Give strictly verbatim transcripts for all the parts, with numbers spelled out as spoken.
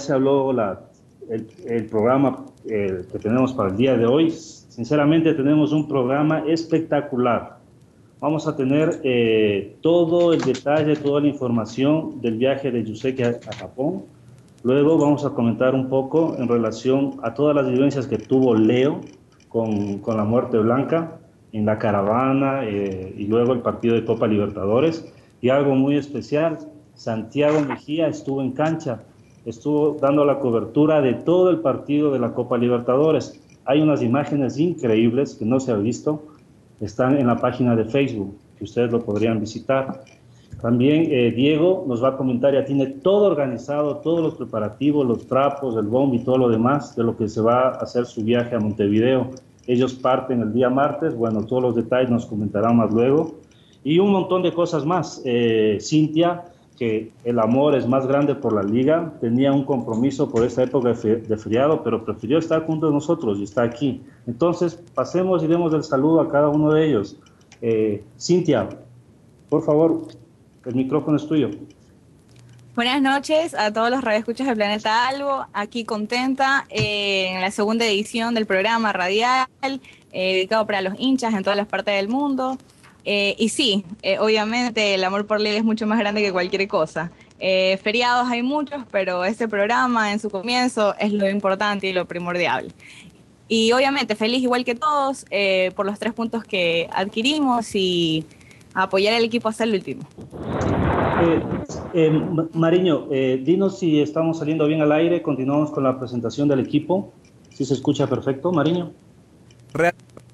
se habló la, el, el programa eh, que tenemos para el día de hoy. Sinceramente tenemos un programa espectacular. Vamos a tener eh, todo el detalle, toda la información del viaje de Yusuke a, a Japón. Luego vamos a comentar un poco en relación a todas las vivencias que tuvo Leo con, con la muerte blanca en la caravana eh, y luego el partido de Copa Libertadores. Y algo muy especial, Santiago Mejía estuvo en cancha, estuvo dando la cobertura de todo el partido de la Copa Libertadores. Hay unas imágenes increíbles que no se han visto, están en la página de Facebook, que ustedes lo podrían visitar. También eh, Diego nos va a comentar, ya tiene todo organizado, todos los preparativos, los trapos, el bombo y todo lo demás de lo que se va a hacer su viaje a Montevideo. Ellos parten el día martes, bueno, todos los detalles nos comentarán más luego. Y un montón de cosas más. Eh, Cintia, que el amor es más grande por la liga, tenía un compromiso por esta época de feriado, pero prefirió estar junto a nosotros y está aquí. Entonces, pasemos y demos el saludo a cada uno de ellos. Eh, Cintia, por favor, el micrófono es tuyo. Buenas noches a todos los radioescuchas del Planeta Albo, aquí contenta eh, en la segunda edición del programa radial, eh, dedicado para los hinchas en todas las partes del mundo. Eh, y sí, eh, obviamente el amor por Liga es mucho más grande que cualquier cosa. Eh, feriados hay muchos, pero este programa en su comienzo es lo importante y lo primordial. Y obviamente feliz igual que todos eh, por los tres puntos que adquirimos y apoyar al equipo hasta el último. Eh, eh, Mariño, eh, dinos si estamos saliendo bien al aire, continuamos con la presentación del equipo. ¿Sí se escucha perfecto, Mariño? Real.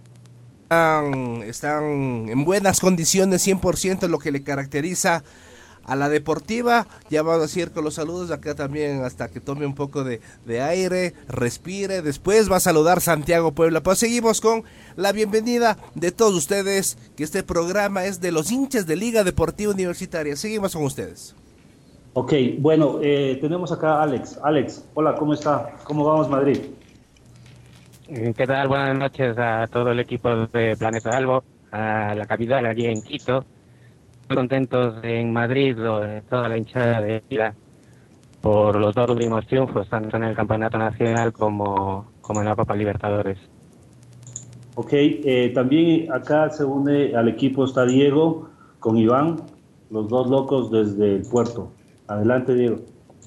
Están en buenas condiciones, cien por ciento, lo que le caracteriza a la deportiva. Ya vamos a ir con los saludos acá también hasta que tome un poco de, de aire, respire. Después va a saludar Santiago Puebla. Pues seguimos con la bienvenida de todos ustedes, que este programa es de los hinchas de Liga Deportiva Universitaria. Seguimos con ustedes. Ok, bueno, eh, tenemos acá a Alex. Alex, hola, ¿cómo está? ¿Cómo vamos, Madrid? ¿Qué tal? Buenas noches a todo el equipo de Planeta Albo, a la capital aquí en Quito. Muy contentos en Madrid, toda la hinchada de Liga, por los dos últimos triunfos, tanto en el Campeonato Nacional como, como en la Copa Libertadores. Ok, eh, también acá se une al equipo está Diego con Iván, los dos locos desde el puerto. Adelante, Diego.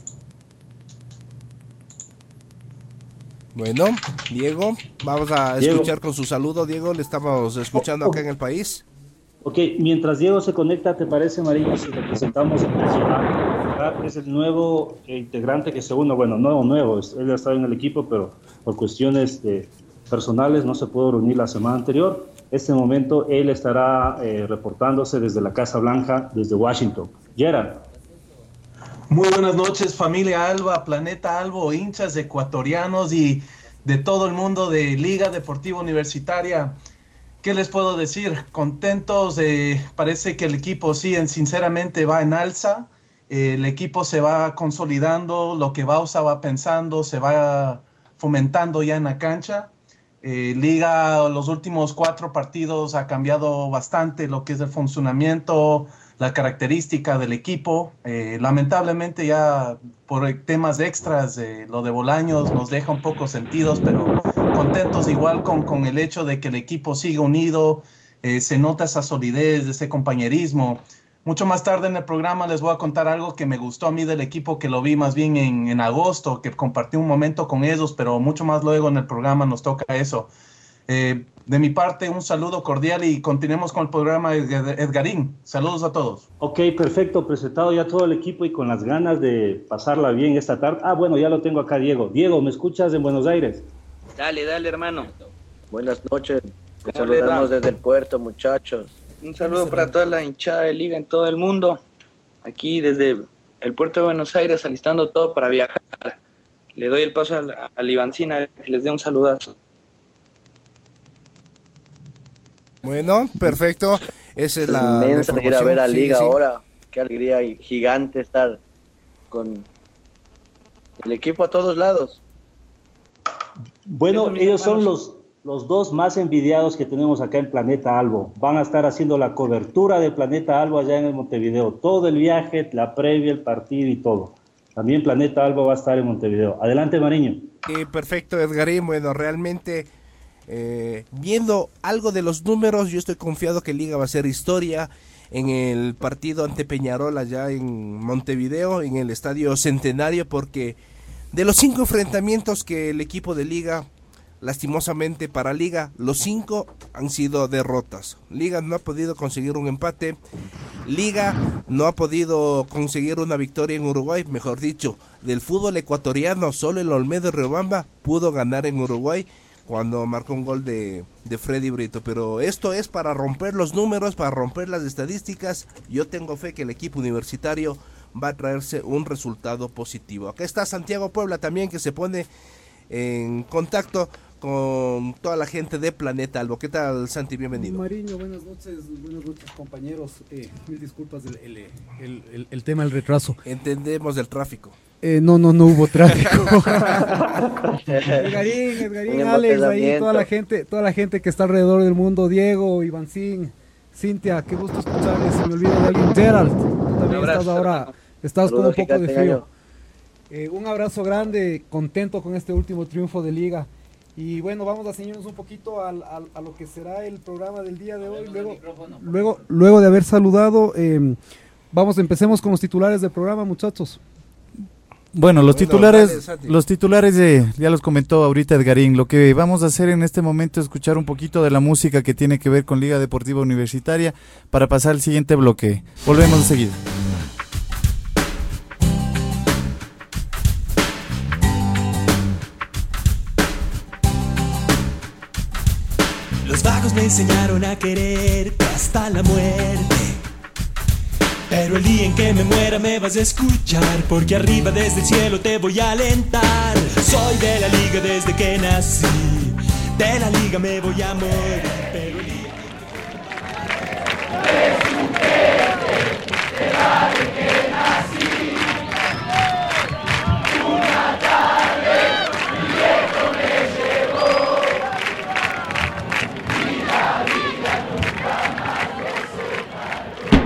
Bueno, Diego, vamos a Diego. escuchar con su saludo. Diego, le estamos escuchando acá en el país. Ok, mientras Diego se conecta, ¿te parece, María, si le presentamos a Johan? Es el nuevo integrante que se une, bueno, nuevo, nuevo, él ha estado en el equipo, pero por cuestiones de, personales no se pudo reunir la semana anterior. Este momento él estará eh, reportándose desde la Casa Blanca, desde Washington. Gerard. Muy buenas noches, familia Alba, Planeta Albo, hinchas ecuatorianos y de todo el mundo de Liga Deportiva Universitaria. ¿Qué les puedo decir? Contentos, eh, parece que el equipo sí, en, sinceramente va en alza, eh, el equipo se va consolidando, lo que Bausa va pensando se va fomentando ya en la cancha. Eh, Liga, los últimos cuatro partidos ha cambiado bastante lo que es el funcionamiento, la característica del equipo. Eh, lamentablemente ya por temas extras, eh, lo de Bolaños nos deja un poco sentidos, pero contentos igual con, con el hecho de que el equipo siga unido, eh, se nota esa solidez, ese compañerismo. Mucho más tarde en el programa les voy a contar algo que me gustó a mí del equipo, que lo vi más bien en, en agosto, que compartí un momento con ellos, pero mucho más luego en el programa nos toca eso. Eh, de mi parte, un saludo cordial y continuemos con el programa Edgarín. Saludos a todos. Ok, perfecto, presentado ya todo el equipo y con las ganas de pasarla bien esta tarde. Ah, bueno, ya lo tengo acá, Diego. Diego, ¿me escuchas en Buenos Aires? Dale, dale, hermano. Buenas noches. Te saludamos desde el puerto, muchachos. Un saludo para toda la hinchada de Liga en todo el mundo. Aquí desde el puerto de Buenos Aires, alistando todo para viajar. Le doy el paso al, al Ivancina, que les dé un saludazo. Bueno, perfecto. Esa es la inmensa la ir a ver a sí, Liga sí. ahora. Qué alegría y gigante estar con el equipo a todos lados. Bueno, ellos son los, los dos más envidiados que tenemos acá en Planeta Albo. Van a estar haciendo la cobertura de Planeta Albo allá en el Montevideo. Todo el viaje, la previa, el partido y todo. también Planeta Albo va a estar en Montevideo. Adelante, Mariño. Eh, perfecto, Edgarín. Bueno, realmente eh, viendo algo de los números, yo estoy confiado que Liga va a hacer historia en el partido ante Peñarol allá en Montevideo, en el Estadio Centenario, porque de los cinco enfrentamientos que el equipo de Liga, lastimosamente para Liga, los cinco han sido derrotas. Liga no ha podido conseguir un empate, Liga no ha podido conseguir una victoria en Uruguay, mejor dicho, del fútbol ecuatoriano, solo el Olmedo Riobamba pudo ganar en Uruguay cuando marcó un gol de, de Freddy Brito, pero esto es para romper los números, para romper las estadísticas. Yo tengo fe que el equipo universitario va a traerse un resultado positivo. Acá está Santiago Puebla también, que se pone en contacto con toda la gente de Planeta Albo. ¿Qué tal, Santi? Bienvenido. Mariño, buenas noches, buenas noches, compañeros. Eh, mil disculpas el, el, el, el, el tema del retraso. Entendemos del tráfico. Eh, no, no, no hubo tráfico. Edgarín, Edgarín, Alex, ahí toda la gente, toda la gente que está alrededor del mundo, Diego, Ivancín, Cintia, qué gusto escucharles. Se me olvida de alguien, Gerald, tú también estás ahora, estás con un poco de frío. Eh, un abrazo grande, contento con este último triunfo de Liga. Y bueno, vamos a ceñirnos un poquito al, al, a lo que será el programa del día de hoy. Luego, luego, luego de haber saludado, eh, vamos, empecemos con los titulares del programa, muchachos. Bueno, los titulares, los titulares de, ya los comentó ahorita Edgarín. Lo que vamos a hacer en este momento es escuchar un poquito de la música que tiene que ver con Liga Deportiva Universitaria para pasar al siguiente bloque. Volvemos enseguida. Los vagos me enseñaron a quererte hasta la muerte. Pero el día en que me muera me vas a escuchar, porque arriba desde el cielo te voy a alentar. Soy de la liga desde que nací, de la liga me voy a morir. Pero el día que... de la liga que nací. Una tarde mi viejo me llevó y la vida nunca más me separó.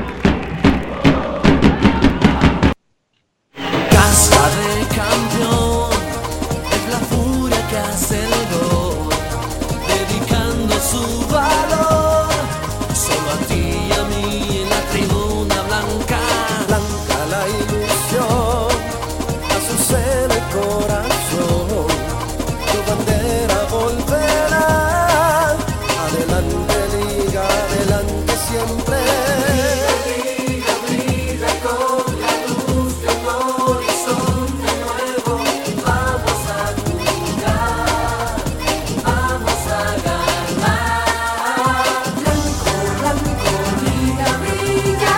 Casa de campeón, es la furia que hace el gol, dedicando su valor solo a ti y a mí en la tribuna blanca. Blanca la ilusión, azucena el corazón, tu bandera volverá. Adelante Liga, adelante siempre. Liga, Liga, con la luz de un horizonte nuevo. Vamos a jugar, vamos a ganar. Blanco, blanco, Liga, Liga.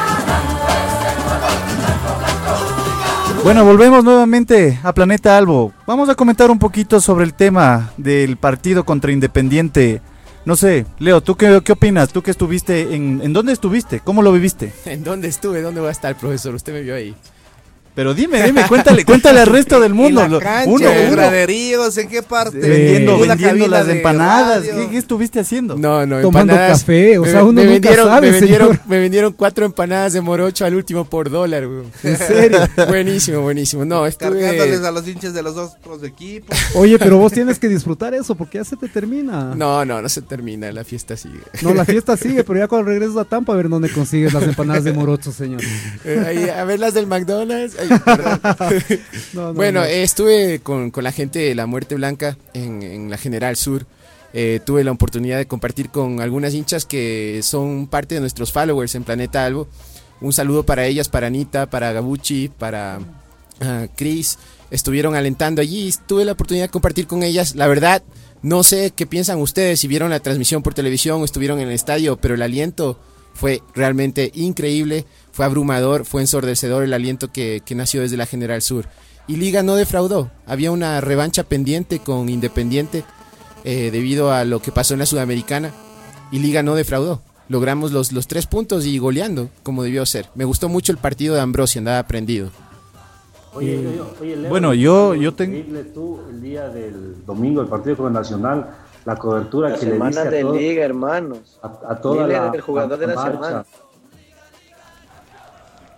Bueno, volvemos nuevamente a Planeta Albo. Vamos a comentar un poquito sobre el tema del partido contra Independiente. No sé, Leo, ¿tú qué, qué opinas? ¿Tú que estuviste en... ¿En dónde estuviste? ¿Cómo lo viviste? ¿En dónde estuve? ¿Dónde va a estar, profesor? Usted me vio ahí. Pero dime, dime, cuéntale, cuéntale al resto del mundo. En la cancha, uno, en uno. graderíos, ¿en qué parte? Sí. Vendiendo, Una vendiendo cabina las de empanadas. radio. ¿Qué, qué estuviste haciendo? No, no, Tomando empanadas. café, o Me- sea, uno me nunca vendieron, sabe, me vendieron, señor. me vendieron cuatro empanadas de morocho al último por dólar, güey. ¿En serio? Buenísimo, buenísimo. No, Cargándoles estuve... a los hinchas de los dos otros equipos. Oye, pero vos tienes que disfrutar eso porque ya se te termina. No, no, no se termina, la fiesta sigue. No, la fiesta sigue, pero ya cuando regresas a Tampa a ver dónde consigues las empanadas de morocho, señor. Eh, ahí, a ver las del McDonald's. Ay, perdón. No, no, bueno, no. eh, estuve con, con la gente de la Muerte Blanca en, en la General Sur. Eh, tuve la oportunidad de compartir con algunas hinchas que son parte de nuestros followers en Planeta Albo. Un saludo para ellas, para Anita, para Gabuchi, para uh, Chris. Estuvieron alentando allí y tuve la oportunidad de compartir con ellas. La verdad, no sé qué piensan ustedes, si vieron la transmisión por televisión o estuvieron en el estadio, pero el aliento fue realmente increíble, fue abrumador, fue ensordecedor el aliento que, que nació desde la General Sur. Y Liga no defraudó, había una revancha pendiente con Independiente eh, debido a lo que pasó en la Sudamericana y Liga no defraudó. Logramos los, los tres puntos y goleando como debió ser. Me gustó mucho el partido de Ambrosio, andaba prendido. Oye, oye, oye, Leo, Bueno, yo, yo tengo... increíble tú el día del domingo, el partido con el Nacional, la cobertura La que le semana diste a, de todo- Liga, hermanos. a, a toda Dile la, del jugador de la marcha. semana.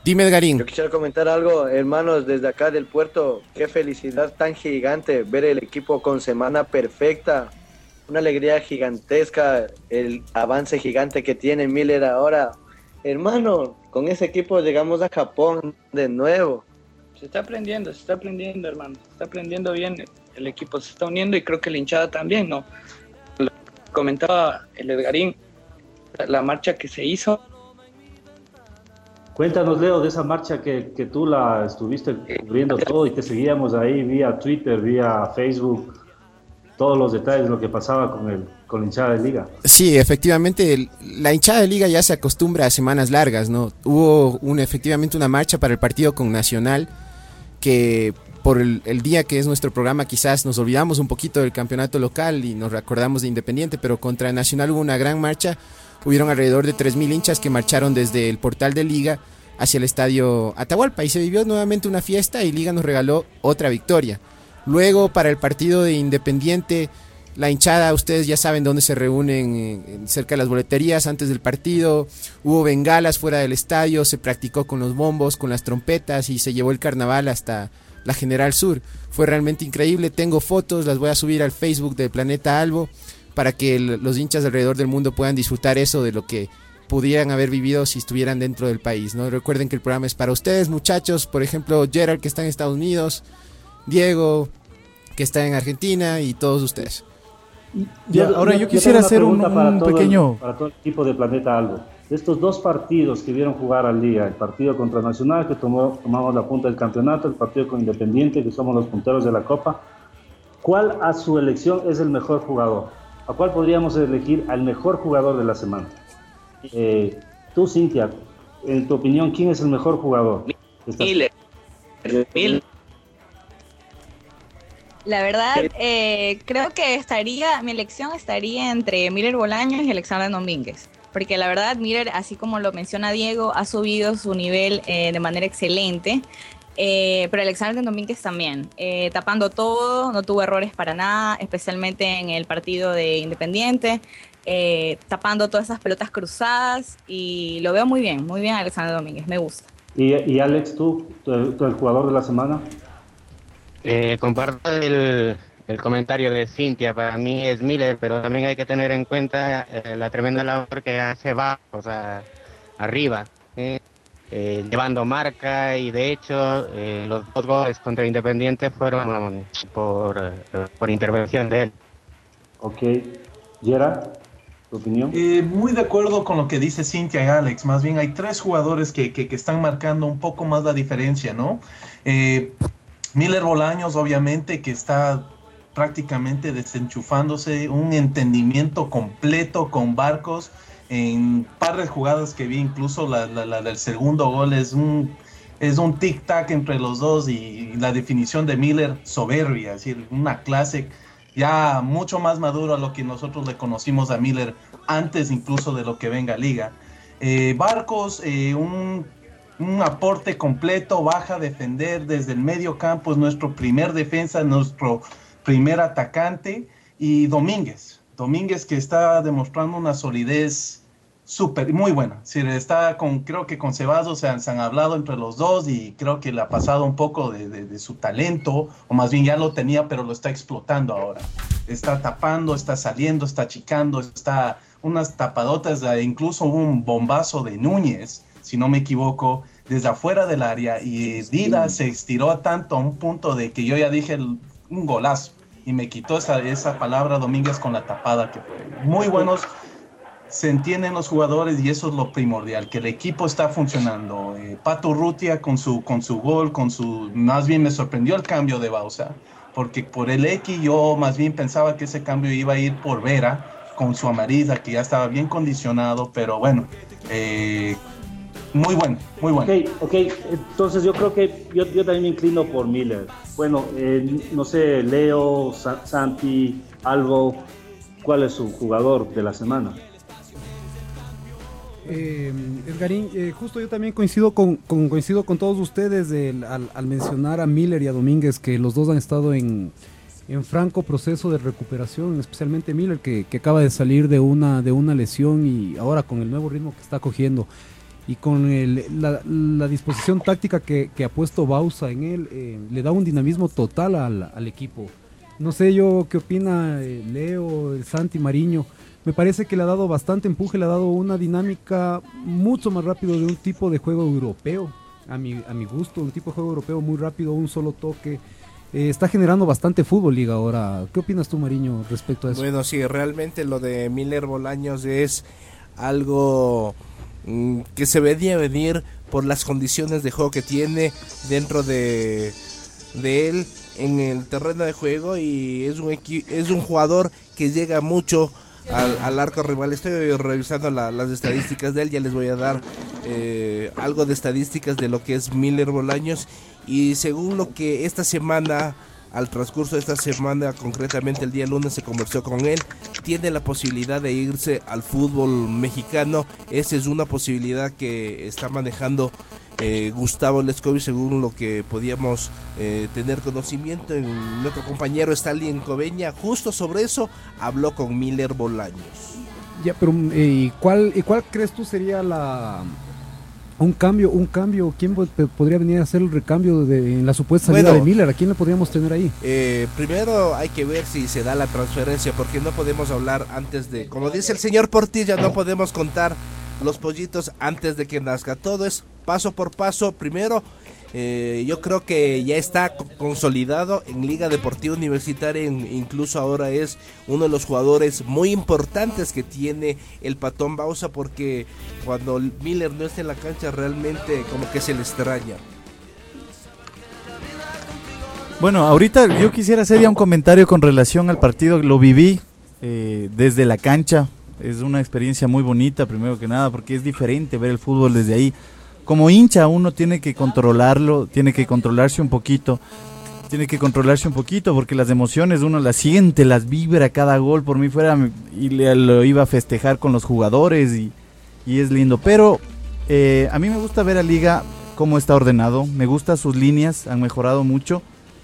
Dime, Edgarín. Yo quisiera comentar algo, hermanos, desde acá del puerto. Qué felicidad tan gigante ver el equipo con semana perfecta. Una alegría gigantesca, el avance gigante que tiene Miller ahora. Hermano, con ese equipo llegamos a Japón de nuevo. Se está aprendiendo, se está aprendiendo, hermano. Se está aprendiendo bien. El equipo se está uniendo y creo que la hinchada también, ¿no? Lo comentaba el Edgarín, la marcha que se hizo. Cuéntanos, Leo, de esa marcha que, que tú la estuviste cubriendo todo y te seguíamos ahí vía Twitter, vía Facebook, todos los detalles de lo que pasaba con, el, con la hinchada de Liga. Sí, efectivamente, el, la hinchada de Liga ya se acostumbra a semanas largas, ¿no? Hubo un, efectivamente una marcha para el partido con Nacional, que por el, el día que es nuestro programa quizás nos olvidamos un poquito del campeonato local y nos recordamos de Independiente, pero contra Nacional hubo una gran marcha. Hubieron alrededor de tres mil hinchas que marcharon desde el portal de Liga hacia el estadio Atahualpa y se vivió nuevamente una fiesta y Liga nos regaló otra victoria. Luego para el partido de Independiente, la hinchada, ustedes ya saben dónde se reúnen, cerca de las boleterías antes del partido. Hubo bengalas fuera del estadio, se practicó con los bombos, con las trompetas y se llevó el carnaval hasta la General Sur. Fue realmente increíble, tengo fotos, las voy a subir al Facebook de Planeta Albo, para que el, los hinchas alrededor del mundo puedan disfrutar eso de lo que pudieran haber vivido si estuvieran dentro del país, ¿no? Recuerden que el programa es para ustedes, muchachos, por ejemplo, Gerald, que está en Estados Unidos, Diego, que está en Argentina, y todos ustedes. Ya, ahora yo, yo quisiera yo hacer un, un pequeño... El, para todo el equipo de Planeta Albo. De estos dos partidos que vieron jugar al día, el partido contra Nacional, que tomó, tomamos la punta del campeonato, el partido con Independiente, que somos los punteros de la Copa, ¿cuál a su elección es el mejor jugador? ¿A cuál podríamos elegir al mejor jugador de la semana? Eh, tú, Cintia, en tu opinión, ¿quién es el mejor jugador? Miller. Miller. La verdad, eh, creo que estaría, mi elección estaría entre Miller Bolaños y Alexander Domínguez. Porque la verdad, Miller, así como lo menciona Diego, ha subido su nivel eh, de manera excelente. Eh, pero Alexander Domínguez también, eh, tapando todo, no tuvo errores para nada, especialmente en el partido de Independiente, eh, tapando todas esas pelotas cruzadas, y lo veo muy bien, muy bien Alexander Domínguez, me gusta. Y, y Alex, ¿tú, tú, tú el jugador de la semana? Eh, comparto el, el comentario de Cintia, para mí es Miller, pero también hay que tener en cuenta eh, la tremenda labor que hace va, o sea, arriba, ¿eh? Eh, llevando marca, y de hecho eh, los dos goles contra Independiente fueron por, eh, por intervención de él. Ok, Gerard, ¿tu opinión? Eh, muy de acuerdo con lo que dice Cintia y Alex. Más bien hay tres jugadores que, que, que están marcando un poco más la diferencia, ¿no? Eh, Miller Bolaños, obviamente, que está prácticamente desenchufándose, un entendimiento completo con Barcos. En par de jugadas que vi, incluso la, la, la del segundo gol es un, es un tic-tac entre los dos, y la definición de Miller soberbia, es decir, una clase ya mucho más maduro a lo que nosotros le conocimos a Miller antes incluso de lo que venga Liga. Eh, Barcos, eh, un, un aporte completo, baja a defender desde el medio campo, es nuestro primer defensa, nuestro primer atacante, y Domínguez. Domínguez, que está demostrando una solidez súper, muy buena. Sí, está con, creo que con Ceballos se han, se han hablado entre los dos, y creo que le ha pasado un poco de, de, de su talento, o más bien ya lo tenía, pero lo está explotando ahora. Está tapando, está saliendo, está achicando, está unas tapadotas, incluso un bombazo de Núñez, si no me equivoco, desde afuera del área, y Dida se estiró tanto a un punto de que yo ya dije el, un golazo. Y me quitó esa, esa palabra Domínguez con la tapada que fue. Muy buenos, se entienden los jugadores, y eso es lo primordial, que el equipo está funcionando. Eh, Pato Urrutia con su, con su gol, con su, más bien me sorprendió el cambio de Bausa, porque por el X yo más bien pensaba que ese cambio iba a ir por Vera, con su amarilla, que ya estaba bien condicionado, pero bueno, eh, muy bueno, muy bueno. Ok, ok, entonces yo creo que yo, yo también me inclino por Miller. Bueno, eh, no sé, Leo, Sa- Santi, Albo, ¿cuál es su jugador de la semana? Eh, Edgarín, eh, justo yo también coincido con, con, coincido con todos ustedes el, al, al mencionar a Miller y a Domínguez, que los dos han estado en, en franco proceso de recuperación, especialmente Miller, que, que acaba de salir de una, de una lesión, y ahora con el nuevo ritmo que está cogiendo. y con el, la, la disposición táctica que, que ha puesto Bausa en él, eh, le da un dinamismo total al, al equipo. No sé yo qué opina eh, Leo, el Santi, Mariño. Me parece que le ha dado bastante empuje, le ha dado una dinámica mucho más rápido de un tipo de juego europeo, a mi, a mi gusto, un tipo de juego europeo muy rápido, un solo toque. Eh, está generando bastante fútbol liga ahora. ¿Qué opinas tú, Mariño, respecto a eso? Bueno, sí, realmente lo de Miller Bolaños es algo mmm, que se venía venir por las condiciones de juego que tiene dentro de, de él en el terreno de juego, y es un equi- es un jugador que llega mucho al, al arco rival. Estoy revisando la, las estadísticas de él, ya les voy a dar eh, algo de estadísticas de lo que es Miller Bolaños, y según lo que esta semana, al transcurso de esta semana, concretamente el día lunes se conversó con él, tiene la posibilidad de irse al fútbol mexicano. Esa es una posibilidad que está manejando eh, Gustavo Lescovich, según lo que podíamos eh, tener conocimiento. En nuestro compañero Stalin Coveña, justo sobre eso, habló con Miller Bolaños. Ya, pero eh, ¿y cuál, y cuál crees tú sería la... Un cambio, un cambio, ¿quién podría venir a hacer el recambio de, en la supuesta salida bueno, de Miller? ¿A quién le podríamos tener ahí? Eh, primero hay que ver si se da la transferencia, porque no podemos hablar antes de, como dice el señor Portilla, no podemos contar los pollitos antes de que nazca. Todo es paso por paso. Primero, eh, yo creo que ya está consolidado en Liga Deportiva Universitaria, incluso ahora es uno de los jugadores muy importantes que tiene el Patón Bausa, porque cuando Miller no está en la cancha realmente como que se le extraña. Bueno, ahorita yo quisiera hacer ya un comentario con relación al partido. Lo viví eh, desde la cancha, es una experiencia muy bonita, primero que nada, porque es diferente ver el fútbol desde ahí. Como hincha uno tiene que controlarlo, tiene que controlarse un poquito, tiene que controlarse un poquito porque las emociones uno las siente, las vibra cada gol. Por mí fuera y le, lo iba a festejar con los jugadores y, y es lindo. Pero eh, a mí me gusta ver a Liga cómo está ordenado, me gusta sus líneas, han mejorado mucho.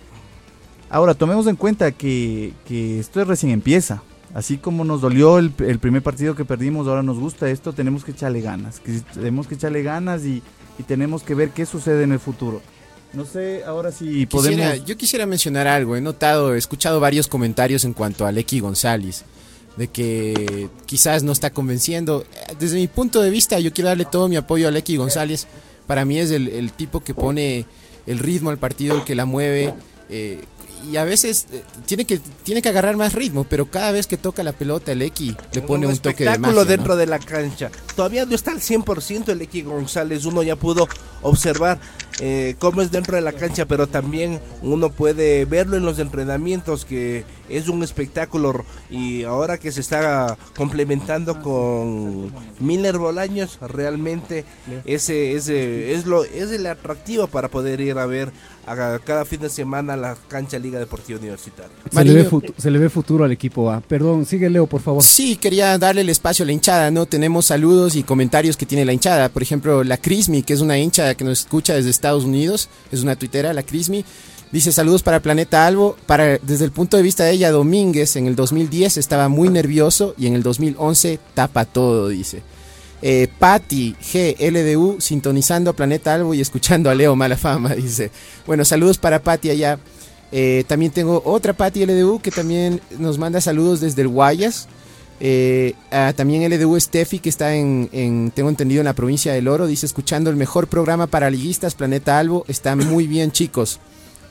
Ahora tomemos en cuenta que, que esto recién empieza. Así como nos dolió el, el primer partido que perdimos, ahora nos gusta esto, tenemos que echarle ganas, que tenemos que echarle ganas y, y tenemos que ver qué sucede en el futuro. No sé, ahora sí podemos... Quisiera, yo quisiera mencionar algo, he notado, he escuchado varios comentarios en cuanto a Lecky González, de que quizás no está convenciendo. Desde mi punto de vista, yo quiero darle todo mi apoyo a Lecky González. Para mí es el, el tipo que pone el ritmo al partido, el que la mueve, eh, y a veces eh, tiene que tiene que agarrar más ritmo, pero cada vez que toca la pelota el X le pone un, un toque de magia, dentro ¿no? de la cancha. Todavía no está al cien por ciento el X González, uno ya pudo observar eh, cómo es dentro de la cancha, pero también uno puede verlo en los entrenamientos, que es un espectáculo, y ahora que se está complementando con Miller Bolaños, realmente ese, ese es lo es el atractivo para poder ir a ver a cada fin de semana la cancha Liga Deportiva Universitaria. Se le, ve futu- se le ve futuro al equipo. ¿Ah? Perdón, sigue Leo, por favor. Sí, quería darle el espacio a la hinchada, ¿no? Tenemos saludos y comentarios que tiene la hinchada. Por ejemplo, la Crismi, que es una hincha que nos escucha desde Estados Unidos, es una tuitera, la Crismi, dice saludos para Planeta Albo. Para, desde el punto de vista de ella, Domínguez en el dos mil diez estaba muy nervioso y en el dos mil once tapa todo, dice. Eh, Patti G L D U sintonizando a Planeta Albo y escuchando a Leo Malafama, dice. Bueno, saludos para Patti allá. Eh, también tengo otra Patti L D U que también nos manda saludos desde el Guayas. Eh, ah, también L D U Steffi, que está en, en, tengo entendido, en la provincia del Oro, dice escuchando el mejor programa para liguistas, Planeta Albo, está muy bien, chicos.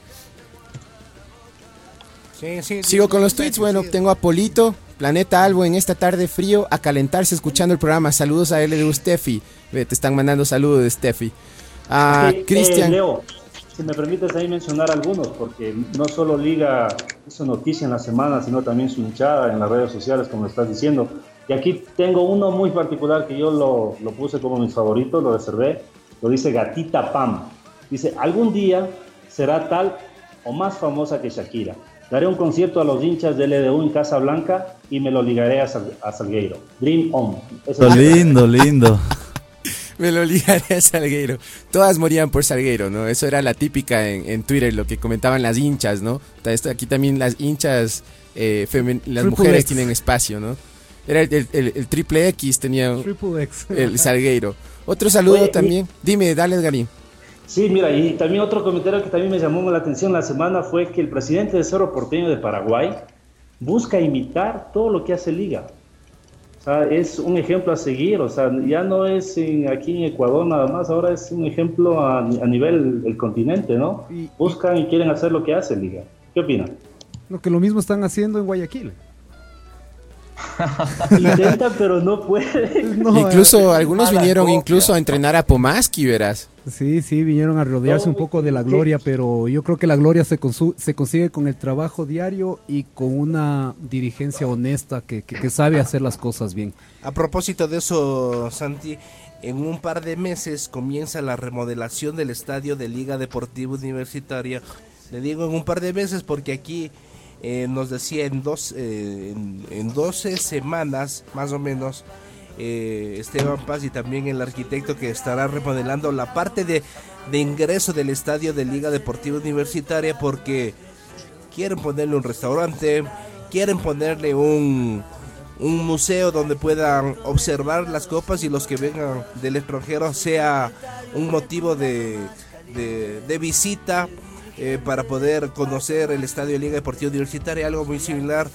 Sí, sí, Sigo sí, con los sí, tweets. sí, Bueno, sí. tengo a Polito, Planeta Albo en esta tarde frío, a calentarse escuchando el programa. Saludos a L D U Steffi. Ve, te están mandando saludos de Steffi. A Sí, Cristian. eh, Leo, si me permites ahí mencionar algunos, porque no solo Liga hizo noticia en la semana, sino también su hinchada en las redes sociales, como estás diciendo. Y aquí tengo uno muy particular que yo lo, lo puse como mi favorito, lo reservé. Lo dice Gatita Pam. Dice, algún día será tal o más famosa que Shakira. Daré un concierto a los hinchas de L D U en Casa Blanca y me lo ligaré a, Sal- a Salgueiro. Dream on. Ese es- Lindo, lindo. Me lo ligaré a Salgueiro. Todas morían por Salgueiro, ¿no? Eso era la típica en, en Twitter, lo que comentaban las hinchas, ¿no? Esto, aquí también las hinchas, eh, femen- las Triple mujeres X. tienen espacio, ¿no? Era el, el, el triple X, tenía Triple X. el Salgueiro. Otro saludo Oye, también. Y... Dime, dale, Edgarín. Sí, mira, y también otro comentario que también me llamó la atención la semana fue que el presidente de Cerro Porteño de Paraguay busca imitar todo lo que hace Liga. O sea, es un ejemplo a seguir, o sea, ya no es en, aquí en Ecuador nada más, ahora es un ejemplo a, a nivel del continente, ¿no? Y, Buscan y quieren hacer lo que hace Liga. ¿Qué opinan? Lo que lo mismo están haciendo en Guayaquil. Intenta, pero no puede. No, incluso algunos vinieron copia. incluso a entrenar a Pomaski, verás. Sí, sí, vinieron a rodearse no, un poco de la gloria, pero yo creo que la gloria se, se consigue con el trabajo diario y con una dirigencia honesta que, que, que sabe hacer las cosas bien. A propósito de eso, Santi, en un par de meses comienza la remodelación del estadio de Liga Deportiva Universitaria. Le digo en un par de meses porque aquí eh, nos decía en, dos, eh, en, en doce semanas más o menos eh, Esteban Paz y también el arquitecto que estará remodelando la parte de, de ingreso del estadio de Liga Deportiva Universitaria, porque quieren ponerle un restaurante, quieren ponerle un, un museo donde puedan observar las copas y los que vengan del extranjero sea un motivo de, de, de visita. Eh, para poder conocer el estadio de Liga Deportiva Universitaria, algo muy similar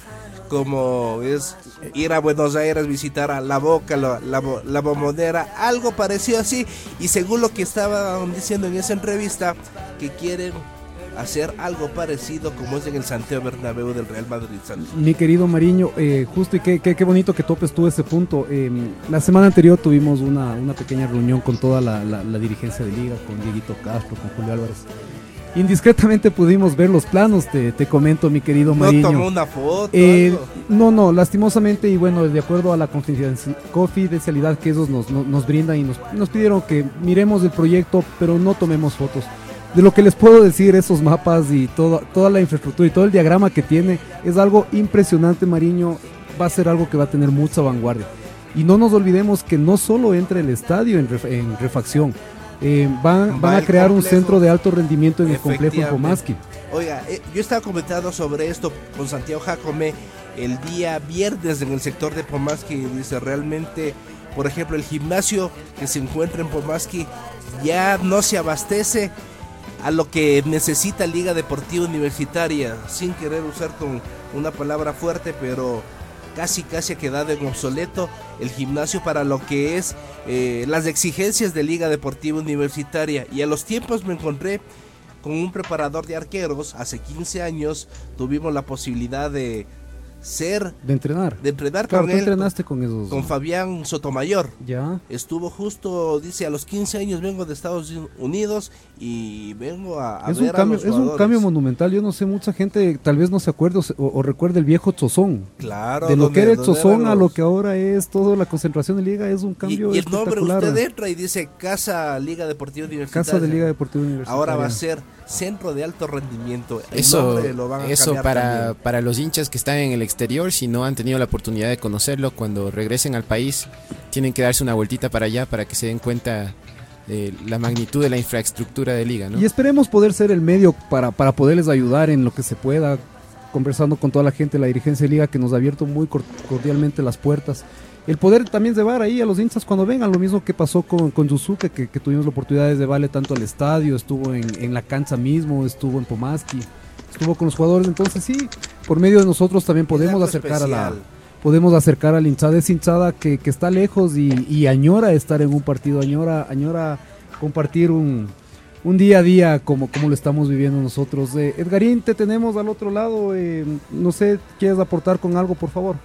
como es ir a Buenos Aires, visitar a La Boca, la, la, la Bombonera, algo parecido así, y según lo que estaban diciendo en esa entrevista, que quieren hacer algo parecido como es en el Santiago Bernabéu del Real Madrid. Santos. Mi querido Mariño, eh, justo y qué, qué, qué bonito que topes tú ese punto. Eh, la semana anterior tuvimos una, una pequeña reunión con toda la, la, la dirigencia de Liga, con Dieguito Castro, con Julio Álvarez. Indiscretamente pudimos ver los planos, te, te comento, mi querido Mariño. ¿No tomó una foto? Eh, no, no, lastimosamente, y bueno, de acuerdo a la confidencialidad que ellos nos, nos, nos brindan, y nos, nos pidieron que miremos el proyecto, pero no tomemos fotos. De lo que les puedo decir, esos mapas y todo, toda la infraestructura y todo el diagrama que tiene, es algo impresionante, Mariño. Va a ser algo que va a tener mucha vanguardia. Y no nos olvidemos que no solo entra el estadio en, ref, en refacción, Eh, van, van a crear complejo, un centro de alto rendimiento en el complejo en Pomaski. Oiga, eh, yo estaba comentando sobre esto con Santiago Jacome el día viernes en el sector de Pomaski. Dice, realmente, por ejemplo, el gimnasio que se encuentra en Pomaski ya no se abastece a lo que necesita Liga Deportiva Universitaria, sin querer usar con una palabra fuerte, pero casi casi ha quedado en obsoleto el gimnasio para lo que es eh, las exigencias de Liga Deportiva Universitaria. Y a los tiempos me encontré con un preparador de arqueros. Hace quince años tuvimos la posibilidad de ser de entrenar de entrenar claro, con él entrenaste con esos con Fabián Sotomayor. Ya estuvo justo, dice, a los quince años vengo de Estados Unidos y vengo a, a es ver un cambio, a los es un cambio monumental. Yo no sé, mucha gente tal vez no se acuerde o, o recuerde el viejo Chozón. Claro, de lo donde, que era el Chozón los... a lo que ahora es toda la concentración de Liga, es un cambio y, y el nombre espectacular. Usted entra y dice Casa Liga Deportiva Universitaria. Casa de Liga Deportiva Universitaria. Ahora va a ser Centro de Alto Rendimiento. El eso lo van a eso para, también. para los hinchas que están en el exterior, si no han tenido la oportunidad de conocerlo, cuando regresen al país tienen que darse una vueltita para allá para que se den cuenta de la magnitud de la infraestructura de Liga, ¿no? Y esperemos poder ser el medio para, para poderles ayudar en lo que se pueda, conversando con toda la gente de la dirigencia de Liga, que nos ha abierto muy cordialmente las puertas. El poder también llevar ahí a los hinchas cuando vengan, lo mismo que pasó con, con Yusuke, que, que tuvimos la oportunidad de llevarle tanto al estadio, estuvo en, en la cancha mismo, estuvo en Pomaski, estuvo con los jugadores. Entonces sí, por medio de nosotros también podemos acercar especial. a la podemos acercar a la hinchada, esa hinchada que, que está lejos y, y añora estar en un partido, añora, añora compartir un, un día a día como, como lo estamos viviendo nosotros. Eh, Edgarín, te tenemos al otro lado, eh, no sé, ¿quieres aportar con algo, por favor?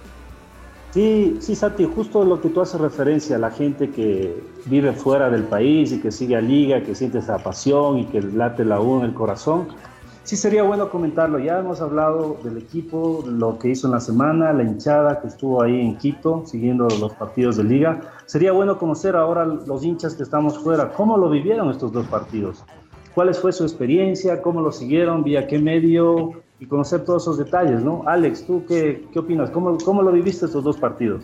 Sí, sí, Santi, justo lo que tú haces referencia a la gente que vive fuera del país y que sigue a Liga, que siente esa pasión y que late la U en el corazón. Sí sería bueno comentarlo. Ya hemos hablado del equipo, lo que hizo en la semana, la hinchada que estuvo ahí en Quito siguiendo los partidos de Liga. Sería bueno conocer ahora los hinchas que estamos fuera, cómo lo vivieron estos dos partidos, cuál fue su experiencia, cómo lo siguieron, vía qué medio, y conocer todos esos detalles, ¿no? Alex, ¿tú qué, qué opinas? ¿Cómo, ¿Cómo lo viviste estos dos partidos?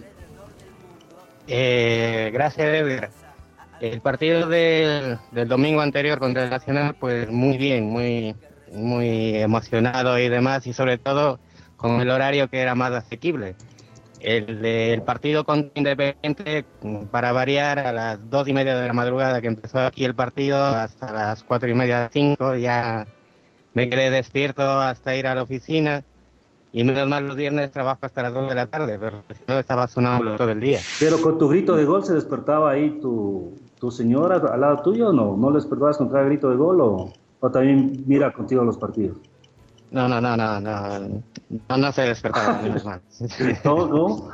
Eh, gracias, Edgar. El partido del, del domingo anterior contra el Nacional, pues muy bien, muy, muy emocionado y demás, y sobre todo con el horario que era más asequible. el, el partido contra Independiente, para variar, a las dos y media de la madrugada que empezó aquí el partido, hasta las cuatro y media, cinco, ya me quedé despierto hasta ir a la oficina. Y menos mal los viernes trabajo hasta las dos de la tarde, pero si no estaba sonando todo el día. Pero con tu grito de gol se despertaba ahí tu, tu señora al lado tuyo, ¿o no? ¿No le despertabas con cada grito de gol o, o también mira contigo los partidos? No, no, no, no, no, no, no se despertaba, menos mal. ¿No? ¿No?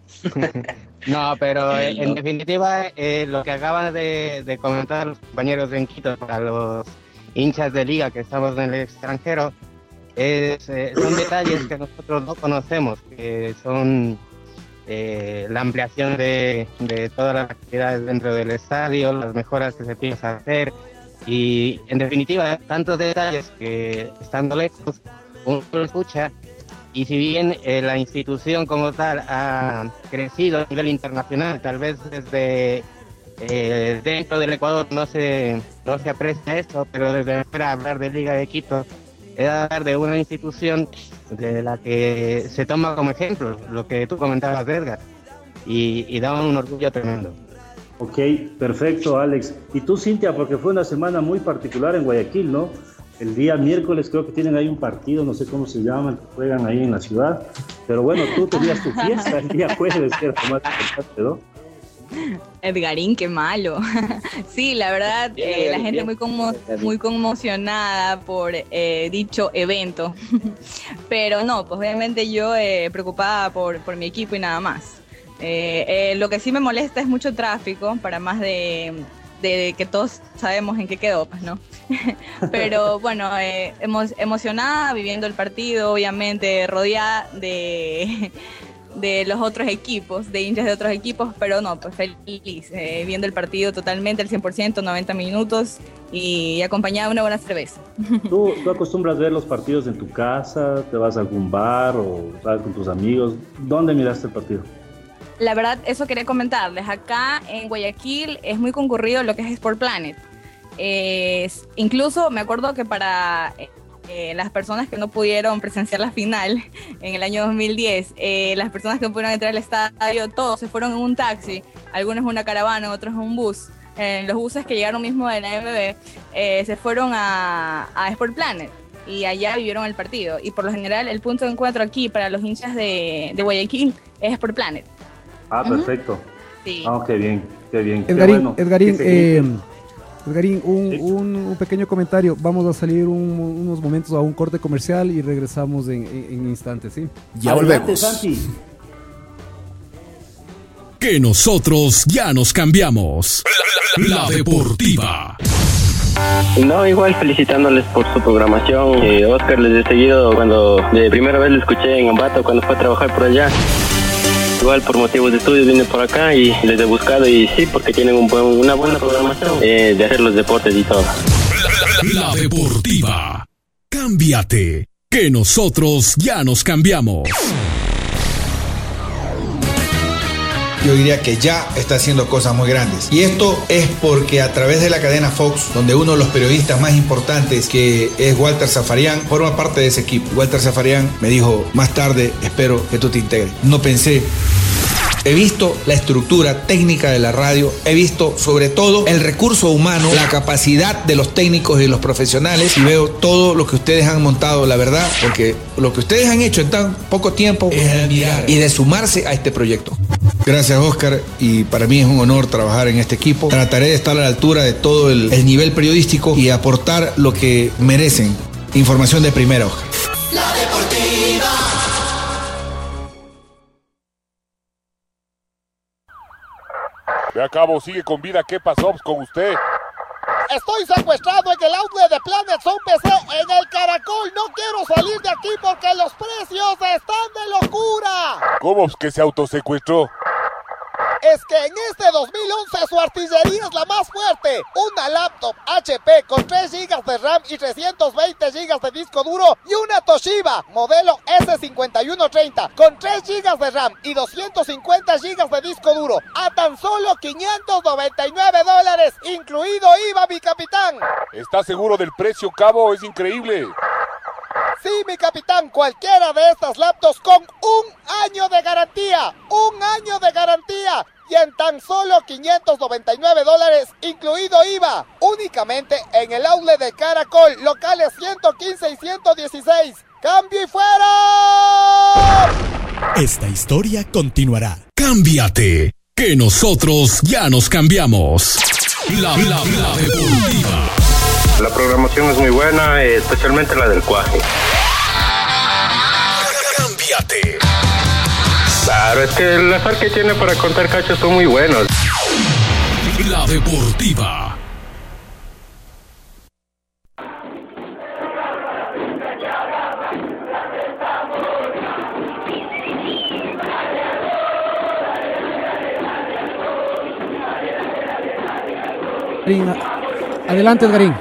No, pero en, en definitiva, eh, lo que acaban de, de comentar los compañeros de Quito para los hinchas de liga que estamos en el extranjero, Es, eh, son detalles que nosotros no conocemos, que son eh, la ampliación de, de todas las actividades dentro del estadio, las mejoras que se piensa hacer y, en definitiva, tantos detalles que, estando lejos, uno lo escucha y si bien eh, la institución como tal ha crecido a nivel internacional, tal vez desde eh, dentro del Ecuador no se, no se aprecia esto, pero desde afuera hablar de Liga de Quito es hablar de una institución de la que se toma como ejemplo lo que tú comentabas, Edgar, y, y da un orgullo tremendo. Ok, perfecto, Alex. Y tú, Cintia, porque fue una semana muy particular en Guayaquil, ¿no? El día miércoles creo que tienen ahí un partido, no sé cómo se llama, que juegan ahí en la ciudad, pero bueno, tú tenías tu fiesta el día jueves, que era lo más importante, ¿no? Edgarín, qué malo. Sí, la verdad, eh, la gente muy conmo muy conmocionada por eh, dicho evento. Pero no, pues obviamente yo eh, preocupada por, por mi equipo y nada más. Eh, eh, lo que sí me molesta es mucho tráfico, para más de, de que todos sabemos en qué quedó, pues, ¿no? Pero bueno, eh, emo emocionada, viviendo el partido, obviamente rodeada de... de los otros equipos, de hinchas de otros equipos, pero no, pues feliz, eh, viendo el partido totalmente al cien por ciento, noventa minutos y acompañada de una buena cerveza. ¿Tú, ¿Tú acostumbras ver los partidos en tu casa? ¿Te vas a algún bar o sales con tus amigos? ¿Dónde miraste el partido? La verdad, eso quería comentarles. Acá en Guayaquil es muy concurrido lo que es Sport Planet. Eh, incluso me acuerdo que para... Eh, las personas que no pudieron presenciar la final en el año dos mil diez, eh, las personas que no pudieron entrar al estadio, todos se fueron en un taxi, algunos en una caravana, otros en un bus. Eh, los buses que llegaron mismo de la M B eh, se fueron a, a Sport Planet y allá vivieron el partido. Y por lo general el punto de encuentro aquí para los hinchas de, de Guayaquil es Sport Planet. Ah, perfecto. Uh-huh. Sí. Ah, qué bien, qué bien. Edgarín, qué bueno. Edgarín, ¿Qué eh, Edgarín, un, sí. un, un pequeño comentario. Vamos a salir un, unos momentos a un corte comercial y regresamos en, en, en instantes, ¿sí? Ya Adelante, volvemos. Santi. Que nosotros ya nos cambiamos. La Deportiva. No, igual felicitándoles por su programación. Eh, Oscar, les he seguido cuando de primera vez lo escuché en Ambato cuando fue a trabajar por allá. Igual por motivos de estudio vine por acá y les he buscado y sí, porque tienen un buen, una buena programación eh, de hacer los deportes y todo. La, la Deportiva. Cámbiate, que nosotros ya nos cambiamos. Yo diría que ya está haciendo cosas muy grandes. Y esto es porque a través de la cadena Fox, donde uno de los periodistas más importantes, que es Walter Zafarian, forma parte de ese equipo. Walter Zafarian me dijo, más tarde espero que tú te integres. No pensé. He visto la estructura técnica de la radio, he visto sobre todo el recurso humano, la capacidad de los técnicos y de los profesionales y veo todo lo que ustedes han montado, la verdad, porque lo que ustedes han hecho en tan poco tiempo es admirar y de sumarse a este proyecto. Gracias, Oscar, y para mí es un honor trabajar en este equipo. Trataré de estar a la altura de todo el, el nivel periodístico y aportar lo que merecen. Información de primera, Oscar. La Deportiva. Ve a cabo, sigue con vida. ¿Qué pasó con usted? Estoy secuestrado en el outlet de Planet Zone P C en el Caracol. No quiero salir de aquí porque los precios están de locura. ¿Cómo que se autosecuestró? Es que en este dos mil once su artillería es la más fuerte. Una laptop H P con tres gigas de RAM y trescientos veinte gigas de disco duro y una Toshiba modelo S cincuenta y uno treinta con tres gigas de RAM y doscientos cincuenta gigas de disco duro a tan solo quinientos noventa y nueve dólares, incluido I V A, mi capitán. ¿Está seguro del precio, cabo? Es increíble. Sí, mi capitán, cualquiera de estas laptops con un año de garantía. Un año de garantía. Y en tan solo quinientos noventa y nueve dólares, incluido I V A. Únicamente en el outlet de Caracol, locales ciento quince y ciento dieciséis. ¡Cambio y fuera! Esta historia continuará. Cámbiate, que nosotros ya nos cambiamos. La, la, la Deportiva. La programación es muy buena, especialmente la del cuaje. Cámbiate. Claro, es que las par que tiene para contar cachos son muy buenos. La Deportiva. Adelante, Edgarín.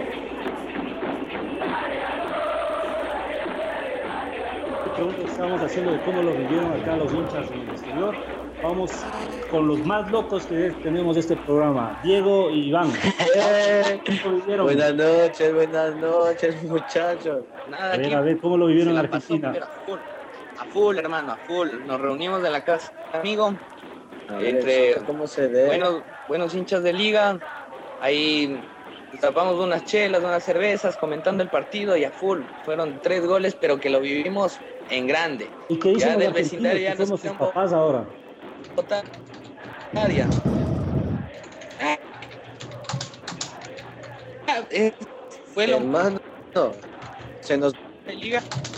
Estamos haciendo de cómo lo vivieron acá los hinchas en el exterior. Vamos con los más locos que tenemos de este programa, Diego y Iván. Eh, buenas noches, buenas noches, muchachos. Nada, a ver, aquí a ver, ¿cómo lo vivieron en Argentina? Pasó, a, full, a full, hermano, a full. Nos reunimos en la casa, amigo, a ver, entre ¿cómo se ve? Buenos, buenos hinchas de liga. Ahí tapamos unas chelas, unas cervezas, comentando el partido y a full. Fueron tres goles, pero que lo vivimos en grande. ¿Y qué dicen ya los del vecindario ya somos sus papás ahora? Área. Eh, fue lo hermano, se nos liga.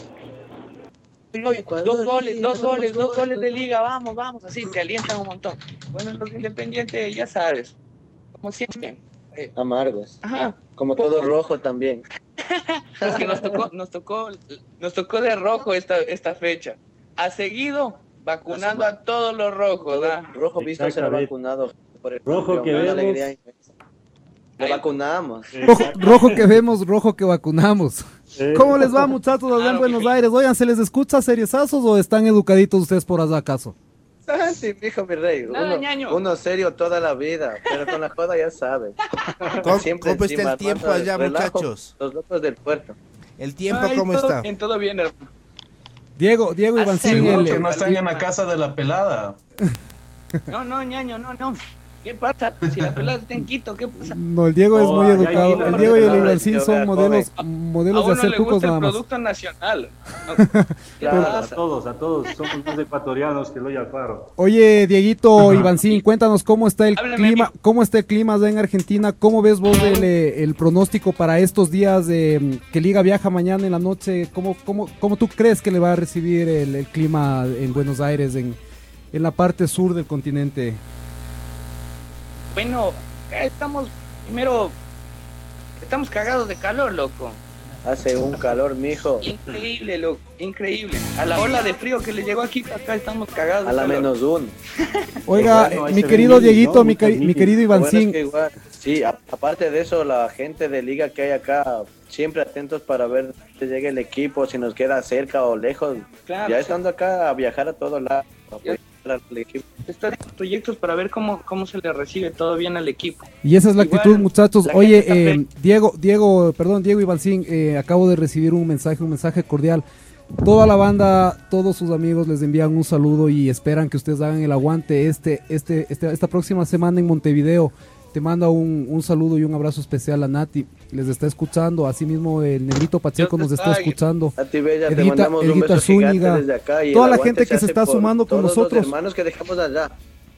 Dos goles, dos goles, dos goles de liga, vamos, vamos, así te alientan un montón. Bueno, los independientes, ya sabes, como siempre. Eh, amargos. Ajá. Como todo rojo también. Es que nos tocó, nos tocó, nos tocó de rojo esta, esta fecha. Ha seguido vacunando a todos los rojos, ¿verdad? Rojo visto ser vacunado por el rojo que vemos. Alegría. Lo vacunamos. Rojo, rojo que vemos, rojo que vacunamos. Eh. ¿Cómo les va, muchachos, allá en Buenos Aires? Oigan, ¿se les escucha seriezazos o están educaditos ustedes por allá acaso? Sí, mijo, mi rey. Nada, uno, uno serio toda la vida, pero con la joda ya sabe. ¿Cómo, Siempre ¿cómo está el tiempo allá, relajo, muchachos? Los locos del puerto. ¿El tiempo Ay, cómo todo está? Bien, todo bien, hermano. Diego, Diego Ivancín. Seguro el, que no están en la casa de la pelada. No, no, ñaño, no, no. ¿Qué pasa? Si la pelada está en Quito, ¿qué pasa? No, el Diego es Oh, muy ya, educado. ya, El ya, Diego y el ya, Ivancín ya, son ya, modelos, joven. modelos A de uno hacer le cucos gusta el nada más. producto nacional. ¿Qué A pasa? todos, a todos, somos más ecuatorianos que Loya Alfaro. Oye, Dieguito Ivancín, cuéntanos cómo está el Háblame, clima, amigo. cómo está el clima allá en Argentina, cómo ves vos el, eh, el pronóstico para estos días de que Liga viaja mañana en la noche, cómo, cómo, cómo tú crees que le va a recibir el, el clima en Buenos Aires, en, en la parte sur del continente? Bueno, acá estamos, primero, estamos cagados de calor, loco. Hace un calor, mijo. Increíble, loco, increíble. A la ola de frío que le llegó aquí, acá estamos cagados A de la calor. menos uno. Oiga, Bueno, ahí mi se querido ve bien, Dieguito, ¿no? mi, cari- mi querido Lo bueno es Ivancín, que igual, sí, a- aparte de eso, la gente de liga que hay acá, siempre atentos para ver que llegue el equipo, si nos queda cerca o lejos. Claro, ya sí. estando acá a viajar a todos lados, a apoyar al equipo. Están proyectos para ver cómo, cómo se le recibe todo bien al equipo. y esa es la Igual, actitud, muchachos. la Oye, gente está eh, fe- Diego, Diego, perdón, Diego Ivancín, eh, acabo de recibir un mensaje, un mensaje cordial. Toda la banda, todos sus amigos les envían un saludo y esperan que ustedes hagan el aguante este, este, este esta próxima semana en Montevideo. Te manda un, un saludo y un abrazo especial a Nati, les está escuchando, asimismo el Negrito Pacheco nos está escuchando. A ti, Bella, te Edita- mandamos un Edita beso gigante Zúñiga, desde acá. Y toda el la aguante gente que se hace está por sumando con todos los nosotros. hermanos que dejamos allá.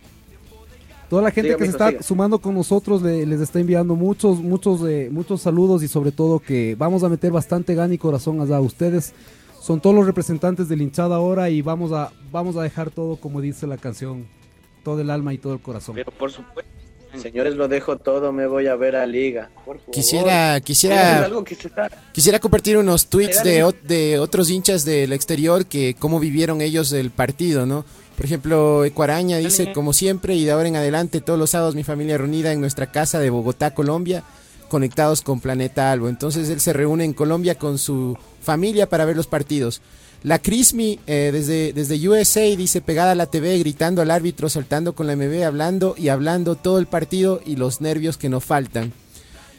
Toda la gente Siga, que se mijo, está siga. sumando con nosotros le- les está enviando muchos, muchos, eh, muchos saludos y sobre todo que vamos a meter bastante gana y corazón allá. Ustedes son todos los representantes de la hinchada ahora y vamos a, vamos a dejar todo como dice la canción, todo el alma y todo el corazón. Pero por supuesto. Señores, lo dejo todo, me voy a ver a liga. Por favor. Quisiera, Eso es quisiera, algo que se está... quisiera compartir unos tweets Dale, de, dale. ot- de otros hinchas del exterior que cómo vivieron ellos el partido, ¿no? Por ejemplo, Ecuaraña dice, Dale. como siempre y de ahora en adelante, todos los sábados mi familia reunida en nuestra casa de Bogotá, Colombia, conectados con Planeta Albo. Entonces él se reúne en Colombia con su familia para ver los partidos. La Crismi eh, desde, desde U S A dice pegada a la T V, gritando al árbitro, saltando con la M B, hablando y hablando todo el partido y los nervios que no faltan.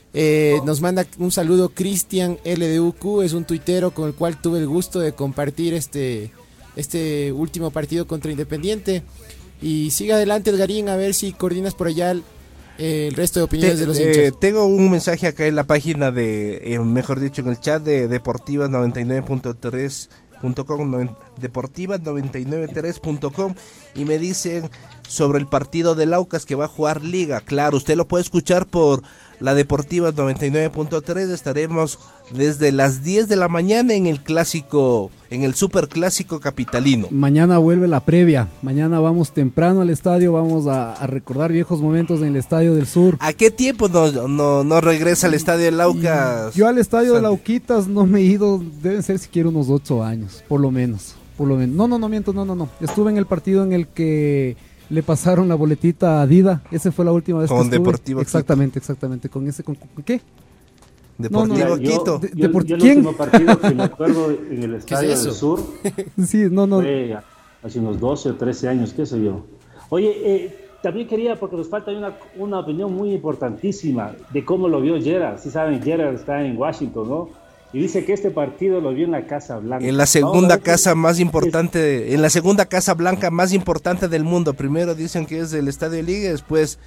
Eh, nos manda un saludo Cristian L D U Q, es un tuitero con el cual tuve el gusto de compartir este, este último partido contra Independiente. Y sigue adelante, Edgarín, a ver si coordinas por allá el, eh, el resto de opiniones Te, de los eh, hinchas. Tengo un mensaje acá en la página de, eh, mejor dicho, en el chat de Deportivas noventa y nueve punto tres punto com, Deportivas noventa y nueve tres punto com, y me dicen sobre el partido del Aucas que va a jugar Liga. Claro, usted lo puede escuchar por la Deportivas noventa y nueve punto tres. Estaremos desde las diez de la mañana en el clásico, en el super clásico capitalino. Mañana vuelve la previa. Mañana vamos temprano al estadio, vamos a, a recordar viejos momentos en el Estadio del Sur. ¿A qué tiempo no, no, no regresa al Estadio del Aucas? Yo al Estadio de Lauquitas no me he ido, deben ser siquiera unos ocho años, por lo menos. Por lo menos. No, no, no miento, no, no, no. Estuve en el partido en el que le pasaron la boletita a Dida. Esa fue la última vez con que estuve. Deportivo exactamente, Quito. exactamente. Con ese, con, ¿con qué? Deportivo no, no, Quito. Yo, yo, yo, yo el ¿Quién? último partido que me acuerdo en el Estadio es del Sur sí, no, no. fue hace unos doce o trece años, qué sé yo. Oye, eh, también quería, porque nos falta una, una opinión muy importantísima de cómo lo vio Gerard. Si saben, Gerard está en Washington, ¿no? Y dice que este partido lo vio en la Casa Blanca. En la segunda casa más importante, en la segunda Casa Blanca más importante del mundo. Primero dicen que es el Estadio de Liga, después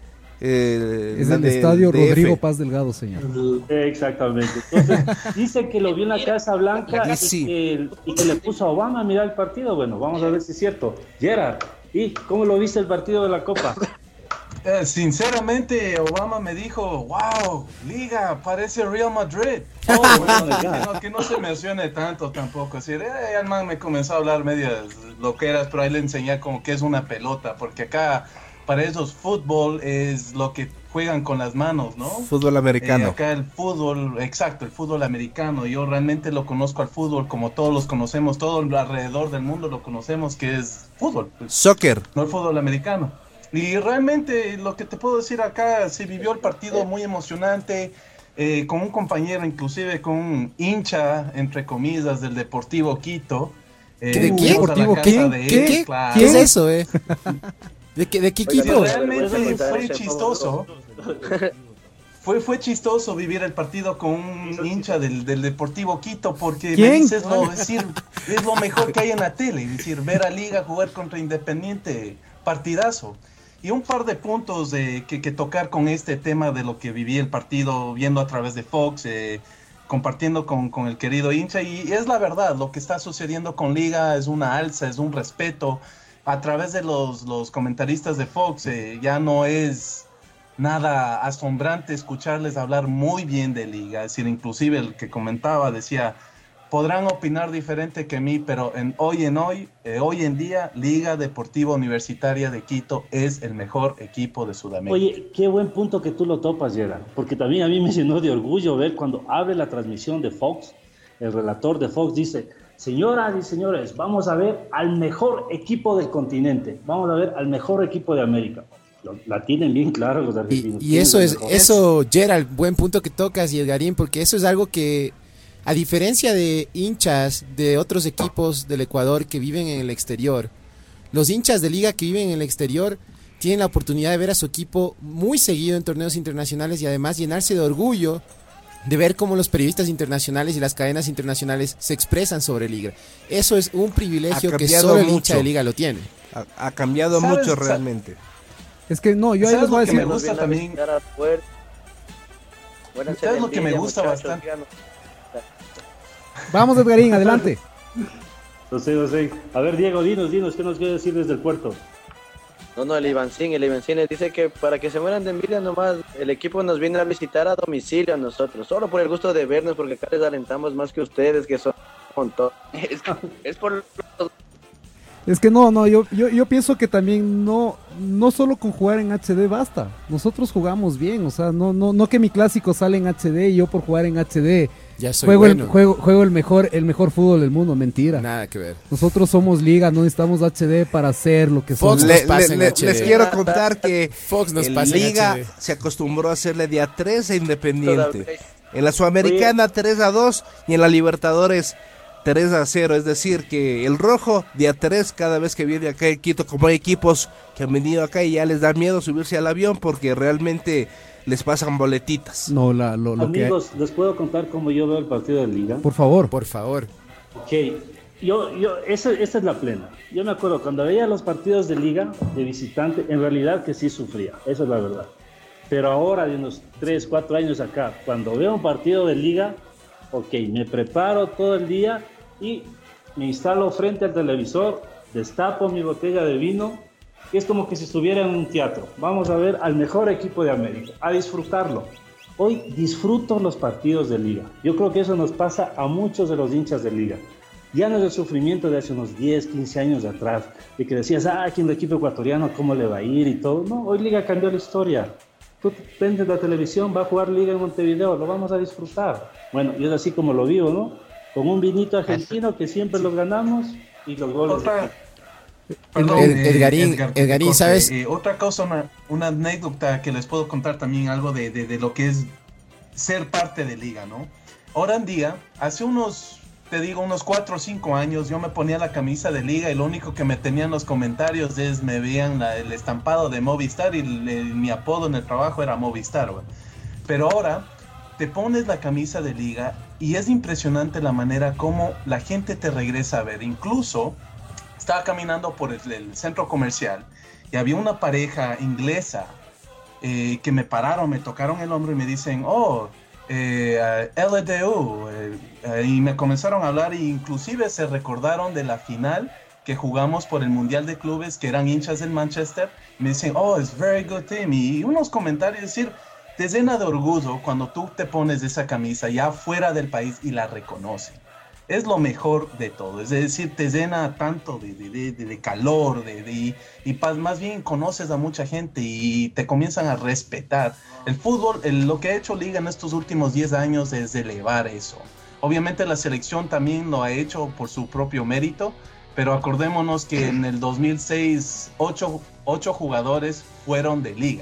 eh, es el Estadio D F. Rodrigo Paz Delgado, señor. Exactamente. Entonces, dice que lo vio en la Casa Blanca y, sí. que, y que le puso a Obama a mirar el partido. Bueno, vamos a ver si es cierto. Gerard, ¿y cómo lo viste el partido de la Copa? Eh, sinceramente, Obama me dijo, wow, Liga, parece Real Madrid. Oh, bueno, que, no, que no se mencione tanto tampoco. Así, eh, el man me comenzó a hablar medias loqueras, pero ahí le enseñé como que es una pelota, porque acá para esos fútbol es lo que juegan con las manos, ¿no? Fútbol americano. Eh, acá el fútbol, exacto, el fútbol americano. Yo realmente lo conozco al fútbol como todos los conocemos, todo alrededor del mundo lo conocemos, que es fútbol. Pues, soccer. No el fútbol americano. Y realmente lo que te puedo decir acá, se vivió el partido muy emocionante, eh, con un compañero, inclusive con un hincha, entre comillas, del Deportivo Quito. Eh, ¿De qué? ¿Deportivo Quito? ¿Qué? ¿Qué? ¿Qué? Claro. ¿Qué es eso, eh? ¿De qué, de qué equipo? Sí, realmente fue chistoso. Fue, fue chistoso vivir el partido con un hincha del, del Deportivo Quito, porque ¿Quién? me dices, lo, decir, es lo mejor que hay en la tele, es decir, ver a Liga jugar contra Independiente, partidazo. Y un par de puntos de, que, que tocar con este tema de lo que viví el partido viendo a través de Fox, eh, compartiendo con, con el querido hincha. Y es la verdad, lo que está sucediendo con Liga es una alza, es un respeto. A través de los, los comentaristas de Fox, eh, ya no es nada asombrante escucharles hablar muy bien de Liga. Es decir, inclusive el que comentaba decía, podrán opinar diferente que mí, pero en hoy en hoy, eh, hoy en día, Liga Deportiva Universitaria de Quito es el mejor equipo de Sudamérica. Oye, qué buen punto que tú lo topas, Gerard, porque también a mí me llenó de orgullo ver cuando abre la transmisión de Fox, el relator de Fox dice, señoras y señores, vamos a ver al mejor equipo del continente, vamos a ver al mejor equipo de América. La tienen bien claro los argentinos. Y, y eso es, eso, Gerard, buen punto que tocas, y Edgarín, porque eso es algo que, a diferencia de hinchas de otros equipos del Ecuador que viven en el exterior, los hinchas de Liga que viven en el exterior tienen la oportunidad de ver a su equipo muy seguido en torneos internacionales y además llenarse de orgullo de ver cómo los periodistas internacionales y las cadenas internacionales se expresan sobre Liga. Eso es un privilegio que solo el hincha de Liga lo tiene. Ha, ha cambiado mucho realmente. Es que no, yo ahí les voy a decir. Me gusta también. ¿Sabes lo que me gusta bastante? Vamos, Edgarín, adelante. No sé, no sé. A ver, Diego, dinos, dinos, ¿qué nos quiere decir desde el puerto? No, no, el Ivancín, el Ivancín dice que para que se mueran de envidia nomás, el equipo nos viene a visitar a domicilio a nosotros, solo por el gusto de vernos, porque acá les alentamos más que ustedes, que son con todo. Es, es por... Es que no, no, yo, yo, yo pienso que también no, no solo con jugar en H D basta. Nosotros jugamos bien, o sea, no, no, no que mi clásico sale en H D y yo por jugar en H D ya soy juego, bueno. el, juego, juego el mejor, el mejor fútbol del mundo, mentira. Nada que ver. Nosotros somos Liga, no necesitamos H D para hacer lo que Fox somos. nos pasa en le, H D. Les quiero contar que Fox nos el pasa Liga en H D. se acostumbró a hacerle de a tres a Independiente. En la Sudamericana tres a dos y en la Libertadores tres a cero, es decir que el rojo de a tres cada vez que viene acá en Quito, como hay equipos que han venido acá y ya les da miedo subirse al avión porque realmente les pasan boletitas. No, la, lo, lo Amigos, que... ¿les puedo contar cómo yo veo el partido de Liga? Por favor. Por favor. Ok, yo, yo, esa, esa es la plena. Yo me acuerdo, cuando veía los partidos de Liga, de visitante, en realidad que sí sufría, esa es la verdad. Pero ahora, de unos tres, cuatro años acá, cuando veo un partido de Liga, ok, me preparo todo el día y me instalo frente al televisor, destapo mi botella de vino, y es como que si estuviera en un teatro. Vamos a ver al mejor equipo de América, a disfrutarlo. Hoy disfruto los partidos de Liga. Yo creo que eso nos pasa a muchos de los hinchas de Liga. Ya no es el sufrimiento de hace unos diez, quince años atrás, de que decías, ah, aquí en el equipo ecuatoriano, ¿cómo le va a ir? Y todo. No, hoy Liga cambió la historia. Tú prendes la televisión, va a jugar Liga en Montevideo, lo vamos a disfrutar. Bueno, y es así como lo vivo, ¿no? Con un vinito argentino que siempre los ganamos y los goles. Otra, de... perdón, Ed, eh, Edgarín, Edgar, Edgarín, corte, ¿sabes? Eh, otra cosa, una, una anécdota que les puedo contar también, algo de, de, de lo que es ser parte de Liga, ¿no? Ahora en día, hace unos, te digo, unos cuatro o cinco años, yo me ponía la camisa de Liga y lo único que me tenían los comentarios es, me veían la, el estampado de Movistar y le, mi apodo en el trabajo era Movistar, güey. Pero ahora te pones la camisa de Liga y es impresionante la manera como la gente te regresa a ver. Incluso estaba caminando por el, el centro comercial y había una pareja inglesa eh, que me pararon, me tocaron el hombro y me dicen, oh, eh, uh, L D U, eh, eh, y me comenzaron a hablar e inclusive se recordaron de la final que jugamos por el Mundial de Clubes, que eran hinchas del Manchester. Me dicen, oh, it's very good team, y unos comentarios, es decir, te llena de orgullo cuando tú te pones esa camisa ya fuera del país y la reconocen. Es lo mejor de todo, es decir, te llena tanto de, de, de, de calor, de, de, y más bien conoces a mucha gente y te comienzan a respetar. El fútbol, el, lo que ha hecho Liga en estos últimos diez años es elevar eso. Obviamente la selección también lo ha hecho por su propio mérito, pero acordémonos que en el dos mil seis, ocho, ocho jugadores fueron de Liga.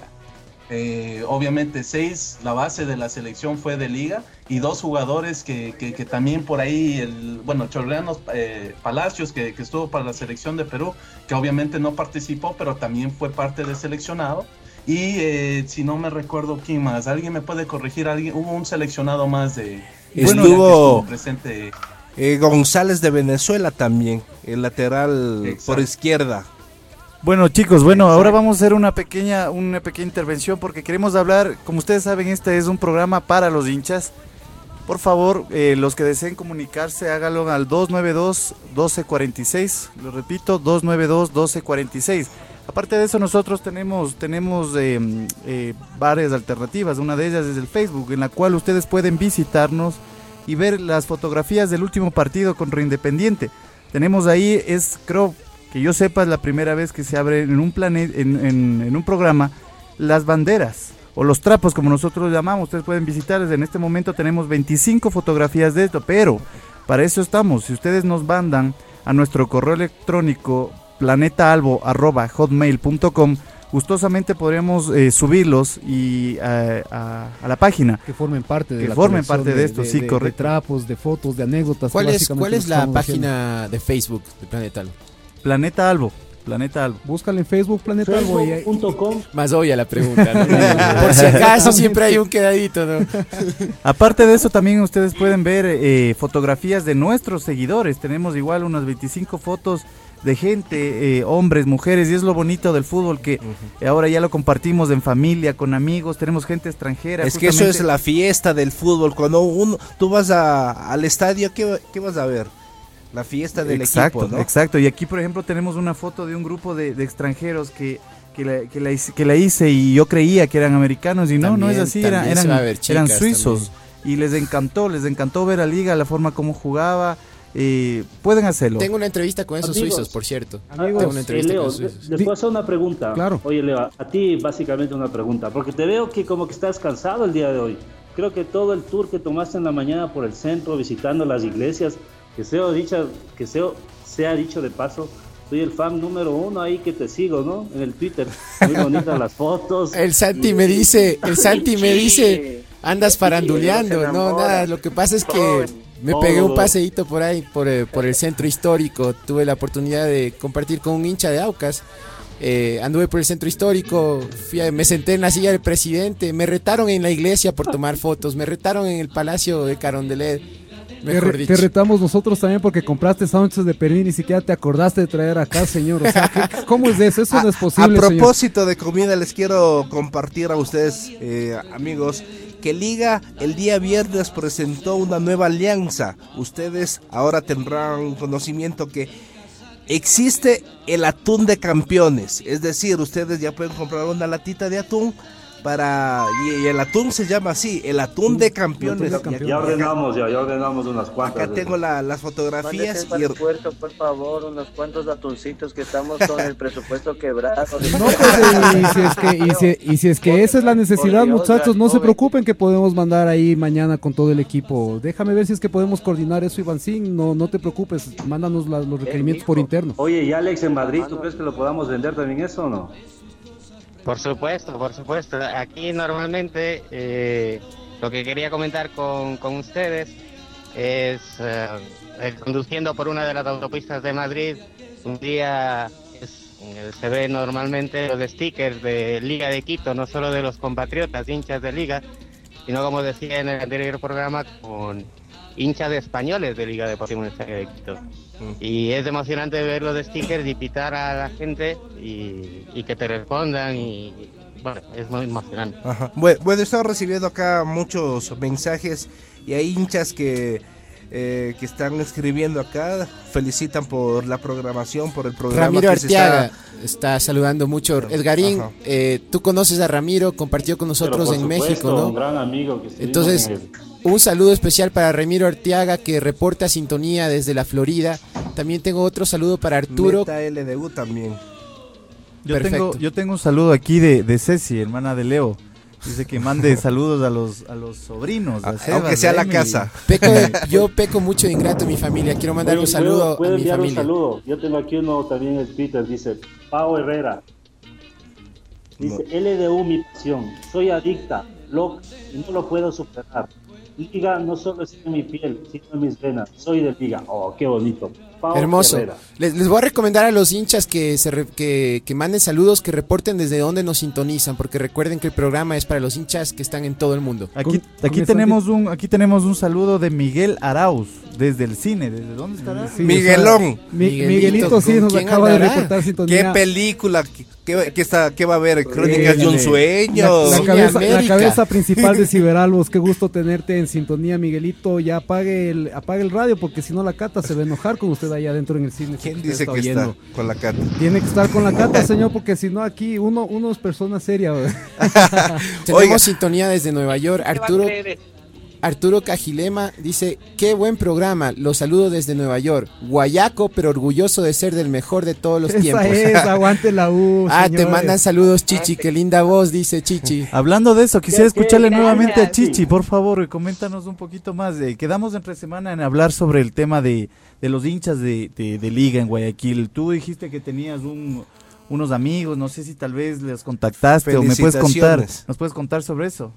Eh, obviamente seis, la base de la selección fue de Liga, y dos jugadores que, que, que también por ahí, el, bueno, Chorleanos eh, Palacios, que, que estuvo para la selección de Perú, que obviamente no participó, pero también fue parte del seleccionado. Y eh, si no me recuerdo quién más, alguien me puede corregir, alguien, hubo un seleccionado más de... Estuvo, estuvo presente. Eh, González de Venezuela también, el lateral. Exacto. Por izquierda. Bueno, chicos, bueno, ahora vamos a hacer una pequeña una pequeña intervención porque queremos hablar, como ustedes saben, este es un programa para los hinchas. Por favor, eh, los que deseen comunicarse, háganlo al dos nueve dos, uno dos cuatro seis, lo repito, dos nueve dos, uno dos cuatro seis. Aparte de eso, nosotros tenemos tenemos eh, eh, varias alternativas, una de ellas es el Facebook, en la cual ustedes pueden visitarnos y ver las fotografías del último partido contra Independiente. Tenemos ahí, es creo que yo sepa, es la primera vez que se abre en un planet, en, en, en un programa, las banderas o los trapos, como nosotros los llamamos. Ustedes pueden visitarles. En este momento tenemos veinticinco fotografías de esto, pero para eso estamos. Si ustedes nos mandan a nuestro correo electrónico planetaalbo arroba hotmail punto com, gustosamente podríamos eh, subirlos y a, a, a la página. Que formen parte de que la formen parte de, de esto, de, sí, de, correcto. De trapos, de fotos, de anécdotas. ¿Cuál es, ¿cuál es la página haciendo? de Facebook de Planeta Albo? Planeta Albo. Planeta Albo. Búscale en Facebook, Planeta Albo. Facebook.com. Más obvia la pregunta, ¿no? Por si acaso siempre hay un quedadito, ¿no? Aparte de eso, también ustedes pueden ver eh, fotografías de nuestros seguidores. Tenemos igual unas veinticinco fotos de gente, eh, hombres, mujeres, y es lo bonito del fútbol que uh-huh. ahora ya lo compartimos en familia, con amigos, tenemos gente extranjera. Es justamente... que eso es la fiesta del fútbol. Cuando uno, tú vas a, al estadio, ¿qué, ¿qué vas a ver? La fiesta del exacto, equipo, ¿no? Exacto, y aquí por ejemplo tenemos una foto de un grupo de, de extranjeros que, que, la, que, la, que la hice y yo creía que eran americanos y no, también, no es así, eran, eran, eran suizos también. Y les encantó, les encantó ver a Liga, la forma como jugaba. Eh, pueden hacerlo. Tengo una entrevista con esos Amigos, suizos, por cierto. Amigos, Tengo una entrevista eh, Leo, con esos suizos. les puedo hacer una pregunta. Claro. Oye, Leo, a ti básicamente una pregunta, porque te veo que como que estás cansado el día de hoy. Creo que todo el tour que tomaste en la mañana por el centro, visitando las iglesias, que sea dicho, que sea, sea dicho de paso, soy el fan número uno ahí que te sigo, ¿no? En el Twitter. Muy bonitas las fotos. El Santi me dice, el Santi me dice, andas faranduleando. No, nada, lo que pasa es que me pegué un paseíto por ahí, por, por el centro histórico. Tuve la oportunidad de compartir con un hincha de Aucas Eh, anduve por el centro histórico, fui a, me senté en la silla del presidente, me retaron en la iglesia por tomar fotos, me retaron en el palacio de Carondelet. Mejor te, dicho. te retamos nosotros también porque compraste sándwiches de pernil y ni siquiera te acordaste de traer acá, señor. O sea, ¿qué, ¿cómo es eso? Eso a, no es posible, A propósito señor. de comida, les quiero compartir a ustedes, eh, amigos, que Liga el día viernes presentó una nueva alianza. Ustedes ahora tendrán conocimiento que existe el atún de campeones, es decir, ustedes ya pueden comprar una latita de atún para y, y el atún se llama así, el atún de campeones. Ya, ya, ya ordenamos, ya, ya ordenamos unas cuantas. Acá tengo la, las fotografías. Para y el puerto, por favor, unos cuantos atuncitos que estamos con el presupuesto quebrado. No, pues, y, si es que, y, si, y si es que esa es la necesidad, Dios, muchachos, no se preocupen que podemos mandar ahí mañana con todo el equipo. Déjame ver si es que podemos coordinar eso, Ivancín. No, no te preocupes, mándanos la, los requerimientos por interno. Oye, y Alex en Madrid, ¿tú crees que lo podamos vender también eso o no? Por supuesto, por supuesto. Aquí normalmente eh, lo que quería comentar con, con ustedes es eh, eh, conduciendo por una de las autopistas de Madrid, un día es, eh, se ve normalmente los stickers de Liga de Quito, no solo de los compatriotas, hinchas de Liga, sino como decía en el anterior programa, con hinchas españoles de Liga Deportiva Universitaria de Quito. Y es emocionante ver los stickers y pitar a la gente y, y que te respondan y bueno, es muy emocionante. Ajá. Bueno, bueno, he estado recibiendo acá muchos mensajes y hay hinchas que eh, que están escribiendo acá, felicitan por la programación, por el programa. Ramiro que se Arteaga está... está saludando mucho. Edgarín, eh, tú conoces a Ramiro, compartió con nosotros en supuesto, México, ¿no? Un gran amigo que Entonces, el... un saludo especial para Ramiro Arteaga, que reporta sintonía desde la Florida. También tengo otro saludo para Arturo. Meta L D U también. Yo tengo, yo tengo un saludo aquí de, de Ceci, hermana de Leo. Dice que mande saludos a los a los sobrinos, a Sebas, aunque sea a la Emily. casa. Peco de, yo peco mucho de ingrato a mi familia. Quiero mandar Oye, un saludo ¿puedo, a mi enviar familia. Un saludo. Yo tengo aquí uno también en Twitter, dice Pau Herrera. Dice, no. L D U mi pasión, soy adicta, loca y no lo puedo superar. Liga no solo está en mi piel, sino en mis venas. Soy de Liga. Oh, qué bonito. Pau Hermoso. Herrera. Les, les voy a recomendar a los hinchas que, se re, que, que manden saludos, que reporten desde dónde nos sintonizan, porque recuerden que el programa es para los hinchas que están en todo el mundo. Aquí, aquí tenemos un aquí tenemos un saludo de Miguel Arauz, desde el cine. ¿Desde dónde estará? Sí, Miguelón. O sea, mi, Miguelito sí nos acaba hablará? de reportar sintonía. ¿Qué película? ¿Qué, qué, está, qué va a haber? ¿Crónicas eh, de un sueño? La, la, cabeza, la cabeza principal de Ciberalbos. Qué gusto tenerte en sintonía, Miguelito. Ya apague el, apague el radio, porque si no la Cata se va a enojar con usted allá adentro en el cine. ¿Quién dice está que oyendo. Está con la Cata? Tiene que estar con la Cata, señor, porque si no aquí uno, uno es persona seria. Tenemos Oiga. sintonía desde Nueva York. Arturo... Arturo Cajilema dice, qué buen programa, los saludo desde Nueva York, guayaco pero orgulloso de ser del mejor de todos los Esa tiempos. Es, aguante la U, Ah, señores. te mandan saludos, Chichi, qué linda voz, dice Chichi. Hablando de eso, quisiera escucharle nuevamente a Chichi, por favor, coméntanos un poquito más. Eh, quedamos entre semana en hablar sobre el tema de, de los hinchas de, de, de Liga en Guayaquil. Tú dijiste que tenías un, unos amigos, no sé si tal vez les contactaste o me puedes contar, nos puedes contar sobre eso.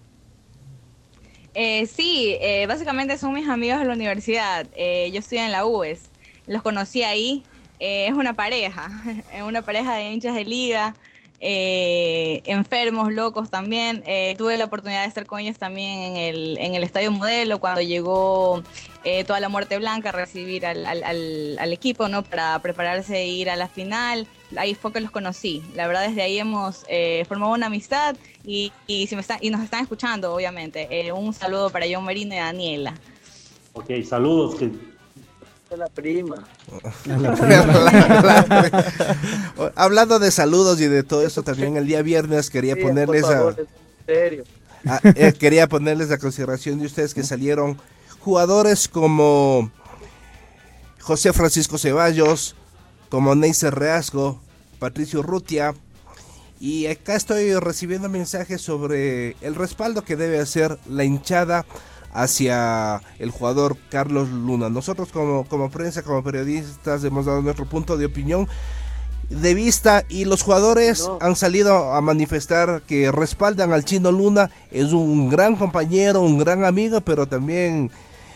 Eh, sí, eh, básicamente son mis amigos de la universidad. Eh, yo estoy en la U E S, los conocí ahí. Eh, es una pareja, es una pareja de hinchas de Liga, eh, enfermos, locos también. Eh, tuve la oportunidad de estar con ellos también en el, en el Estadio Modelo cuando llegó eh, toda la Muerte Blanca a recibir al, al, al, al equipo, ¿no? Para prepararse e ir a la final. Ahí fue que los conocí. La verdad, desde ahí hemos eh, formado una amistad y, y, si me está, y nos están escuchando, obviamente. Eh, un saludo para John Merino y Daniela. Ok, saludos. Que... La prima. La prima. Hablando de saludos y de todo eso, también el día viernes quería sí, ponerles favor, a, en serio. a eh, quería ponerles a consideración de ustedes que salieron jugadores como José Francisco Ceballos, como Neisser Reasco, Patricio Urrutia, y acá estoy recibiendo mensajes sobre el respaldo que debe hacer la hinchada hacia el jugador Carlos Luna. Nosotros como, como prensa, como periodistas, hemos dado nuestro punto de opinión de vista y los jugadores no. han salido a manifestar que respaldan al Chino Luna. Es un gran compañero, un gran amigo, pero también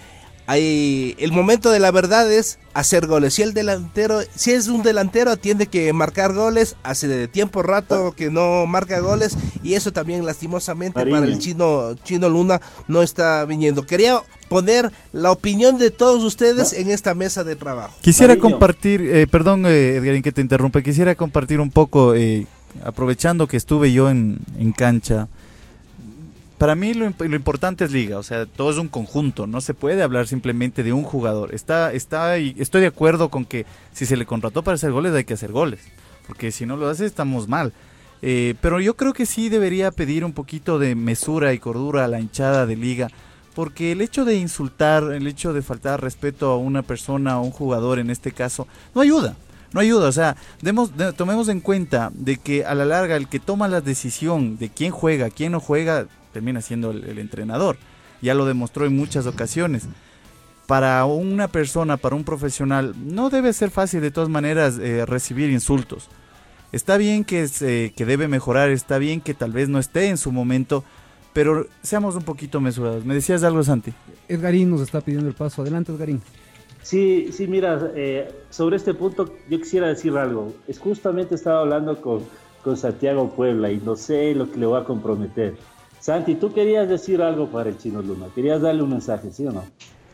Hay, el momento de la verdad es hacer goles. Si el delantero, si es un delantero, tiene que marcar goles. Hace de tiempo rato que no marca goles y eso también lastimosamente Cariño. para el chino Chino Luna no está viniendo. Quería poner la opinión de todos ustedes en esta mesa de trabajo. Quisiera Cariño. compartir, eh, perdón eh, Edgarín que te interrumpe, quisiera compartir un poco, eh, aprovechando que estuve yo en, en cancha. Para mí lo, lo importante es liga, o sea, todo es un conjunto, no se puede hablar simplemente de un jugador. Está, está, y estoy de acuerdo con que si se le contrató para hacer goles hay que hacer goles, porque si no lo hace estamos mal. Eh, pero yo creo que sí debería pedir un poquito de mesura y cordura a la hinchada de liga, porque el hecho de insultar, el hecho de faltar respeto a una persona, a un jugador en este caso, no ayuda. No ayuda, o sea, demos, de, tomemos en cuenta de que a la larga el que toma la decisión de quién juega, quién no juega, termina siendo el, el entrenador. Ya lo demostró en muchas ocasiones. Para una persona, para un profesional, no debe ser fácil de todas maneras eh, recibir insultos. Está bien que, se, que debe mejorar, está bien que tal vez no esté en su momento, pero seamos un poquito mesurados. ¿Me decías algo, Santi? Edgarín nos está pidiendo el paso. Adelante, Edgarín. Sí, sí, mira, eh, sobre este punto yo quisiera decir algo. Es justamente estaba hablando con, con Santiago Puebla y no sé lo que le voy a comprometer. Santi, tú querías decir algo para el Chino Luna, querías darle un mensaje, ¿sí o no?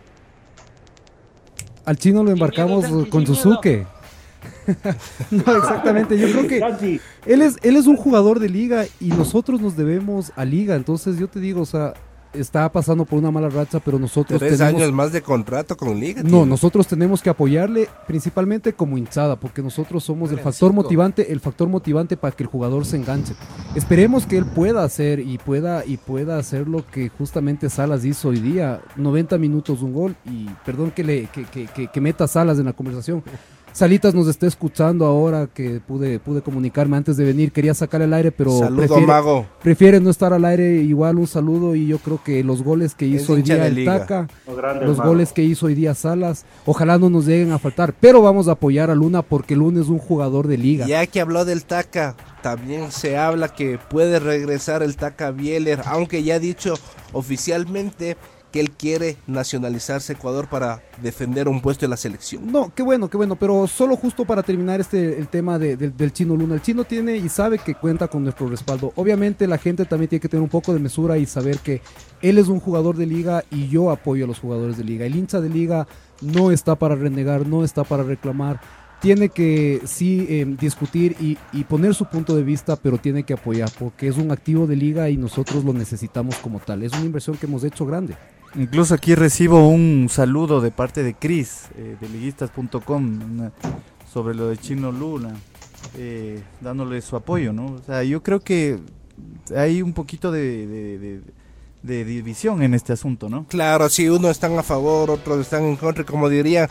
Al Chino lo embarcamos con Suzuki. No, exactamente, yo creo que él es, él es un jugador de liga y nosotros nos debemos a liga, entonces yo te digo, o sea, está pasando por una mala racha, pero nosotros Tres tenemos... años más de contrato con liga. No, tío. Nosotros tenemos que apoyarle principalmente como hinchada, porque nosotros somos el factor motivante, el factor motivante para que el jugador se enganche. Esperemos que él pueda hacer y pueda y pueda hacer lo que justamente Salas hizo hoy día, noventa minutos un gol y perdón que le que, que, que, que meta Salas en la conversación. Salitas nos está escuchando ahora que pude pude comunicarme antes de venir, quería sacar el aire, pero saludo, prefiere, Mago. prefiere no estar al aire. Igual un saludo y yo creo que los goles que hizo hoy día el Taca, los Mago. goles que hizo hoy día Salas, ojalá no nos lleguen a faltar, pero vamos a apoyar a Luna porque Luna es un jugador de liga. Ya que habló del Taca, también se habla que puede regresar el Taca Bieler, aunque ya ha dicho oficialmente que él quiere nacionalizarse Ecuador para defender un puesto en la selección. No, qué bueno, qué bueno, pero solo justo para terminar este el tema de, de, del Chino Luna. El Chino tiene y sabe que cuenta con nuestro respaldo. Obviamente la gente también tiene que tener un poco de mesura y saber que él es un jugador de liga y yo apoyo a los jugadores de liga. El hincha de liga no está para renegar, no está para reclamar. Tiene que sí eh, discutir y, y poner su punto de vista, pero tiene que apoyar porque es un activo de liga y nosotros lo necesitamos como tal. Es una inversión que hemos hecho grande. Incluso aquí recibo un saludo de parte de Chris, eh, de liguistas punto com, sobre lo de Chino Luna, eh, dándole su apoyo, ¿no? O sea, yo creo que hay un poquito de, de, de, de división en este asunto, ¿no? Claro, si unos están a favor, otros están en contra, como diría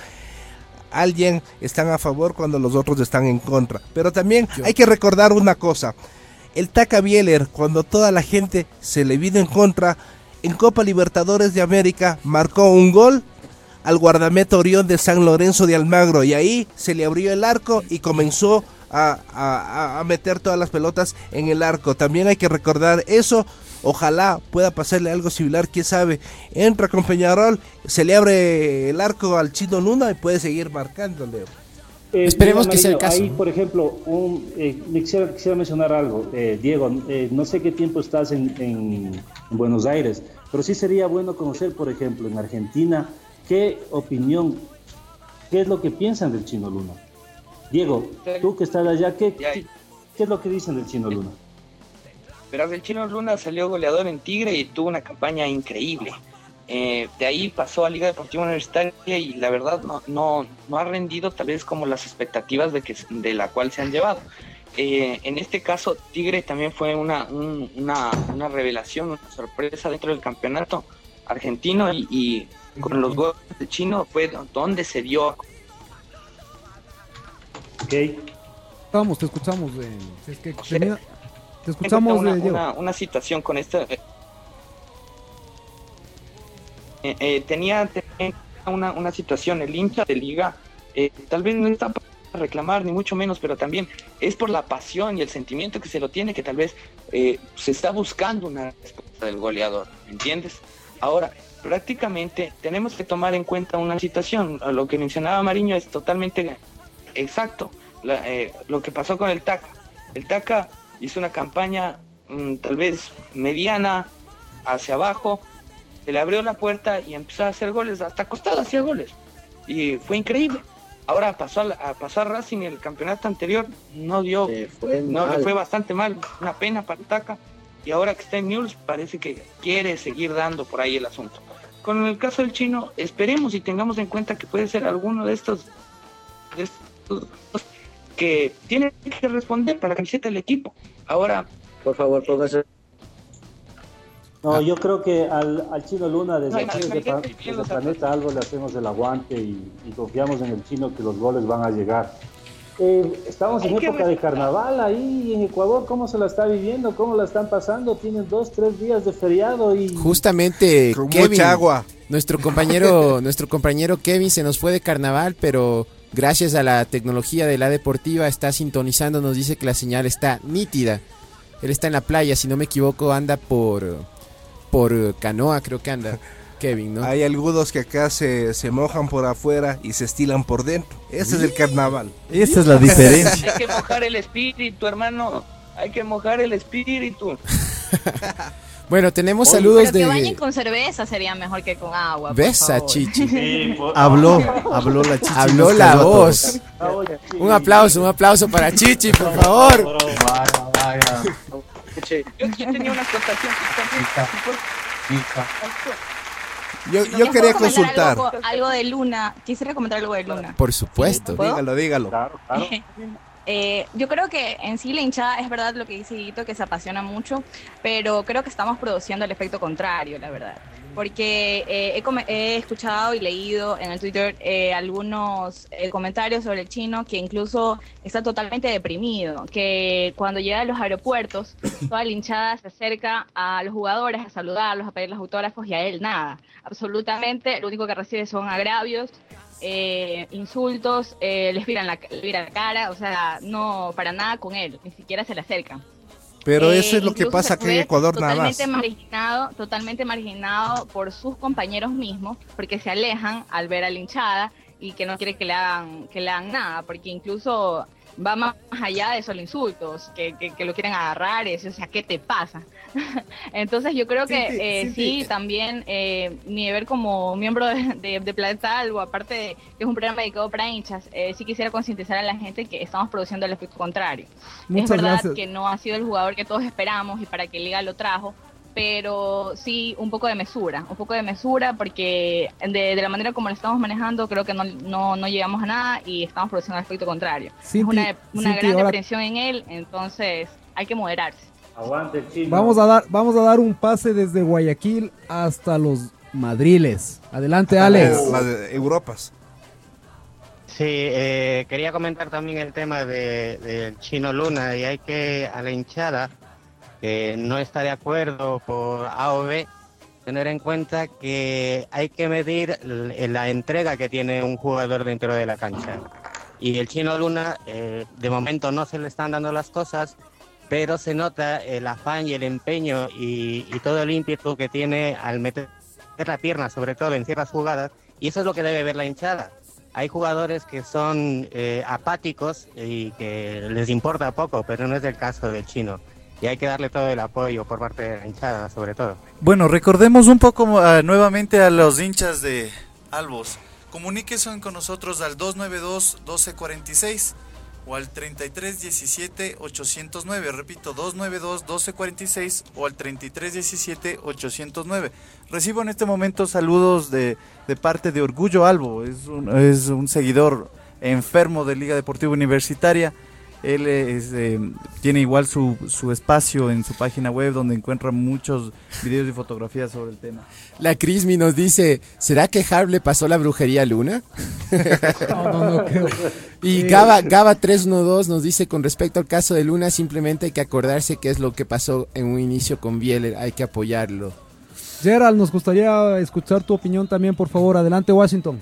alguien, están a favor cuando los otros están en contra. Pero también yo. hay que recordar una cosa, el Taca Bieler, cuando toda la gente se le vino en contra, en Copa Libertadores de América marcó un gol al guardameta Orión de San Lorenzo de Almagro y ahí se le abrió el arco y comenzó a, a, a meter todas las pelotas en el arco. También hay que recordar eso, ojalá pueda pasarle algo similar, quién sabe, entra con Peñarol, se le abre el arco al Chino Luna y puede seguir marcándole. Eh, Esperemos Diego, que sea el caso. Ahí, por ejemplo, un, eh, quisiera, quisiera mencionar algo. Eh, Diego, eh, no sé qué tiempo estás en, en, en Buenos Aires, pero sí sería bueno conocer, por ejemplo, en Argentina, qué opinión, qué es lo que piensan del Chino Luna. Diego, tú que estás allá, ¿qué, qué, qué es lo que dicen del Chino Luna? Verás, el Chino Luna salió goleador en Tigre y tuvo una campaña increíble. Eh, de ahí pasó a Liga Deportiva Universitaria y la verdad no, no, no ha rendido tal vez como las expectativas de, que, de la cual se han llevado. Eh, en este caso Tigre también fue una, un, una, una revelación, una sorpresa dentro del campeonato argentino y, y con los goles de Chino fue donde se dio. Ok. Vamos, te escuchamos. Eh, es que tenía, te escuchamos. Una, eh, una, una situación con esta... Eh, Eh, eh, tenía, tenía una, una situación, el hincha de liga eh, tal vez no está para reclamar ni mucho menos, pero también es por la pasión y el sentimiento que se lo tiene que tal vez eh, se está buscando una respuesta del goleador, ¿me entiendes? Ahora, prácticamente tenemos que tomar en cuenta una situación. Lo que mencionaba Mariño es totalmente exacto. La, eh, lo que pasó con el T A C. El T A C hizo una campaña mmm, tal vez mediana hacia abajo, se le abrió la puerta y empezó a hacer goles, hasta costado hacía goles. Y fue increíble. Ahora pasó a, a pasar Racing en el campeonato anterior, no dio, eh, fue no, le fue bastante mal, una pena para el T A C. Y ahora que está en Newell's parece que quiere seguir dando por ahí el asunto. Con el caso del Chino, esperemos y tengamos en cuenta que puede ser alguno de estos, de estos que tiene que responder para la camiseta del equipo. Ahora, por favor, póngase. No, yo creo que al, al Chino Luna, desde, no, desde, desde, desde Planeta Albo le hacemos el aguante y, y confiamos en el Chino que los goles van a llegar. Eh, estamos en época de carnaval ahí en Ecuador. ¿Cómo se la está viviendo? ¿Cómo la están pasando? Tienen dos, tres días de feriado y... Justamente, con Kevin, mucha agua. Nuestro compañero, nuestro compañero Kevin se nos fue de carnaval, pero gracias a la tecnología de la deportiva está sintonizando, nos dice que la señal está nítida. Él está en la playa, si no me equivoco, anda por, por Canoa, creo que anda. Kevin, ¿no? Hay algunos que acá se, se mojan por afuera y se estilan por dentro. Ese es el carnaval. Esa es la diferencia. Hay que mojar el espíritu, hermano. Hay que mojar el espíritu. Bueno, tenemos Oye, saludos pero de... que bañen con cerveza sería mejor que con agua. Besa, Chichi. Sí, por... Habló, habló la Chichi. Habló la voz. Un aplauso, un aplauso para Chichi, por favor. Vaya, vaya. Yo, yo tenía una acotación. Yo, yo quería consultar. Algo, algo de Luna. Quisiera comentar algo de Luna. Por supuesto. ¿Puedo? Dígalo, dígalo. Claro, claro. Eh, yo creo que en sí la hinchada es verdad lo que dice Guito, que se apasiona mucho, pero creo que estamos produciendo el efecto contrario, la verdad. Porque eh, he, com- he escuchado y leído en el Twitter eh, algunos eh, comentarios sobre el Chino que incluso está totalmente deprimido, que cuando llega a los aeropuertos toda la hinchada se acerca a los jugadores a saludarlos, a pedir los autógrafos y a él nada. Absolutamente, lo único que recibe son agravios, Eh, insultos, eh, les viran la, le viran la cara, o sea, no para nada con él, ni siquiera se le acercan. Pero Eh, eso es lo que pasa aquí en Ecuador nada más. Totalmente marginado, totalmente marginado por sus compañeros mismos, porque se alejan al ver a la hinchada y que no quiere que le hagan, que le hagan nada, porque incluso va más allá de solo insultos, que, que, que lo quieren agarrar, y eso, o sea, ¿qué te pasa? Entonces yo creo que Cinti, eh, Cinti. sí, también eh, mi deber como miembro de, de, de Planeta Albo, aparte de que es un programa dedicado para hinchas, eh, sí quisiera concientizar a la gente que estamos produciendo el efecto contrario. Muchas es verdad gracias. que no ha sido el jugador que todos esperamos y para que Liga lo trajo, pero sí un poco de mesura, un poco de mesura porque de, de la manera como lo estamos manejando creo que no, no, no llegamos a nada y estamos produciendo el efecto contrario. Cinti, es una, una Cinti, gran ahora- depresión en él, entonces hay que moderarse. Aguante, Chino. Vamos a dar, vamos a dar un pase desde Guayaquil hasta los Madriles. Adelante, Alex. Las de Europas. Sí, eh, quería comentar también el tema de, del Chino Luna y hay que a la hinchada que no está de acuerdo por A o B tener en cuenta que hay que medir l- la entrega que tiene un jugador dentro de la cancha. Y el Chino Luna eh, de momento no se le están dando las cosas, pero se nota el afán y el empeño y, y todo el ímpetu que tiene al meter la pierna, sobre todo en ciertas jugadas, y eso es lo que debe ver la hinchada. Hay jugadores que son eh, apáticos y que les importa poco, pero no es el caso del Chino. Y hay que darle todo el apoyo por parte de la hinchada, sobre todo. Bueno, recordemos un poco uh, nuevamente a los hinchas de Albos. Comuníquense con nosotros al dos nueve dos, uno dos cuatro seis o al treinta y tres diecisiete ochocientos nueve. Repito, dos nueve dos, uno dos cuatro seis o al treinta y tres diecisiete ochocientos nueve. Recibo en este momento saludos de, de parte de Orgullo Albo. Es un, es un seguidor enfermo de Liga Deportiva Universitaria. Él es, eh, tiene igual su, su espacio en su página web donde encuentra muchos videos y fotografías sobre el tema. La Crismi nos dice, ¿será que Harb le pasó la brujería a Luna? No, no, no creo. Y Eh, Gaba, Gaba tres uno dos nos dice, con respecto al caso de Luna, simplemente hay que acordarse qué es lo que pasó en un inicio con Bieler, hay que apoyarlo. Gerald, nos gustaría escuchar tu opinión también, por favor. Adelante, Washington.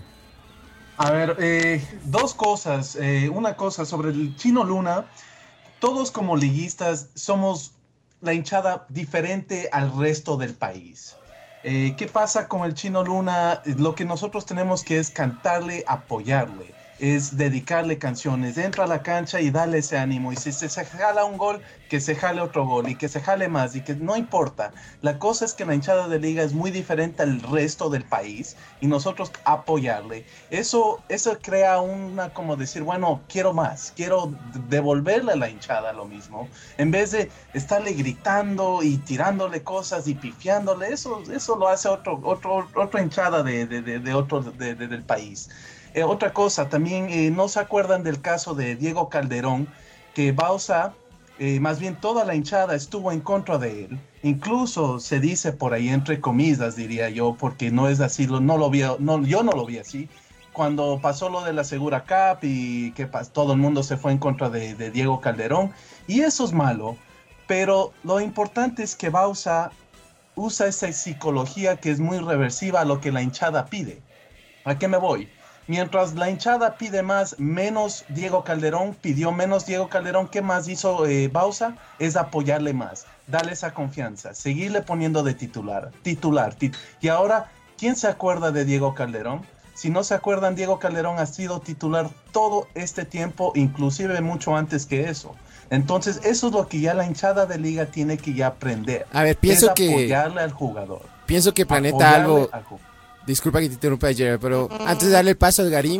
A ver, eh, dos cosas. Eh, una cosa sobre el Chino Luna. Todos como liguistas somos la hinchada diferente al resto del país. Eh, ¿Qué pasa con el Chino Luna? Lo que nosotros tenemos que es cantarle, apoyarle, es dedicarle canciones, entra a la cancha y dale ese ánimo, y si se, se jala un gol, que se jale otro gol, y que se jale más, y que no importa. La cosa es que la hinchada de Liga es muy diferente al resto del país, y nosotros apoyarle. Eso, eso crea una, como decir, bueno, quiero más, quiero devolverle a la hinchada lo mismo, en vez de estarle gritando y tirándole cosas y pifiándole. Eso, eso lo hace otro, otro, otra hinchada de, de, de, de otro, de, de, del país. Eh, otra cosa, también eh, no se acuerdan del caso de Diego Calderón, que Bausa, eh, más bien toda la hinchada estuvo en contra de él. Incluso se dice por ahí, entre comillas, diría yo, porque no es así, lo, no lo vi, no, yo no lo vi así. Cuando pasó lo de la Segura Cup y que todo el mundo se fue en contra de, de Diego Calderón, y eso es malo, pero lo importante es que Bausa usa esa psicología que es muy reversiva a lo que la hinchada pide. ¿A qué me voy? Mientras la hinchada pide más, menos Diego Calderón, pidió menos Diego Calderón, ¿qué más hizo eh, Bausa? Es apoyarle más, darle esa confianza, seguirle poniendo de titular, titular, tit y ahora, ¿quién se acuerda de Diego Calderón? Si no se acuerdan, Diego Calderón ha sido titular todo este tiempo, inclusive mucho antes que eso. Entonces, eso es lo que ya la hinchada de Liga tiene que ya aprender. A ver, pienso es que... apoyarle al jugador. Pienso que Planeta Albo... Disculpa que te interrumpa, Gerard, pero antes de darle el paso al Garim,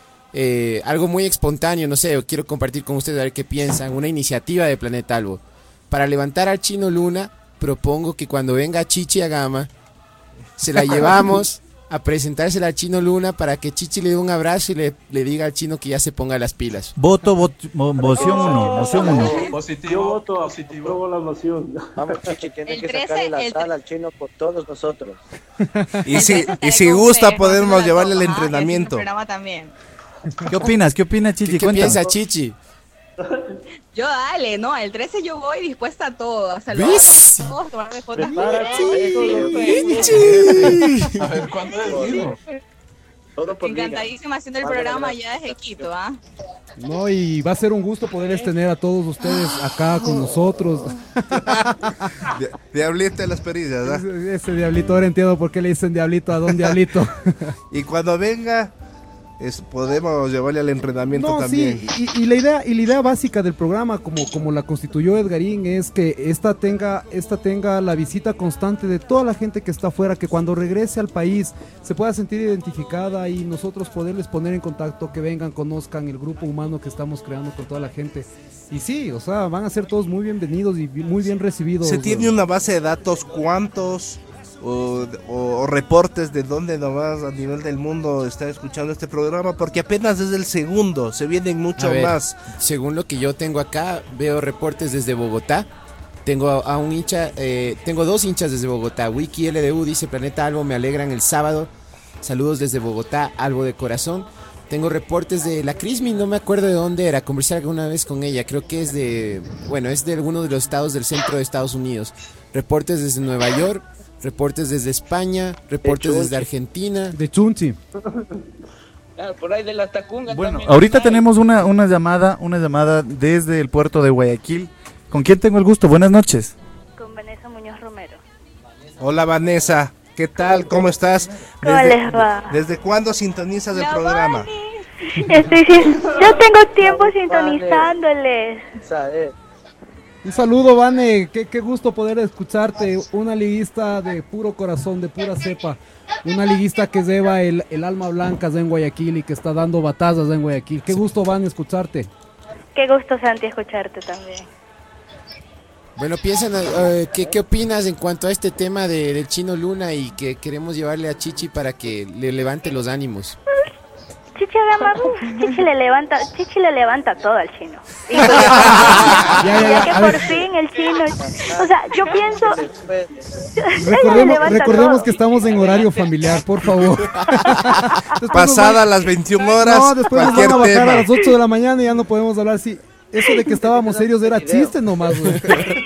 eh, algo muy espontáneo, no sé, quiero compartir con ustedes a ver qué piensan, una iniciativa de Planeta Albo. Para levantar al Chino Luna, propongo que cuando venga Chichi a Gama, se la llevamos a presentársela al Chino Luna para que Chichi le dé un abrazo y le, le diga al Chino que ya se ponga las pilas. Voto, voto moción uno, moción uno. Positivo, yo voto positivo. Apruebo la moción. Vamos, Chichi, tiene El que trece, sacarle la el sala al Chino por todos nosotros. Y si, y si gusta podemos llevarle el entrenamiento. También. ¿Qué opinas? ¿Qué opina Chichi? ¿Qué, qué Cuéntame. piensa Chichi? Yo dale, no, el trece yo voy dispuesta a todo. O sea, ¿Ves? lo todos, tomarme fotos. Chichi. A ver, ¿cuándo es el mismo? Todo por Encantadísima haciendo el programa ya desde Quito, ¿ah? No, y va a ser un gusto poderles tener a todos ustedes acá con nosotros. Diablito de las perillas, ¿verdad? Ese, ese diablito, ahora entiendo por qué le dicen diablito a don Diablito. Y cuando venga, es, podemos llevarle al entrenamiento no, también. Sí, y, y, la idea, y la idea básica del programa, como, como la constituyó Edgarín, es que esta tenga, esta tenga la visita constante de toda la gente que está afuera, que cuando regrese al país se pueda sentir identificada y nosotros poderles poner en contacto, que vengan, conozcan el grupo humano que estamos creando con toda la gente. Y sí, o sea, van a ser todos muy bienvenidos y muy bien recibidos. ¿Se tiene una base de datos cuántos o, o, o reportes de dónde nomás a nivel del mundo está escuchando este programa? Porque apenas es el segundo, se vienen mucho ver, más. Según lo que yo tengo acá, veo reportes desde Bogotá. Tengo a, a un hincha, eh, tengo dos hinchas desde Bogotá. Wiki L D U dice: Planeta Albo, me alegran el sábado. Saludos desde Bogotá, Albo de corazón. Tengo reportes de la Crismi, no me acuerdo de dónde era, conversé alguna vez con ella, creo que es de, bueno, es de alguno de los estados del centro de Estados Unidos. Reportes desde Nueva York, reportes desde España, reportes de desde Argentina. De Chunchi. Claro, por ahí de la Tacunga. Bueno, ahorita tenemos una, una llamada, una llamada desde el puerto de Guayaquil. ¿Con quién tengo el gusto? Buenas noches. Con Vanessa Muñoz Romero. Hola Vanessa, ¿qué tal? ¿Cómo estás? ¿Cómo ¿Desde, les va? ¿Desde cuándo sintonizas el La programa? Estoy, yo tengo tiempo sintonizándoles. Un saludo, Vane, qué, qué gusto poder escucharte, una liguista de puro corazón, de pura cepa, una liguista que lleva el, el alma blanca en Guayaquil y que está dando batallas en Guayaquil. Qué gusto, Vane, escucharte. Qué gusto, Santi, escucharte también. Bueno, piensan, uh, ¿qué, ¿qué opinas en cuanto a este tema de, del Chino Luna y que queremos llevarle a Chichi para que le levante los ánimos? Chichi Gama, Chichi le levanta, Chichi le levanta todo al Chino. Y pues, ya, ya, ya que ya, por fin el Chino, o sea, yo pienso, recordemos, recordemos que estamos en horario familiar, por favor. Pasada las veintiuna horas, no, después nos cualquier van a bajar tema. a las ocho de la mañana y ya no podemos hablar. Sí, eso de que estábamos serios era chiste nomás, güey.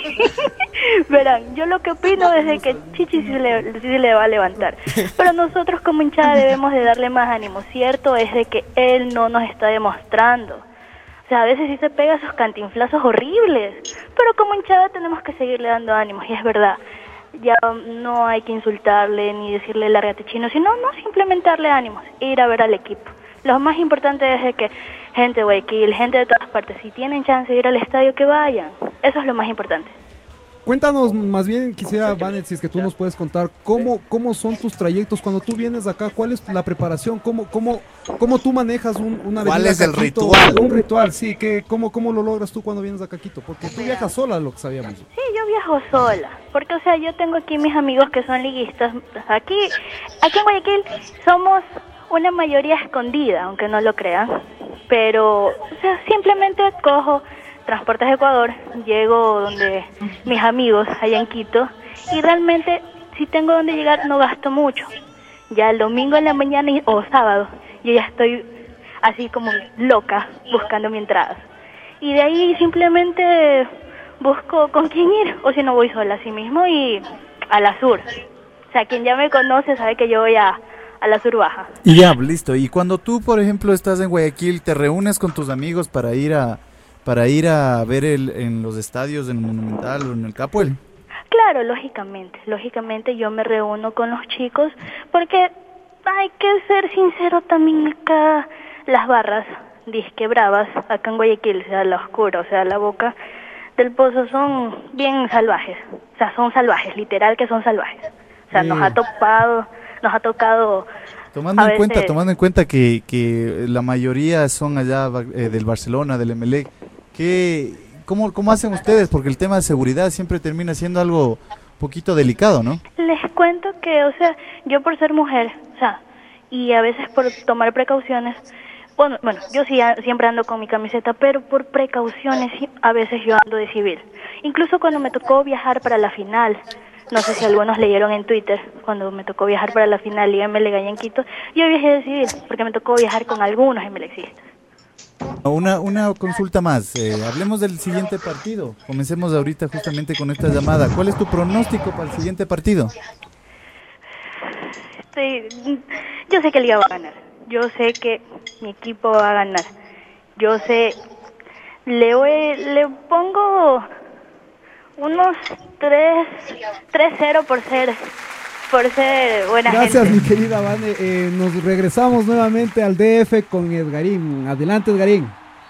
Verán, yo lo que opino es de que Chichi sí le, sí le va a levantar, pero nosotros como hinchada debemos de darle más ánimo. Cierto es de que él no nos está demostrando, o sea, a veces sí se pega esos cantinflazos horribles, pero como hinchada tenemos que seguirle dando ánimos, y es verdad, ya no hay que insultarle ni decirle lárgate chino, sino no simplemente darle ánimos, ir a ver al equipo. Lo más importante es de que gente de Guayaquil, gente de todas partes, si tienen chance de ir al estadio, que vayan. Eso es lo más importante. Cuéntanos, más bien quisiera, Vanet, si es que tú nos puedes contar cómo, cómo son tus trayectos cuando tú vienes acá, cuál es la preparación, cómo, cómo, cómo tú manejas un, una ¿Cuál venida es el acá a Quito? ritual? Un ritual, sí, que, ¿cómo, ¿cómo lo logras tú cuando vienes acá a Quito? Porque tú viajas sola, lo que sabíamos. Sí, yo viajo sola, porque o sea, yo tengo aquí mis amigos que son liguistas. Aquí, aquí en Guayaquil somos una mayoría escondida, aunque no lo crean, pero o sea, simplemente cojo Transportes Ecuador, llego donde mis amigos allá en Quito y realmente si tengo donde llegar no gasto mucho. Ya el domingo en la mañana y, o sábado yo ya estoy así como loca buscando mi entrada. Y de ahí simplemente busco con quién ir, o si no voy sola así mismo y a la sur. O sea, quien ya me conoce sabe que yo voy a, a la sur baja. Y ya, listo. Y cuando tú, por ejemplo, estás en Guayaquil, ¿te reúnes con tus amigos para ir a para ir a ver el, en los estadios del Monumental o en el Capuel? Claro, lógicamente. Lógicamente yo me reúno con los chicos porque hay que ser sincero también acá. Las barras disque bravas acá en Guayaquil, o sea, la oscura, o sea, la boca del pozo son bien salvajes. O sea, son salvajes, literal que son salvajes. O sea, Sí. nos ha topado, nos ha tocado... Tomando a en cuenta, veces- tomando en cuenta que, que la mayoría son allá eh, del Barcelona, del Emelec, ¿qué, cómo, ¿cómo hacen ustedes? Porque el tema de seguridad siempre termina siendo algo poquito delicado, ¿no? Les cuento que, o sea, yo por ser mujer, o sea, y a veces por tomar precauciones, bueno, bueno yo sí a- siempre ando con mi camiseta, pero por precauciones sí, a veces yo ando de civil. Incluso cuando me tocó viajar para la final, no sé si algunos leyeron en Twitter, cuando me tocó viajar para la final y M L G en Quito, yo viajé de civil, porque me tocó viajar con algunos MLXistas. Una, una consulta más, eh, hablemos del siguiente partido, comencemos ahorita justamente con esta llamada. ¿Cuál es tu pronóstico para el siguiente partido? Sí, yo sé que Liga va a ganar, yo sé que mi equipo va a ganar, yo sé, le, voy- le pongo unos tres cero por ser, por ser buena Gracias, gente. mi querida Vane. Eh, nos regresamos nuevamente al D F con Edgarín. Adelante, Edgarín.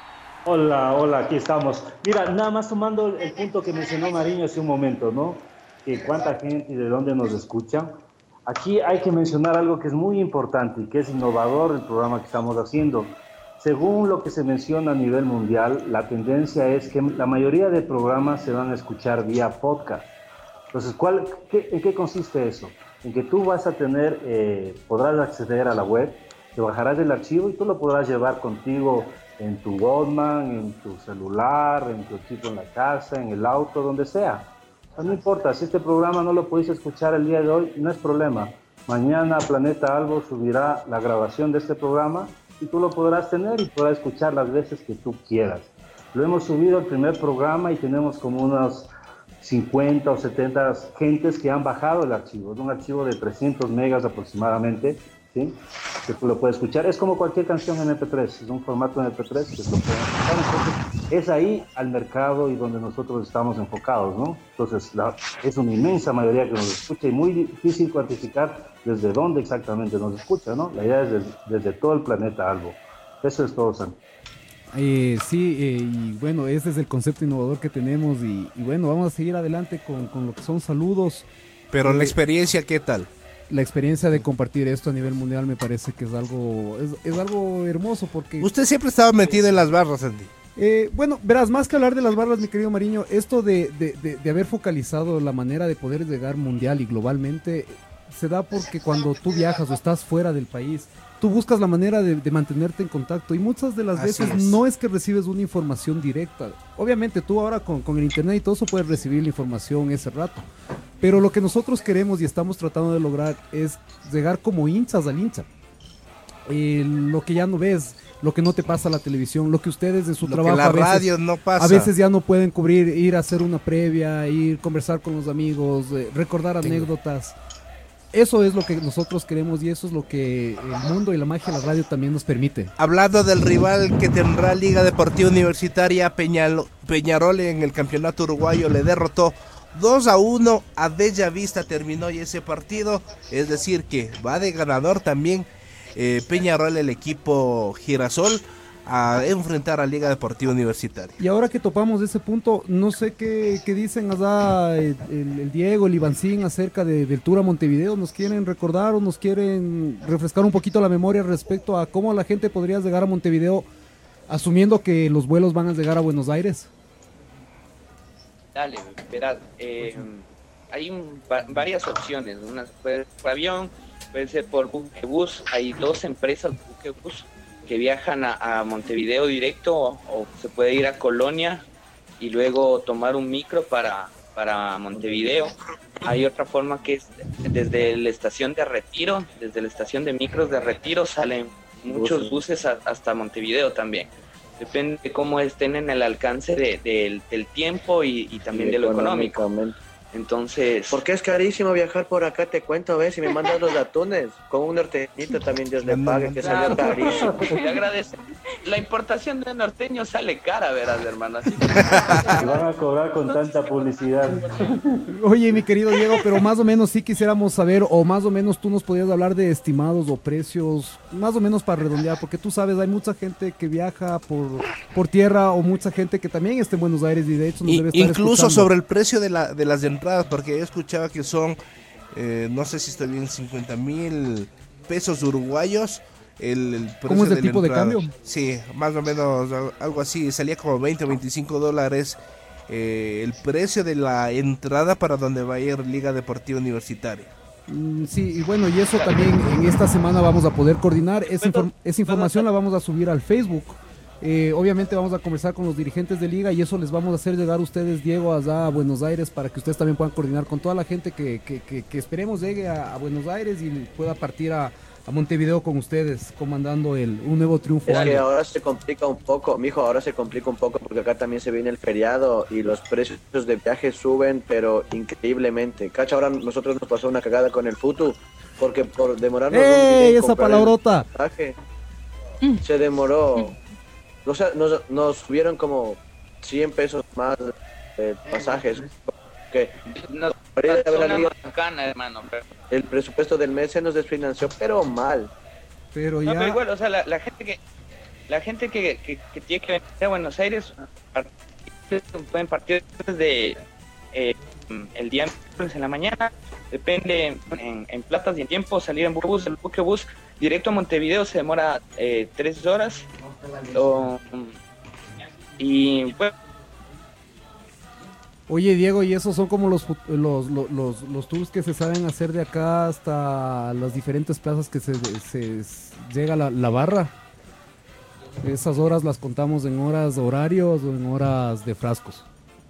Hola, hola, aquí estamos. Mira, nada más tomando el punto que mencionó Mariño hace un momento, ¿no? Que cuánta gente y de dónde nos escuchan. Aquí hay que mencionar algo que es muy importante y que es innovador el programa que estamos haciendo. Según lo que se menciona a nivel mundial, la tendencia es que la mayoría de programas se van a escuchar vía podcast. Entonces, ¿cuál, qué, ¿en qué consiste eso? En que tú vas a tener, eh, podrás acceder a la web, te bajarás el archivo y tú lo podrás llevar contigo en tu Walkman, en tu celular, en tu equipo en la casa, en el auto, donde sea. O sea, no importa, si este programa no lo pudiste escuchar el día de hoy, no es problema. Mañana Planeta Albo subirá la grabación de este programa y tú lo podrás tener y podrás escuchar las veces que tú quieras. Lo hemos subido el primer programa y tenemos como unos cincuenta o setenta gentes que han bajado el archivo. Es un archivo de trescientos megas aproximadamente, ¿sí? Que tú lo puedes escuchar. Es como cualquier canción en eme pe tres, es un formato eme pe tres que lo pueden escuchar. Entonces, es ahí al mercado y donde nosotros estamos enfocados, ¿no? Entonces, la, es una inmensa mayoría que nos escucha y muy difícil cuantificar desde dónde exactamente nos escucha, ¿no? La idea es desde, desde todo el planeta Albo. Eso es todo, Santi. Eh, sí, eh, y bueno, ese es el concepto innovador que tenemos y, y bueno, vamos a seguir adelante con, con lo que son saludos. Pero Eh, la experiencia, ¿qué tal? La experiencia de compartir esto a nivel mundial me parece que es algo es, es algo hermoso porque... Usted siempre estaba metido en las barras, Andy. Eh, bueno, verás, más que hablar de las barras, mi querido Mariño, esto de, de, de, de haber focalizado la manera de poder llegar mundial y globalmente se da porque cuando tú viajas o estás fuera del país, tú buscas la manera de, de mantenerte en contacto y muchas de las Así veces es. no es que recibes una información directa. Obviamente tú ahora con, con el internet y todo eso puedes recibir la información ese rato, pero lo que nosotros queremos y estamos tratando de lograr es llegar como hinchas al hincha. Eh, lo que ya no ves, lo que no te pasa a la televisión, lo que ustedes en su Lo que trabajo la a veces, radio no pasa. a veces ya no pueden cubrir, ir a hacer una previa, ir conversar con los amigos, eh, recordar anécdotas. Eso es lo que nosotros queremos y eso es lo que el mundo y la magia de la radio también nos permite. Hablando del rival que tendrá Liga Deportiva Universitaria, Peñalo- Peñarol en el campeonato uruguayo le derrotó dos a uno a Bella Vista terminó ya ese partido, es decir que va de ganador también eh, Peñarol, el equipo Girasol, a enfrentar a Liga Deportiva Universitaria. Y ahora que topamos ese punto, no sé qué, qué dicen allá el, el, el Diego, el Ivancín acerca de, del Tour a Montevideo. ¿Nos quieren recordar o nos quieren refrescar un poquito la memoria respecto a cómo la gente podría llegar a Montevideo, asumiendo que los vuelos van a llegar a Buenos Aires? Dale, verás, eh, hay un, va, varias opciones. Una puede ser por avión, puede ser por buquebús. Hay dos empresas de buquebús que viajan a, a Montevideo directo, o, o se puede ir a Colonia y luego tomar un micro para, para Montevideo. Hay otra forma que es desde la estación de Retiro, desde la estación de micros de Retiro salen muchos buses a, hasta Montevideo también. Depende de cómo estén en el alcance de, de, del tiempo y, y también sí, de lo económico. Entonces... Porque es carísimo viajar por acá, te cuento, ves, si me mandas los atunes, con un norteñito también Dios le pague, que salió carísimo. Te agradezco. La importación de norteño sale cara, verás, hermano. Así que... van a cobrar con tanta publicidad. Oye, mi querido Diego, pero más o menos sí quisiéramos saber, o más o menos tú nos podías hablar de estimados o precios, más o menos para redondear, porque tú sabes, hay mucha gente que viaja por, por tierra, o mucha gente que también está en Buenos Aires y de hecho nos y, debe estar incluso escuchando. Sobre el precio de, la, de las entradas, porque yo escuchaba que son, eh, no sé si está bien, cincuenta mil pesos uruguayos. El, el precio ¿Cómo es el de tipo de cambio? Sí, más o menos algo así, salía como veinte o veinticinco dólares eh, el precio de la entrada para donde va a ir Liga Deportiva Universitaria. Mm, sí, y bueno, y eso también en esta semana vamos a poder coordinar, esa, inform esa información la vamos a subir al Facebook. Eh, obviamente vamos a conversar con los dirigentes de Liga y eso les vamos a hacer llegar a ustedes, Diego, allá a Buenos Aires, para que ustedes también puedan coordinar con toda la gente que, que, que, que esperemos llegue a, a Buenos Aires y pueda partir a, a Montevideo con ustedes, comandando el, un nuevo triunfo. Es que ahora se complica un poco, mijo, ahora se complica un poco porque acá también se viene el feriado y los precios de viaje suben, pero increíblemente. Cacha, ahora nosotros nos pasó una cagada con el Futu, porque por demorarnos ¡Ey, un día en esa palabrota! Viaje, se demoró. O sea, nos, nos subieron como cien pesos más de pasajes. Que no, bacana, hermano, pero... el presupuesto del mes se nos desfinanció, pero mal. Pero ya... ya... No, pero igual, o sea, la, la gente que la gente que, que, que tiene que venir a Buenos Aires pueden partir desde eh, el día miércoles en la mañana, depende en, en platas y en tiempo, salir en buquebús. El buquebús directo a Montevideo se demora eh, tres horas. O, y pues... Oye, Diego, y esos son como los, los, los, los, los tours que se saben hacer de acá hasta las diferentes plazas que se, se llega la, la barra. Esas horas las contamos en horas de horarios o en horas de frascos.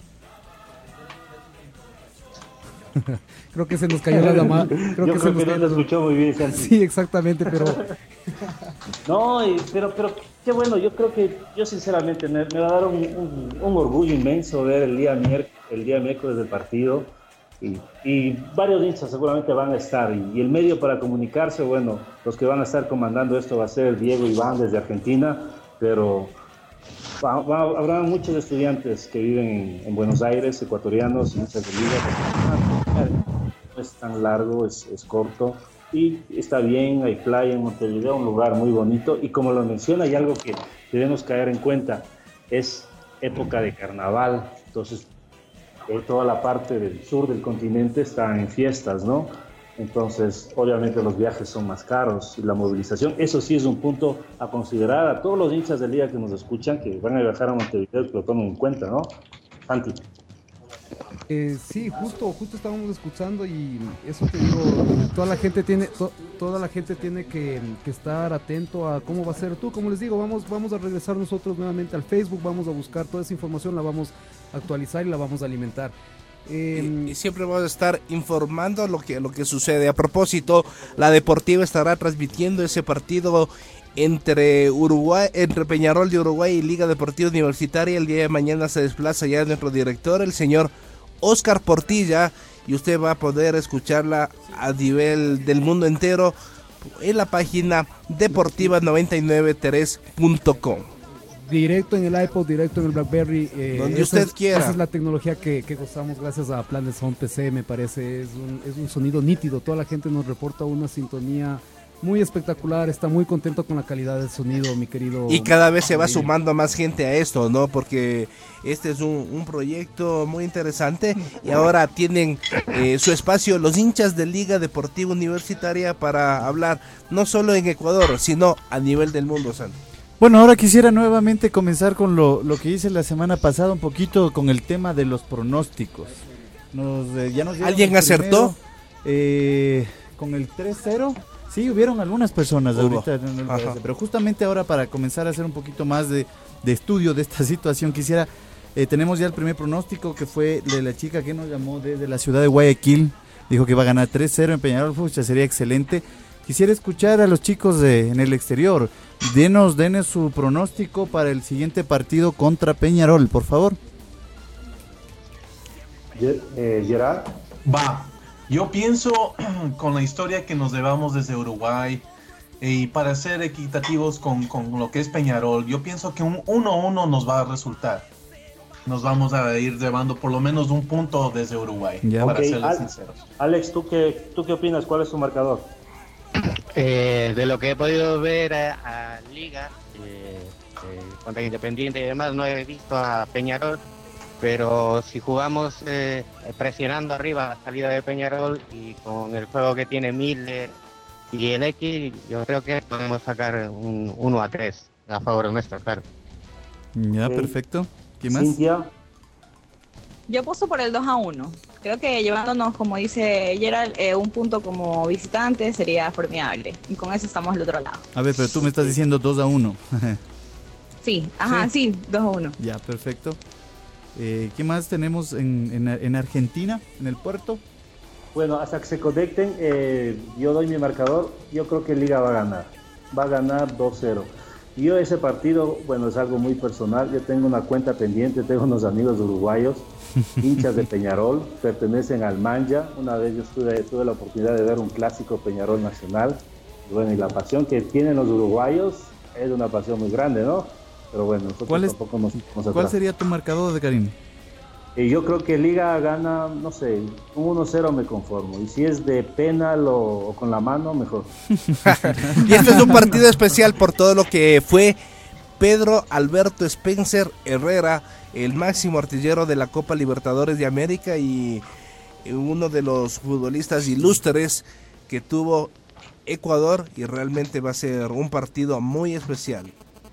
Creo que se nos cayó la llamada. Creo Yo que creo se nos que no cayó... te escuchó muy bien, Santi. Sí, exactamente, pero... No, y, pero, pero qué bueno, yo creo que yo sinceramente me, me va a dar un, un, un orgullo inmenso ver el día, miérc el día miércoles del partido y, y varios hinchas seguramente van a estar y, y el medio para comunicarse, bueno, los que van a estar comandando esto va a ser Diego Iván desde Argentina, pero va, va, habrá muchos estudiantes que viven en, en Buenos Aires, ecuatorianos, hinchas de Liga, no es tan largo, es, es corto. Y está bien, hay playa en Montevideo, un lugar muy bonito y como lo menciona, hay algo que debemos caer en cuenta, es época de carnaval, entonces eh, toda la parte del sur del continente está en fiestas, ¿no? Entonces obviamente los viajes son más caros y la movilización, eso sí es un punto a considerar a todos los hinchas del día que nos escuchan, que van a viajar a Montevideo, que lo tomen en cuenta, ¿no? Santi. Eh, sí, justo, justo estábamos escuchando y eso te digo, toda la gente tiene, to, toda la gente tiene que, que estar atento a cómo va a ser. Tú, como les digo, vamos, vamos a regresar nosotros nuevamente al Facebook, vamos a buscar toda esa información, la vamos a actualizar y la vamos a alimentar. Eh, y, y siempre vamos a estar informando lo que, lo que sucede. A propósito, la Deportiva estará transmitiendo ese partido entre Uruguay, entre Peñarol de Uruguay y Liga Deportiva Universitaria. El día de mañana se desplaza ya nuestro director, el señor Oscar Portilla, y usted va a poder escucharla a nivel del mundo entero en la página deportiva noventa y nueve tres punto com. directo en el iPod, directo en el BlackBerry. Eh, Donde usted es, quiera. Esa es la tecnología que, que gozamos gracias a Planet Sound P C, me parece. Es un, es un sonido nítido. Toda la gente nos reporta una sintonía muy espectacular. Está muy contento con la calidad del sonido, mi querido. Y cada vez se va sumando más gente a esto, ¿no? Porque este es un, un proyecto muy interesante y ahora tienen eh, su espacio los hinchas de Liga Deportiva Universitaria para hablar no solo en Ecuador, sino a nivel del mundo, Santo. Bueno, ahora quisiera nuevamente comenzar con lo, lo que hice la semana pasada, un poquito con el tema de los pronósticos. Nos, eh, ya nos dieron ¿Alguien el acertó? primero, eh, con el tres cero. Sí, hubieron algunas personas Hubo. ahorita, no, no, no, pero justamente ahora para comenzar a hacer un poquito más de, de estudio de esta situación, quisiera, eh, tenemos ya el primer pronóstico que fue de la chica que nos llamó desde la ciudad de Guayaquil, dijo que iba a ganar tres cero en Peñarol, pucha, sería excelente. Quisiera escuchar a los chicos de, en el exterior, denos, denos su pronóstico para el siguiente partido contra Peñarol, por favor. Eh, Gerard. Va. Yo pienso con la historia que nos llevamos desde Uruguay eh, y para ser equitativos con, con lo que es Peñarol, yo pienso que un uno uno nos va a resultar. Nos vamos a ir llevando por lo menos un punto desde Uruguay, Ya. para Okay, serles Al- sinceros. Alex, ¿tú qué, ¿tú qué opinas? ¿Cuál es tu marcador? Eh, de lo que he podido ver a, a Liga, eh, eh, contra Independiente y demás, no he visto a Peñarol, pero si jugamos eh, presionando arriba la salida de Peñarol y con el juego que tiene Miller y el X, yo creo que podemos sacar un uno a tres a favor nuestro, claro. Ya, Ok. perfecto. ¿Qué más? Cintia. Yo apuesto por el dos a uno. Creo que llevándonos, como dice Gerald, eh, un punto como visitante sería formidable. Y con eso estamos al otro lado. A ver, pero tú me estás diciendo dos a uno. Sí, ajá, sí, dos a uno. Ya, perfecto. Eh, ¿Qué más tenemos en, en, en Argentina, en el puerto? Bueno, hasta que se conecten, eh, yo doy mi marcador. Yo creo que Liga va a ganar. Va a ganar dos cero. Yo ese partido, bueno, es algo muy personal. Yo tengo una cuenta pendiente, tengo unos amigos uruguayos, hinchas de Peñarol, pertenecen al Manja. Una vez yo estuve, tuve la oportunidad de ver un clásico Peñarol Nacional. Y bueno, y la pasión que tienen los uruguayos es una pasión muy grande, ¿no? Pero bueno, nosotros ¿Cuál es- tampoco nos, nos ¿Cuál atrás. sería tu marcador de Karim? Y yo creo que Liga gana, no sé, un uno cero me conformo. Y si es de penal o, o con la mano, mejor. Y este es un partido especial por todo lo que fue Pedro Alberto Spencer Herrera, el máximo artillero de la Copa Libertadores de América y uno de los futbolistas ilustres que tuvo Ecuador, y realmente va a ser un partido muy especial.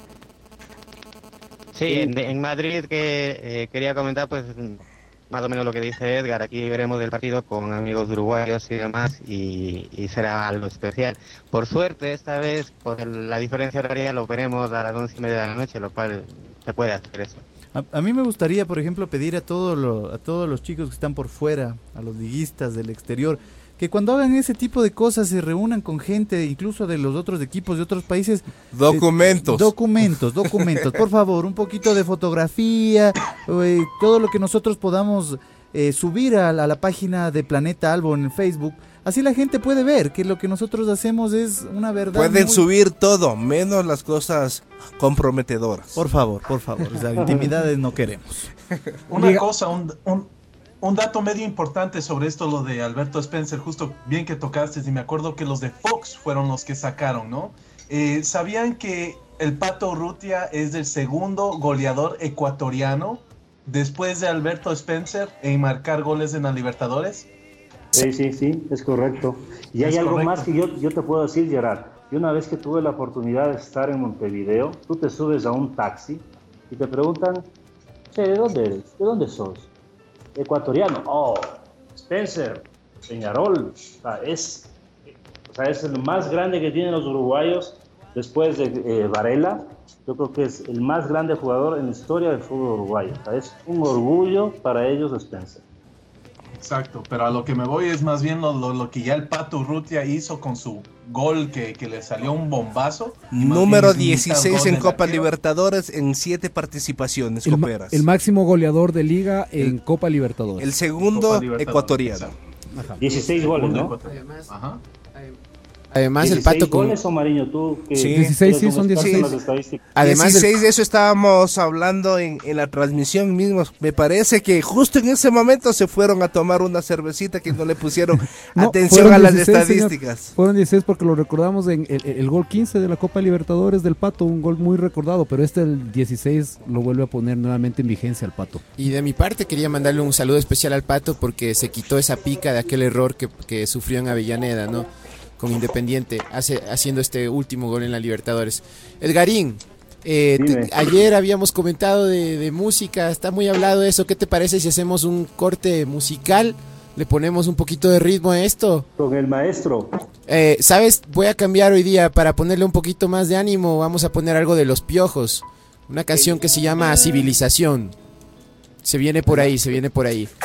Sí, en, en Madrid que eh, quería comentar pues más o menos lo que dice Edgar, aquí veremos el partido con amigos uruguayos y demás y, y será algo especial. Por suerte esta vez por el- la diferencia horaria lo veremos a las once y media de la noche, lo cual se puede hacer eso. A, a mí me gustaría, por ejemplo, pedir a, todo lo- a todos los chicos que están por fuera, a los liguistas del exterior, que cuando hagan ese tipo de cosas se reúnan con gente, incluso de los otros equipos de otros países. Documentos. Eh, documentos, documentos. Por favor, un poquito de fotografía, eh, todo lo que nosotros podamos eh, subir a la, a la página de Planeta Albo en Facebook. Así la gente puede ver que lo que nosotros hacemos es una verdad. Pueden muy- subir todo, menos las cosas comprometedoras. Por favor, por favor, o sea, intimidades no queremos. Una cosa, un, un, un dato medio importante sobre esto, lo de Alberto Spencer, justo bien que tocaste, y me acuerdo que los de Fox fueron los que sacaron, ¿no? Eh, ¿Sabían que el Pato Urrutia es el segundo goleador ecuatoriano después de Alberto Spencer en marcar goles en la Libertadores? Sí, sí, sí, es correcto. Y hay Es algo correcto. más que yo, yo te puedo decir, Gerard. Yo una vez que tuve la oportunidad de estar en Montevideo, tú te subes a un taxi y te preguntan, che, ¿de dónde eres? ¿De dónde sos? Ecuatoriano. Oh, Spencer, Peñarol. O sea, es, o sea, es el más grande que tienen los uruguayos después de eh, Varela. Yo creo que es el más grande jugador en la historia del fútbol uruguayo. O sea, es un orgullo para ellos Spencer. Exacto, pero a lo que me voy es más bien lo, lo, lo que ya el Pato Urrutia hizo con su gol que, que le salió un bombazo. Y más Número bien es un dieciséis gol en del Copa arquero. Libertadores en siete participaciones El, ma- coperas. el máximo goleador de liga en Copa Libertadores. El segundo Copa Libertadores, ecuatoriano. exacto. Ajá. dieciséis goles, ¿no? Ajá. Además el Pato con goles, Omariño, tú que sí, dieciséis, sí, son dieciséis. Además dieciséis, de eso estábamos hablando en, en la transmisión mismo. Me parece que justo en ese momento se fueron a tomar una cervecita que no le pusieron no, atención a las dieciséis, estadísticas. Señor, fueron dieciséis porque lo recordamos en el, el, el gol quince de la Copa Libertadores del Pato, un gol muy recordado, pero este el dieciséis lo vuelve a poner nuevamente en vigencia al Pato. Y de mi parte quería mandarle un saludo especial al Pato porque se quitó esa pica de aquel error que, que sufrió en Avellaneda, ¿no? Con Independiente, hace, haciendo este último gol en la Libertadores. Edgarín, eh, te, ayer habíamos comentado de, de música, está muy hablado de eso. ¿Qué te parece si hacemos un corte musical? ¿Le ponemos un poquito de ritmo a esto? Con el maestro. Eh, ¿Sabes? Voy a cambiar hoy día para ponerle un poquito más de ánimo. Vamos a poner algo de Los Piojos. Una canción que se llama Civilización. Se viene por ahí, se viene por ahí.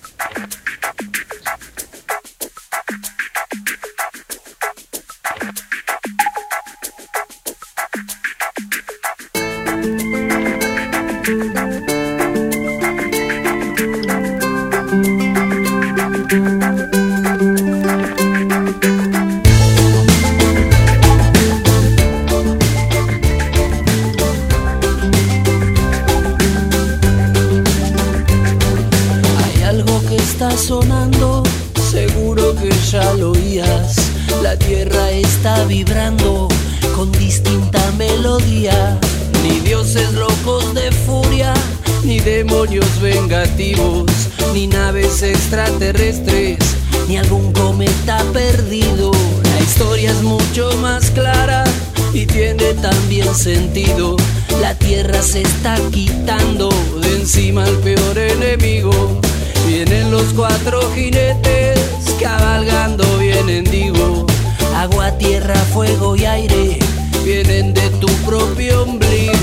Sonando, seguro que ya lo oías. La tierra está vibrando con distinta melodía. Ni dioses locos de furia, ni demonios vengativos, ni naves extraterrestres, ni algún cometa perdido. La historia es mucho más clara y tiene también sentido. La tierra se está quitando de encima al peor enemigo. Vienen los cuatro jinetes, cabalgando vienen, digo. Agua, tierra, fuego y aire, vienen de tu propio ombligo.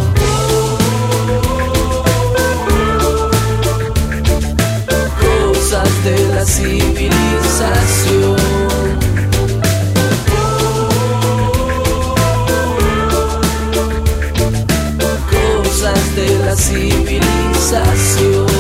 Cosas de la civilización. Cosas de la civilización.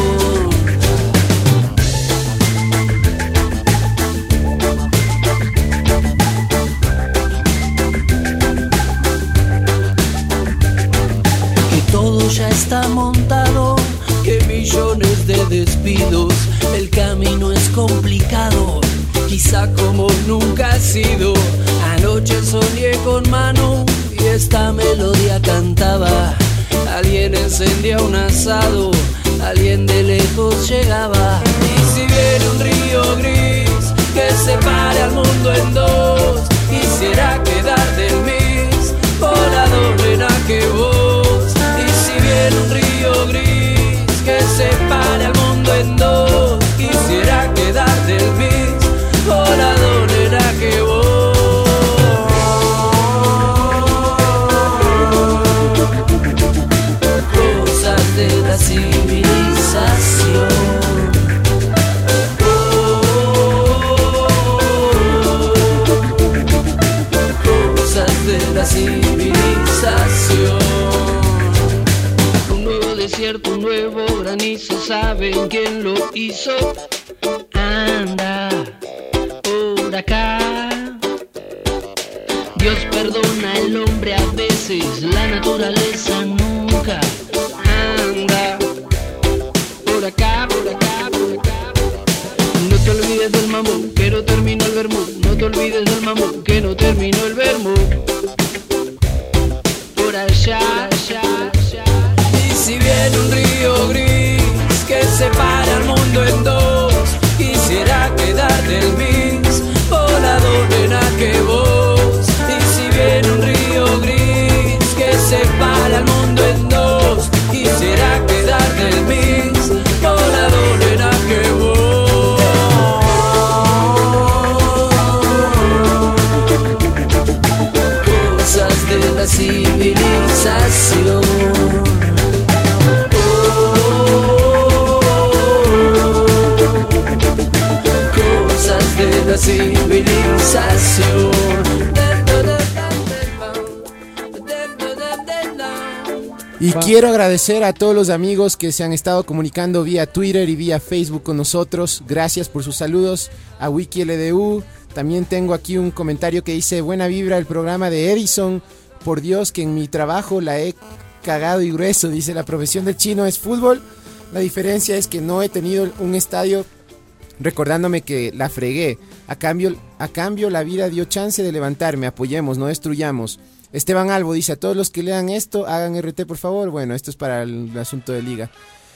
Ya está montado, que millones de despidos. El camino es complicado, quizá como nunca ha sido. Anoche soñé con Manu y esta melodía cantaba. Alguien encendía un asado, alguien de lejos llegaba. Y si viene un río gris que separe al mundo en dos, quisiera quedar del mis por la doble que vos. En un río gris que separe al mundo en dos, quisiera quedar del bis volador era que vos. Cosas de la civilización. Cosas de la civilización. Desierto, un nuevo granizo, ¿saben quién lo hizo? Anda por acá. Dios perdona al hombre a veces, la naturaleza nunca. Anda por acá, por acá, por acá. No te olvides del mamón, que no terminó el vermú. No te olvides del mamón, que no terminó el vermú. Por allá, allá. Si viene un río gris que separa al mundo en dos, quisiera quedar del mis volador en que vos. Y si viene un río gris que separa al mundo en dos, quisiera quedar del mis volador en que vos. Cosas de la civilización. De la civilización. Y quiero agradecer a todos los amigos que se han estado comunicando vía Twitter y vía Facebook con nosotros. Gracias por sus saludos. A Wiki L D U, También tengo aquí un comentario que dice, buena vibra el programa de Edison, por Dios que en mi trabajo la he cagado y grueso, dice, la profesión del chino es fútbol, la diferencia es que no he tenido un estadio recordándome que la fregué, a cambio, a cambio la vida dio chance de levantarme, apoyemos, no destruyamos. Esteban Albo dice, a todos los que lean esto, hagan R T por favor, bueno, esto es para el asunto de liga.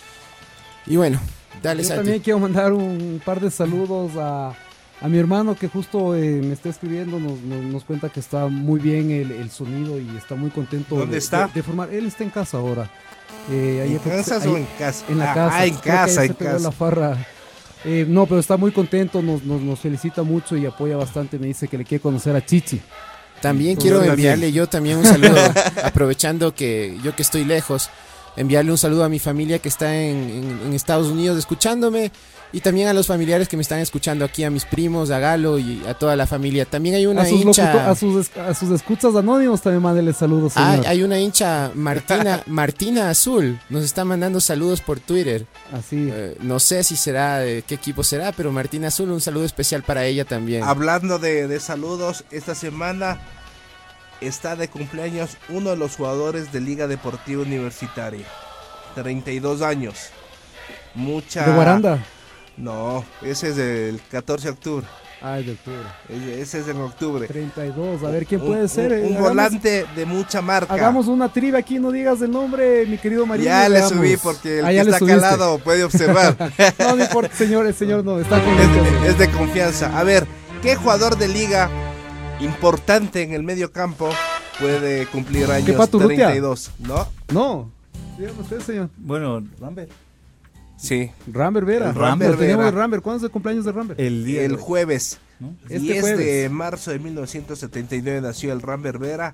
Y bueno, dale, Yo Santi. también quiero mandar un par de saludos a, a mi hermano que justo eh, me está escribiendo, nos, nos, nos cuenta que está muy bien el, el sonido y está muy contento. ¿Dónde de, está? De, de formar. Él está en casa ahora. Eh, ¿En ayer- Kansas ahí- o en casa? En la Ah, casa. ah, en Creo que casa, ayer en se pegó casa. la farra. Eh, no, pero está muy contento, nos, nos, nos felicita mucho y apoya bastante. Me dice que le quiere conocer a Chichi. También Entonces, quiero también. enviarle yo también un saludo, aprovechando que yo que estoy lejos, enviarle un saludo a mi familia que está en, en- en Estados Unidos escuchándome y también a los familiares que me están escuchando aquí, a mis primos, a Galo y a toda la familia. También hay una a, sus hincha... locuto- a, sus, es- a sus escuchas anónimos también mándele saludos, Ah, señor. hay una hincha, Martina, Martina Azul, nos está mandando saludos por Twitter. Así. Eh, no sé si será, de qué equipo será, pero Martina Azul, un saludo especial para ella también. Hablando de, de saludos, esta semana está de cumpleaños uno de los jugadores de Liga Deportiva Universitaria. treinta y dos años. Mucha... ¿De Guaranda? No, ese es del catorce de octubre. Ah, es de octubre. Ese, ese es en octubre. treinta y dos, a ver quién Un- puede ser. Un, eh, un hagamos- volante de mucha marca. Hagamos una trivia aquí, no digas el nombre, mi querido María. Ya le subí porque el Ah, que ya le está subiste. calado puede observar. No, no importa, señor, el señor no, está con es, de, es de confianza. A ver, ¿qué jugador de liga importante en el medio campo puede cumplir años Paturrutia? treinta y dos? ¿No? No. Dígame usted, señor. Bueno, Rambert. Sí. Rambert Vera. El Rambert Lo tenemos Vera. de Rambert. ¿Cuándo es el cumpleaños de Rambert? El día El de- jueves. ¿no? Este diez jueves. de marzo de mil novecientos setenta y nueve nació el Rambert Vera,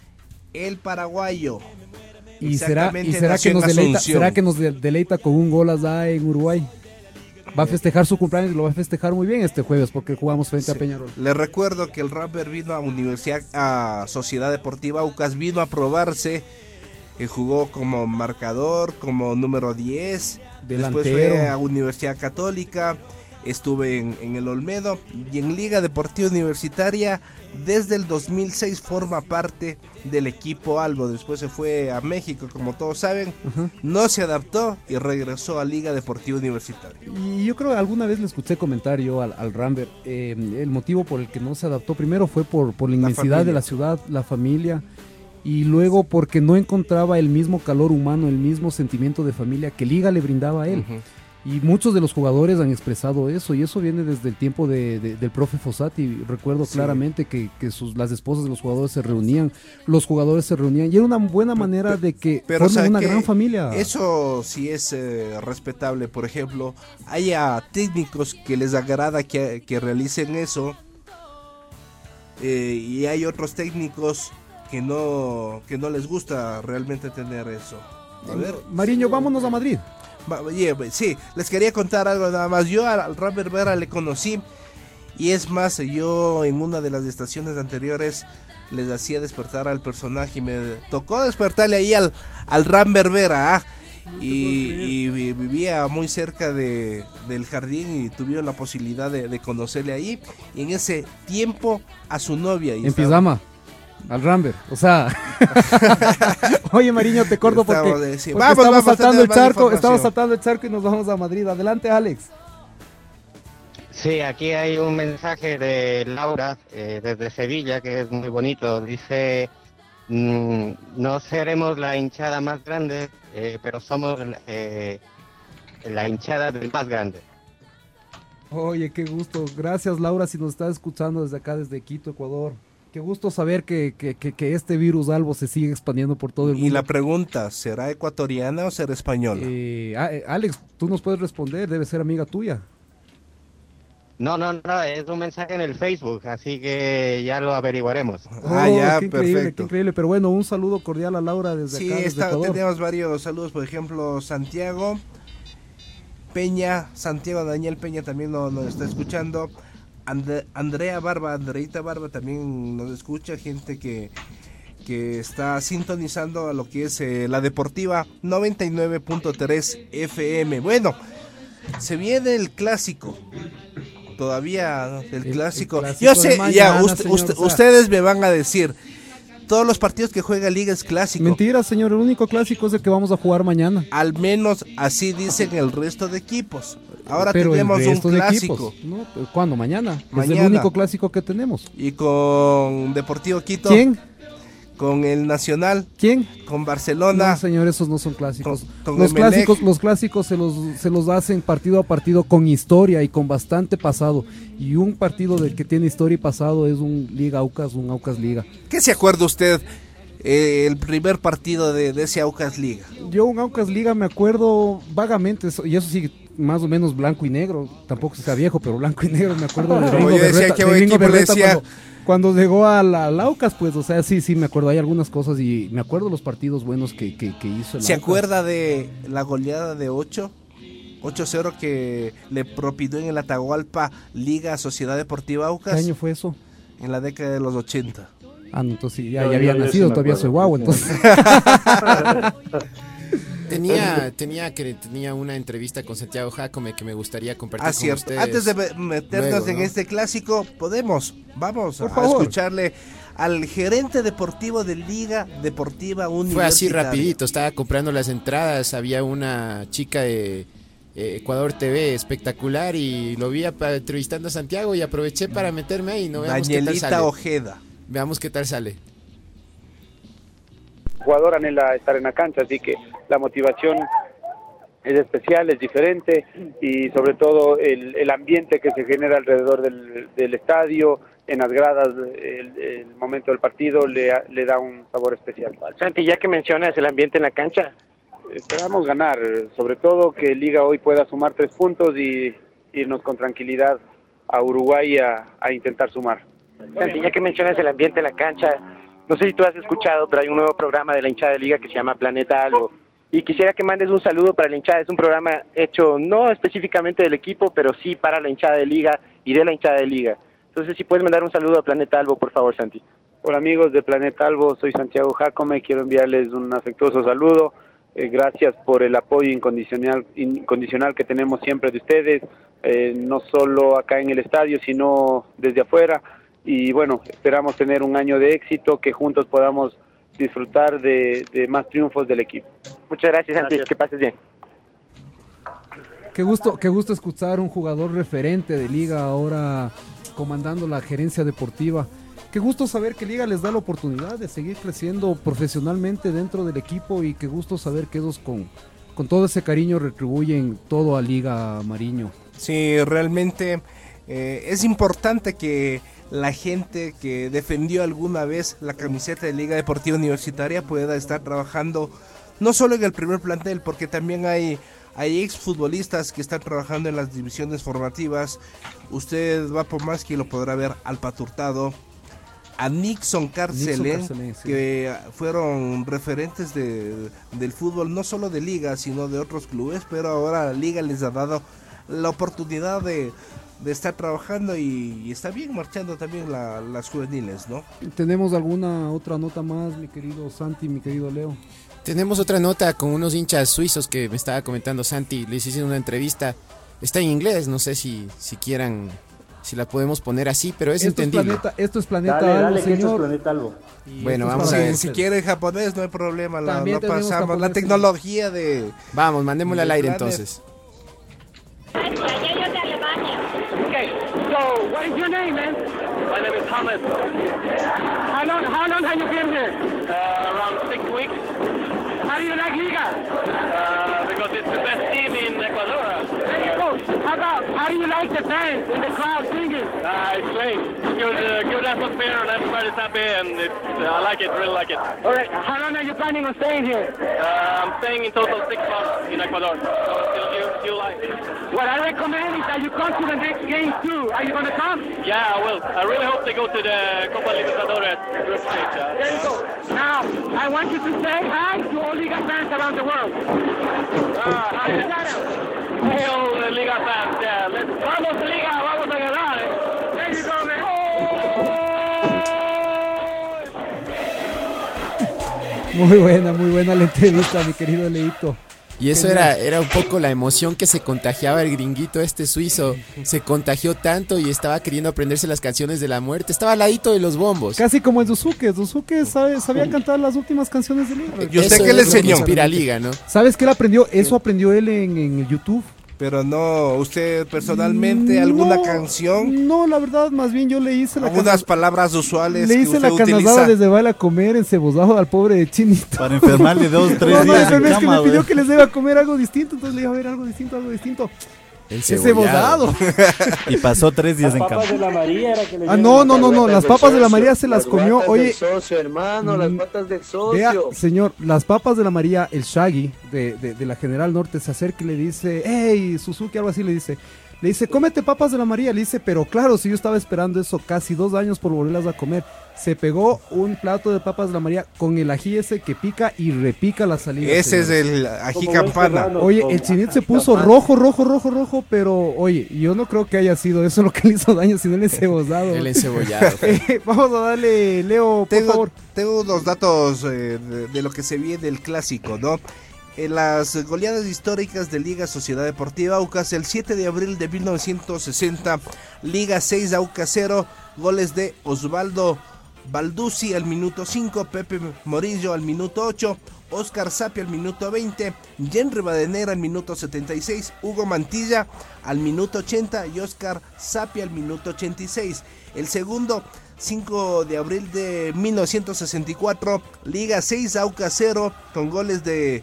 el paraguayo. ¿Y será, Exactamente, y será, nació que nos en deleita, Asunción. será que nos de- deleita con un gol allá en Uruguay? Va a festejar su cumpleaños y lo va a festejar muy bien este jueves porque jugamos frente a Peñarol. Les recuerdo que el Rambert vino a Universidad, a Sociedad Deportiva Aucas, vino a probarse, eh, jugó como marcador, como número diez, después fue Delantero. a Universidad Católica, estuve en, en el Olmedo y en Liga Deportiva Universitaria desde el dos mil seis forma parte del equipo Albo, después se fue a México como todos saben, Ajá. no se adaptó y regresó a Liga Deportiva Universitaria. Y yo creo que alguna vez le escuché comentar yo al, al Rambert, eh, el motivo por el que no se adaptó primero fue por, por la inmensidad familia. de la ciudad, la familia, y luego porque no encontraba el mismo calor humano, el mismo sentimiento de familia que Liga le brindaba a él. Ujú. Y muchos de los jugadores han expresado eso, y eso viene desde el tiempo de, de- del profe Fossati. Recuerdo Sí. claramente que, que sus, las esposas de los jugadores se reunían, los jugadores se reunían, y era una buena manera de que Pero formen ¿sabe una qué? gran familia. Eso sí es eh, respetable. Por ejemplo, hay a técnicos que les agrada que, que realicen eso, eh, y hay otros técnicos que no que no les gusta realmente tener eso. A ver, Mariño, vámonos a Madrid. Va- oye, sí, les quería contar algo nada más. Yo al, al Rambert Vera le conocí, y es más, yo en una de las estaciones anteriores les hacía despertar al personaje y me tocó despertarle ahí al, al Rambert Vera, ¿ah? y, y vi- vivía muy cerca de, del jardín y tuvieron la posibilidad de, de conocerle ahí, y en ese tiempo a su novia. Y En estaba- pijama. Al Rambert, o sea. Oye, Mariño, te corto porque, Estamos de- sí, porque vamos, estamos vamos a saltando tener el más charco, información. estamos saltando el charco y nos vamos a Madrid. Adelante, Alex. Sí, aquí hay un mensaje de Laura eh, desde Sevilla que es muy bonito. Dice, mm, no seremos la hinchada más grande, eh, pero somos eh, la hinchada del más grande. Oye, qué gusto. Gracias, Laura, si nos estás escuchando desde acá, desde Quito, Ecuador. Qué gusto saber que, que, que, que este virus Albo se sigue expandiendo por todo el mundo. Y la pregunta, ¿será ecuatoriana o será española? Eh, ah, eh, Alex, tú nos puedes responder, debe ser amiga tuya. No, no, no, es un mensaje en el Facebook, así que ya lo averiguaremos. Ah, Oh, ya, qué increíble, perfecto. qué increíble. Pero bueno, un saludo cordial a Laura desde Sí, acá, desde está, Ecuador. tenemos varios saludos, por ejemplo, Santiago Peña, Santiago Daniel Peña también nos, nos está escuchando, And- Andrea Barba, Andreita Barba también nos escucha, gente que, que está sintonizando a lo que es eh, la Deportiva noventa y nueve punto tres F M. Bueno, se viene el clásico, todavía el, el clásico. el clásico Yo sé, mañana, ya usted, señor, usted, o sea, ustedes me van a decir, todos los partidos que juega Liga es clásico. Mentira, señor, el único clásico es el que vamos a jugar mañana. Al menos así dicen el resto de equipos. Ahora Pero tenemos el un resto de clásico. equipos, ¿no? ¿Cuándo? Mañana. Mañana. Es el único clásico que tenemos. Y con Deportivo Quito. ¿Quién? Con el Nacional. ¿Quién? Con Barcelona. No, señor, esos no son clásicos. Con, con los Emelec. clásicos, los clásicos se los, se los hacen partido a partido con historia y con bastante pasado. Y un partido del que tiene historia y pasado es un Liga Aucas, un Aucas Liga. ¿Qué se acuerda usted eh, el primer partido de, de ese Aucas Liga? Yo un Aucas Liga me acuerdo vagamente, eso- y eso sí, más o menos blanco y negro. Tampoco sea viejo, pero blanco y negro me acuerdo de Como Ringo yo decía Berreta, que de buen Ringo equipo le Berreta decía. cuando, cuando llegó a la al Aucas, pues, o sea, sí, sí, me acuerdo, hay algunas cosas y me acuerdo los partidos buenos que, que, que hizo el ¿Se Aucas. acuerda de la goleada de ocho? ocho cero que le propinó en el Atahualpa Liga Sociedad Deportiva Aucas. ¿Qué año fue eso? En la década de los ochenta. Ah, no, entonces sí, ya, Yo- ya había yo- yo sí nacido, me todavía acuerdo. soy guau, entonces. Tenía, tenía, que, tenía una entrevista con Santiago Jacome que me gustaría compartir Ah, con cierto. ustedes. Antes de me- meternos luego, en ¿no? este clásico, podemos, vamos Por a favor. escucharle al gerente deportivo de Liga Deportiva Fue Universitaria. así rapidito, estaba comprando las entradas, había una chica de eh, Ecuador T V espectacular y lo vi apa- entrevistando a Santiago y aproveché para meterme ahí, no veamos qué tal Danielita sale. Ojeda. Veamos qué tal sale. El jugador anhela estar en la cancha, así que la motivación es especial, es diferente y sobre todo el, el ambiente que se genera alrededor del, del estadio, en las gradas, el, el momento del partido le, le da un sabor especial. Santi, ya que mencionas el ambiente en la cancha, Esperamos ganar, sobre todo que Liga hoy pueda sumar tres puntos y irnos con tranquilidad a Uruguay a, a intentar sumar. Santi, ya que mencionas el ambiente en la cancha, no sé si tú has escuchado, pero hay un nuevo programa de la hinchada de Liga que se llama Planeta Algo. Y quisiera que mandes un saludo para la hinchada. Es un programa hecho no específicamente del equipo, pero sí para la hinchada de Liga y de la hinchada de Liga. Entonces, si puedes mandar un saludo a Planeta Algo, por favor, Santi. Hola amigos de Planeta Albo, soy Santiago Jacome, quiero enviarles un afectuoso saludo. Eh, gracias por el apoyo incondicional, incondicional que tenemos siempre de ustedes, eh, no solo acá en el estadio, sino desde afuera. Y bueno, esperamos tener un año de éxito, que juntos podamos disfrutar de, de más triunfos del equipo. Muchas gracias, Santi. Gracias. Que pases bien. Qué gusto, qué gusto escuchar un jugador referente de Liga ahora comandando la gerencia deportiva. Qué gusto saber que Liga les da la oportunidad de seguir creciendo profesionalmente dentro del equipo y qué gusto saber que ellos con, con todo ese cariño retribuyen todo a Liga Mariño. Sí, realmente eh, es importante que la gente que defendió alguna vez la camiseta de Liga Deportiva Universitaria pueda estar trabajando no solo en el primer plantel, porque también hay, hay exfutbolistas que están trabajando en las divisiones formativas. Usted va por más que lo podrá ver al Paturtado, a Nixon Carcelén, Nixon Carcelén, sí. que fueron referentes de, del fútbol, no solo de Liga, sino de otros clubes, pero ahora la Liga les ha dado la oportunidad de, de estar trabajando y, y está bien marchando también la, las juveniles, ¿no? ¿Tenemos alguna otra nota más, mi querido Santi, mi querido Leo? Tenemos otra nota con unos hinchas suizos que me estaba comentando Santi, les hice una entrevista, está en inglés, no sé si, si quieran, si la podemos poner así, pero es Esto es entendible. planeta, esto es Planeta Dale, Albo, dale, que esto señor. es Planeta Albo. Y Bueno, esto es vamos para a ver. Si ustedes. quiere japonés no hay problema, la, También lo tenemos pasamos, japonés, la sí. tecnología de... Vamos, mandémosla al de aire Planet. entonces. Okay, so what is your name, man? My name is Thomas. How long, how long have you been here? Uh, around six weeks. How do you like Liga? Uh, because it's the best team in Ecuador. There you go. How about, how do you like the fans and the crowd singing? Uh, it's great. Good, uh, good atmosphere and everybody's happy and it's, uh, I like it, really like it. All right, how long are you planning on staying here? Uh, I'm staying in total six months in Ecuador. So still you, you like it. What I recommend is that you come to the next game too. Are you going to come? Yeah, I will. I really hope they go to the Copa Libertadores group stage. Uh, there you go. Now, I want you to say hi to all Liga fans around the world. Uh, hi, hey, all the Liga fans. Yeah, let's, vamos Liga, vamos a ganar. Eh? There you go, man. Muy buena, muy buena la entrevista, mi querido Leito. Y eso era, era un poco la emoción que se contagiaba el gringuito este suizo. Se contagió tanto y estaba queriendo aprenderse las canciones de la muerte. Estaba al ladito de los bombos. Casi como el Duzuke. Duzuke sabe, sabía cantar las últimas canciones de Liga. ¿Y usted qué le enseñó? Inspira Liga, ¿no? ¿Sabes qué él aprendió? Eso aprendió él en, en YouTube. Pero no, usted personalmente, ¿alguna no, canción? No, la verdad, más bien yo le hice la algunas palabras usuales. Le hice la canazada desde baila a comer encebozado al pobre Chinito. Para enfermarle dos, tres no, no, días en es cama, que me pidió wey. que les deba comer algo distinto, entonces le dije, a ver, algo distinto, algo distinto. El cebozado. Y pasó tres días Las en cama. papas de la María era que le Ah, no, no, no, no, las papas de la María se las Las comió, patas oye. del socio, hermano, las patas del socio. Vea, señor, las papas de la María, el Shaggy de, de, de la General Norte se acerca y le dice, hey, Suzuki, algo así le dice. Le dice, cómete papas de la María. Le dice, pero claro, si yo estaba esperando eso casi dos años por volverlas a comer. Se pegó un plato de papas de la María con el ají ese que pica y repica la salida. Ese señor. es el ají campana. Oye, el Chinito se puso rojo, rojo, rojo, rojo, pero oye, yo no creo que haya sido eso lo que le hizo daño, sino el encebollado. El encebollado. eh, vamos a darle, Leo, por tengo, favor. Tengo unos datos eh, de, de lo que se viene del clásico, ¿no? En las goleadas históricas de Liga Sociedad Deportiva Aucas, el siete de abril de mil novecientos sesenta, Liga seis, Aucas cero, goles de Osvaldo Balduzzi al minuto cinco, Pepe Morillo al minuto ocho, Oscar Sapia al minuto veinte, Henry Badenera al minuto setenta y seis, Hugo Mantilla al minuto ochenta y Oscar Sapia al minuto ochenta y seis. El segundo, cinco de abril de mil novecientos sesenta y cuatro, Liga seis, Aucas cero, con goles de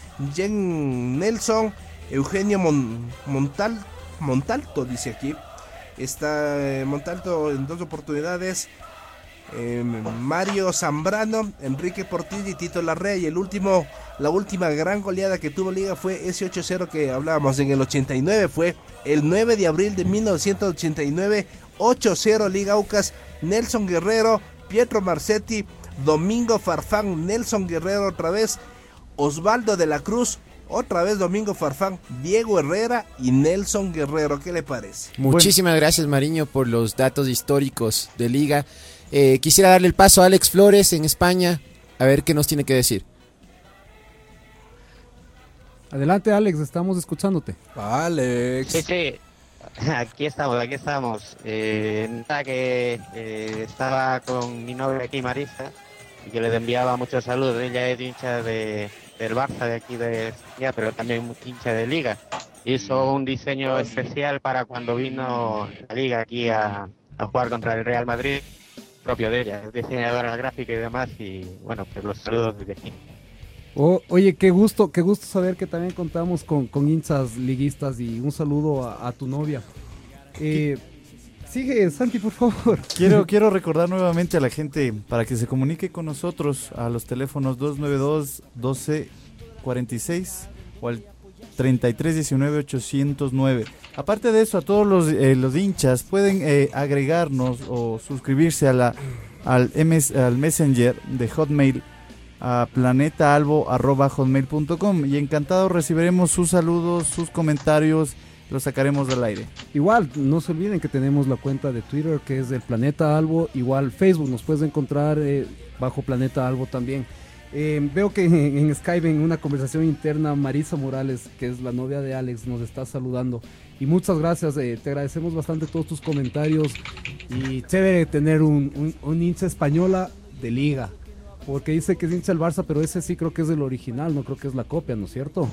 Jen Nelson, Eugenio Mon, Montal, Montalto, dice aquí. Está eh, Montalto en dos oportunidades. Eh, Mario Zambrano, Enrique Portillo y Tito Larrea. Y el último, la última gran goleada que tuvo Liga fue ese ocho cero que hablábamos en el ochenta y nueve. Fue el nueve de abril de mil novecientos ochenta y nueve. ocho cero Liga Aucas. Nelson Guerrero, Pietro Marcetti, Domingo Farfán, Nelson Guerrero otra vez, Osvaldo de la Cruz, otra vez Domingo Farfán, Diego Herrera y Nelson Guerrero. ¿Qué le parece? Muchísimas bueno. gracias, Mariño, por los datos históricos de Liga. Eh, quisiera darle el paso a Alex Flores en España, a ver qué nos tiene que decir. Adelante, Alex, estamos escuchándote. Alex. Sí, sí, aquí estamos, aquí estamos. Eh, nada, que eh, estaba con mi novia aquí, Marisa, y que les enviaba muchos saludos. Ella es hincha de, del Barça de aquí de España, pero también hincha de Liga. Hizo un diseño especial para cuando vino la Liga aquí a, a jugar contra el Real Madrid, propio de ella, es diseñadora gráfica y demás, y bueno, pues los saludos desde aquí. Oh, oye, qué gusto, qué gusto saber que también contamos con, con hinchas liguistas, y un saludo a, a tu novia. Eh, sigue, Santi, por favor. Quiero, quiero recordar nuevamente a la gente para que se comunique con nosotros a los teléfonos dos nueve dos, doce cuarenta y seis o al treinta y tres diecinueve ochocientos nueve. Aparte de eso, a todos los, eh, los hinchas pueden eh, agregarnos o suscribirse a la, al, M S, al Messenger de Hotmail a planetaalbo arroba hotmail punto com, y encantado recibiremos sus saludos, sus comentarios, los sacaremos del aire. Igual, no se olviden que tenemos la cuenta de Twitter, que es del Planeta Albo. Igual Facebook nos puedes encontrar eh, bajo Planeta Albo también. Eh, veo que en, en Skype, en una conversación interna, Marisa Morales, que es la novia de Alex, nos está saludando. Y muchas gracias, eh, te agradecemos bastante todos tus comentarios. Y chévere tener un, un, un hincha española de Liga, porque dice que es hincha del Barça, pero ese sí creo que es el original, no creo que es la copia, ¿no es cierto?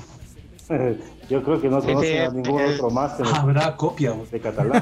Yo creo que no Sí, conoce sí, a ningún es- otro más que los- Habrá copia. de catalán.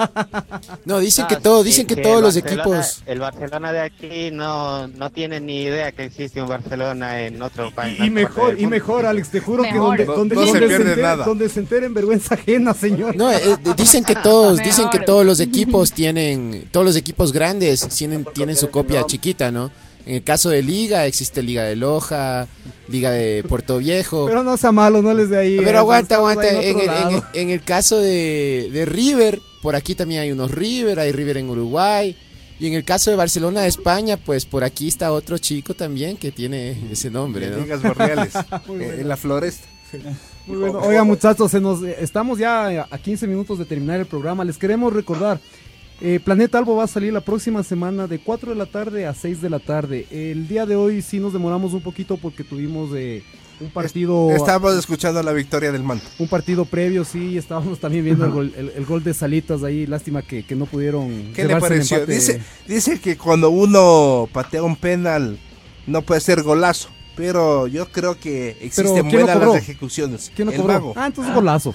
No, dicen Ah, que todo, sí, dicen que sí, todos el los Barcelona- equipos. El Barcelona de aquí no, no tiene ni idea que existe un Barcelona en otro país. Y mejor, y mejor, Alex, te juro Mejor. que donde, No- donde, no se donde pierde entere- nada. donde se enteren vergüenza ajena, señor. No, eh, dicen que todos, dicen que Mejor. todos los equipos tienen, todos los equipos grandes tienen, tienen su copia chiquita, ¿no? En el caso de Liga existe Liga de Loja, Liga de Puerto Viejo. Pero no sea malo, no les de ahí. Pero eh, aguanta, estamos aguanta. ahí En otro el, en, lado. el, en el caso de, de River, por aquí también hay unos River, hay River en Uruguay. Y en el caso de Barcelona de España, pues por aquí está otro chico también que tiene ese nombre, ¿no? Ligas barriales. Muy eh, bueno. en la floresta. Muy bueno. Oiga, muchachos, se nos, eh, estamos ya a quince minutos de terminar el programa. Les queremos recordar, eh, Planeta Albo va a salir la próxima semana de cuatro de la tarde a seis de la tarde. El día de hoy sí nos demoramos un poquito porque tuvimos eh, un partido... Estábamos escuchando la victoria del Manta. Un partido previo, sí, estábamos también viendo el gol, el, el gol de Salitas ahí, lástima que, que no pudieron... ¿Qué le pareció? Dice, dice que cuando uno patea un penal no puede ser golazo, pero yo creo que existen buenas las ejecuciones. ¿Quién lo el cobró? mago. Ah, entonces golazo.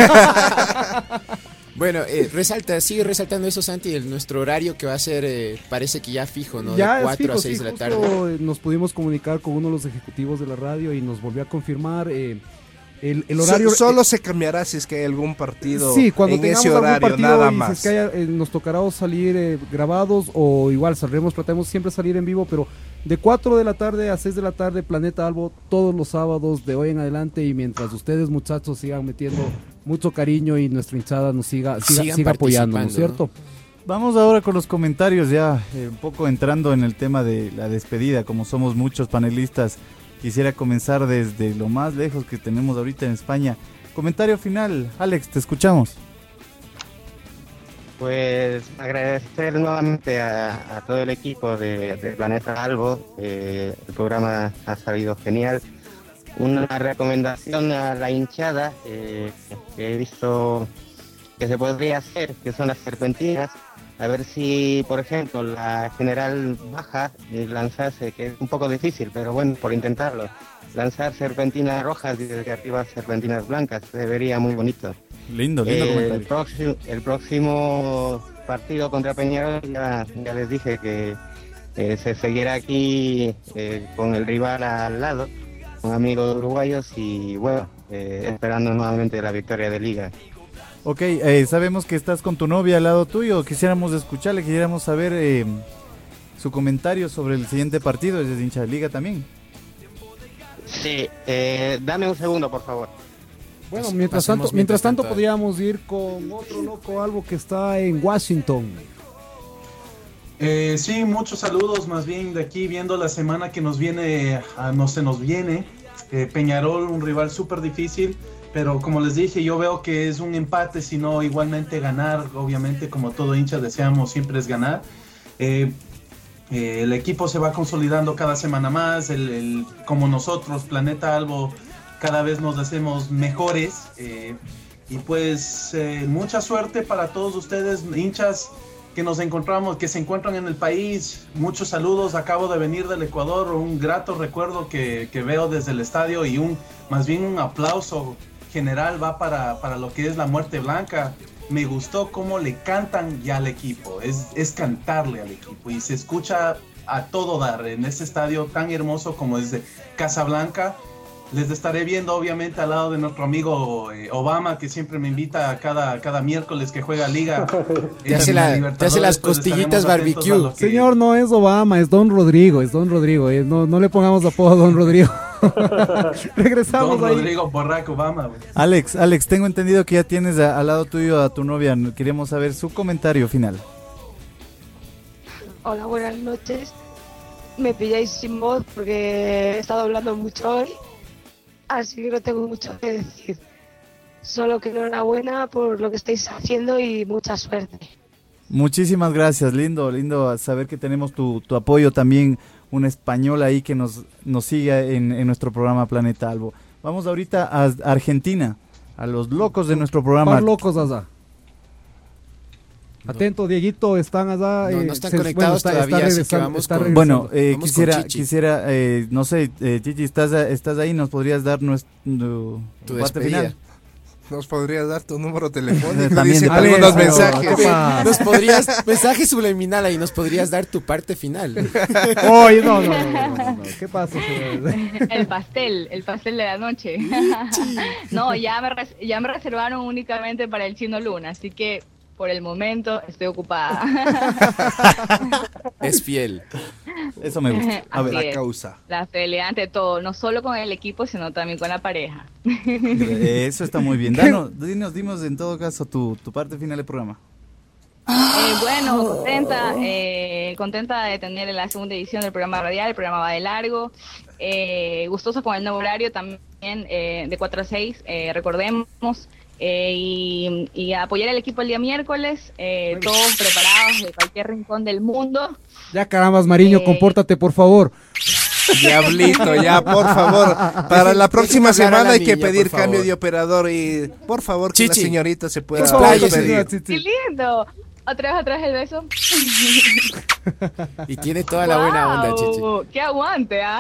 Bueno, eh, resalta, sigue resaltando eso, Santi, el, nuestro horario que va a ser, eh, parece que ya fijo, ¿no? Ya de cuatro fijo, a seis sí, de la tarde. Nos pudimos comunicar con uno de los ejecutivos de la radio y nos volvió a confirmar eh, el, el horario. So, solo se cambiará si es que hay algún partido sí, cuando en ese horario, nada más. Si es que haya, eh, nos tocará salir eh, grabados o igual saldremos, tratemos siempre salir en vivo, pero de cuatro de la tarde a seis de la tarde, Planeta Albo, todos los sábados de hoy en adelante, y mientras ustedes muchachos sigan metiendo mucho cariño y nuestra hinchada nos siga, siga, siga apoyando, ¿no es cierto? ¿No? Vamos ahora con los comentarios ya, eh, un poco entrando en el tema de la despedida, como somos muchos panelistas, quisiera comenzar desde lo más lejos que tenemos ahorita en España. Comentario final, Alex, te escuchamos. Pues agradecer nuevamente a, a todo el equipo de, de Planeta Albo, eh, el programa ha salido genial. Una recomendación a la hinchada eh, que he visto que se podría hacer, que son las serpentinas, a ver si, por ejemplo, la general baja y lanzarse, que es un poco difícil, pero bueno, por intentarlo, lanzar serpentinas rojas y desde arriba serpentinas blancas, se vería muy bonito. Lindo, lindo eh, comentario. El próximo, el próximo partido contra Peñarol, ya, ya les dije que eh, se seguirá aquí eh, con el rival al lado, con amigos uruguayos y bueno, eh, esperando nuevamente la victoria de Liga. Ok, eh, sabemos que estás con tu novia al lado tuyo, quisiéramos escucharle, quisiéramos saber eh, su comentario sobre el siguiente partido, es de hincha de Liga también. Sí, eh, dame un segundo por favor. Bueno, mientras tanto, mientras tanto podríamos ir con otro loco Albo que está en Washington. Eh, sí, muchos saludos, más bien de aquí viendo la semana que nos viene, a, no se nos viene, eh, Peñarol, un rival súper difícil, pero como les dije, yo veo que es un empate, sino igualmente ganar, obviamente como todo hincha deseamos siempre es ganar. Eh, eh, el equipo se va consolidando cada semana más, el, el, como nosotros, Planeta Albo, cada vez nos hacemos mejores, eh, y pues eh, mucha suerte para todos ustedes, hinchas, que nos encontramos, que se encuentran en el país. Muchos saludos, acabo de venir del Ecuador, un grato recuerdo que, que veo desde el estadio y un más bien un aplauso general va para, para lo que es la Muerte Blanca. Me gustó cómo le cantan ya al equipo, es, es cantarle al equipo y se escucha a todo dar en ese estadio tan hermoso como es de Casablanca. Les estaré viendo obviamente al lado de nuestro amigo eh, Obama, que siempre me invita cada, cada miércoles que juega Liga. Te hace, la, te hace las costillitas barbecue. Que... Señor, no es Obama, es Don Rodrigo, es Don Rodrigo. Eh, no, no le pongamos apodo a Don Rodrigo. Regresamos Don ahí. Rodrigo, Barack Obama. Wey. Alex, Alex, tengo entendido que ya tienes a, al lado tuyo a tu novia. Queremos saber su comentario final. Hola, buenas noches. Me pilláis sin voz porque he estado hablando mucho hoy. Así que no tengo mucho que decir. Solo que enhorabuena por lo que estáis haciendo y mucha suerte. Muchísimas gracias, lindo, lindo saber que tenemos tu, tu apoyo también, un español ahí que nos, nos sigue en, en nuestro programa Planeta Albo. Vamos ahorita a Argentina, a los locos de nuestro programa. Par locos allá. Atento, Dieguito, están allá. No, eh, no están se, conectados bueno, está, todavía, está así que vamos está con... Bueno, eh, vamos quisiera, con Chichi. quisiera eh, no sé, eh, Chichi, ¿estás, estás ahí? ¿Nos podrías dar nuestro, tu parte despedida? final? ¿Nos podrías dar tu número telefónico? También Dicen Ale, algunos pero, mensajes. Nos podrías, mensaje subliminal ahí, nos podrías dar tu parte final. Oye, no, no, no, no, no, no. ¿Qué pasa? El pastel, el pastel de la noche. No, ya me, res- ya me reservaron únicamente para el Chino Luna, así que por el momento estoy ocupada. Es fiel. Eso me gusta. A ver, Así la es. causa. La fidelidad ante todo, no solo con el equipo, sino también con la pareja. Eh, Eso está muy bien. Danos, dinos, dinos en todo caso tu, tu parte final del programa. Eh, bueno, contenta, eh, contenta de tener la segunda edición del programa radial, el programa va de largo, eh, gustosa con el nuevo horario también, eh, de cuatro a seis, eh, recordemos, eh, y, y a apoyar al equipo el día miércoles, eh, todos preparados de cualquier rincón del mundo. Ya carambas, Mariño, Eh, compórtate, por favor. Diablito, ya, por favor. Para la próxima semana hay que pedir cambio de operador y, por favor, que la señorita se pueda despedir. ¡Qué lindo! Otra vez, otra vez el beso. Y tiene toda la buena onda, Chichi. ¡Qué aguante, ah!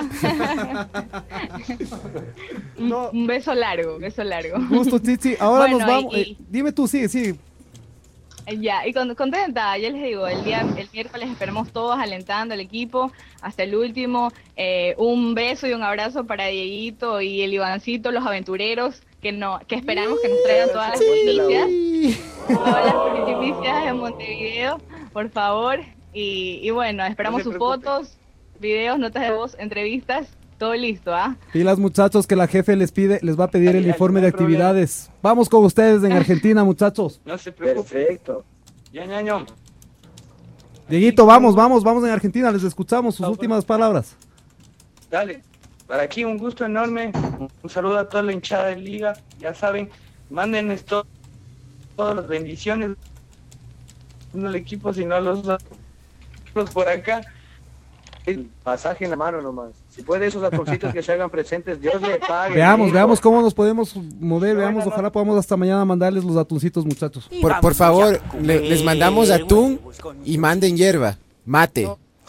No. Un beso largo, un beso largo. Gusto, Chichi. Ahora Bueno, nos vamos. y- eh, dime tú, sigue, sigue. Ya, y con- contenta, ya les digo, el día, el miércoles esperamos todos alentando al equipo hasta el último. Eh, un beso y un abrazo para Dieguito y el Ivancito, los aventureros, que no, que esperamos que nos traigan todas las noticias, todas las noticias de Montevideo, por favor. Y, y bueno, esperamos No se sus preocupe. fotos, videos, notas de voz, entrevistas, todo listo, ¿ah? Pilas, muchachos, que la jefe les pide, les va a pedir el informe de actividades. Vamos con ustedes en Argentina, muchachos. No se preocupe. Perfecto. Ya, ñaño. Dieguito, vamos, vamos, vamos en Argentina, les escuchamos sus últimas palabras. Dale. Para aquí un gusto enorme. Un saludo a toda la hinchada de Liga. Ya saben, manden esto, todas las bendiciones. No el equipo, sino los, los por acá. El pasaje en la mano nomás. Si puede, esos atorcitos que se hagan presentes, Dios le pague. Veamos, hijo. veamos cómo nos podemos mover, veamos, ojalá podamos hasta mañana mandarles los atuncitos, muchachos. Por, por favor, le- les mandamos atún y manden hierba, mate.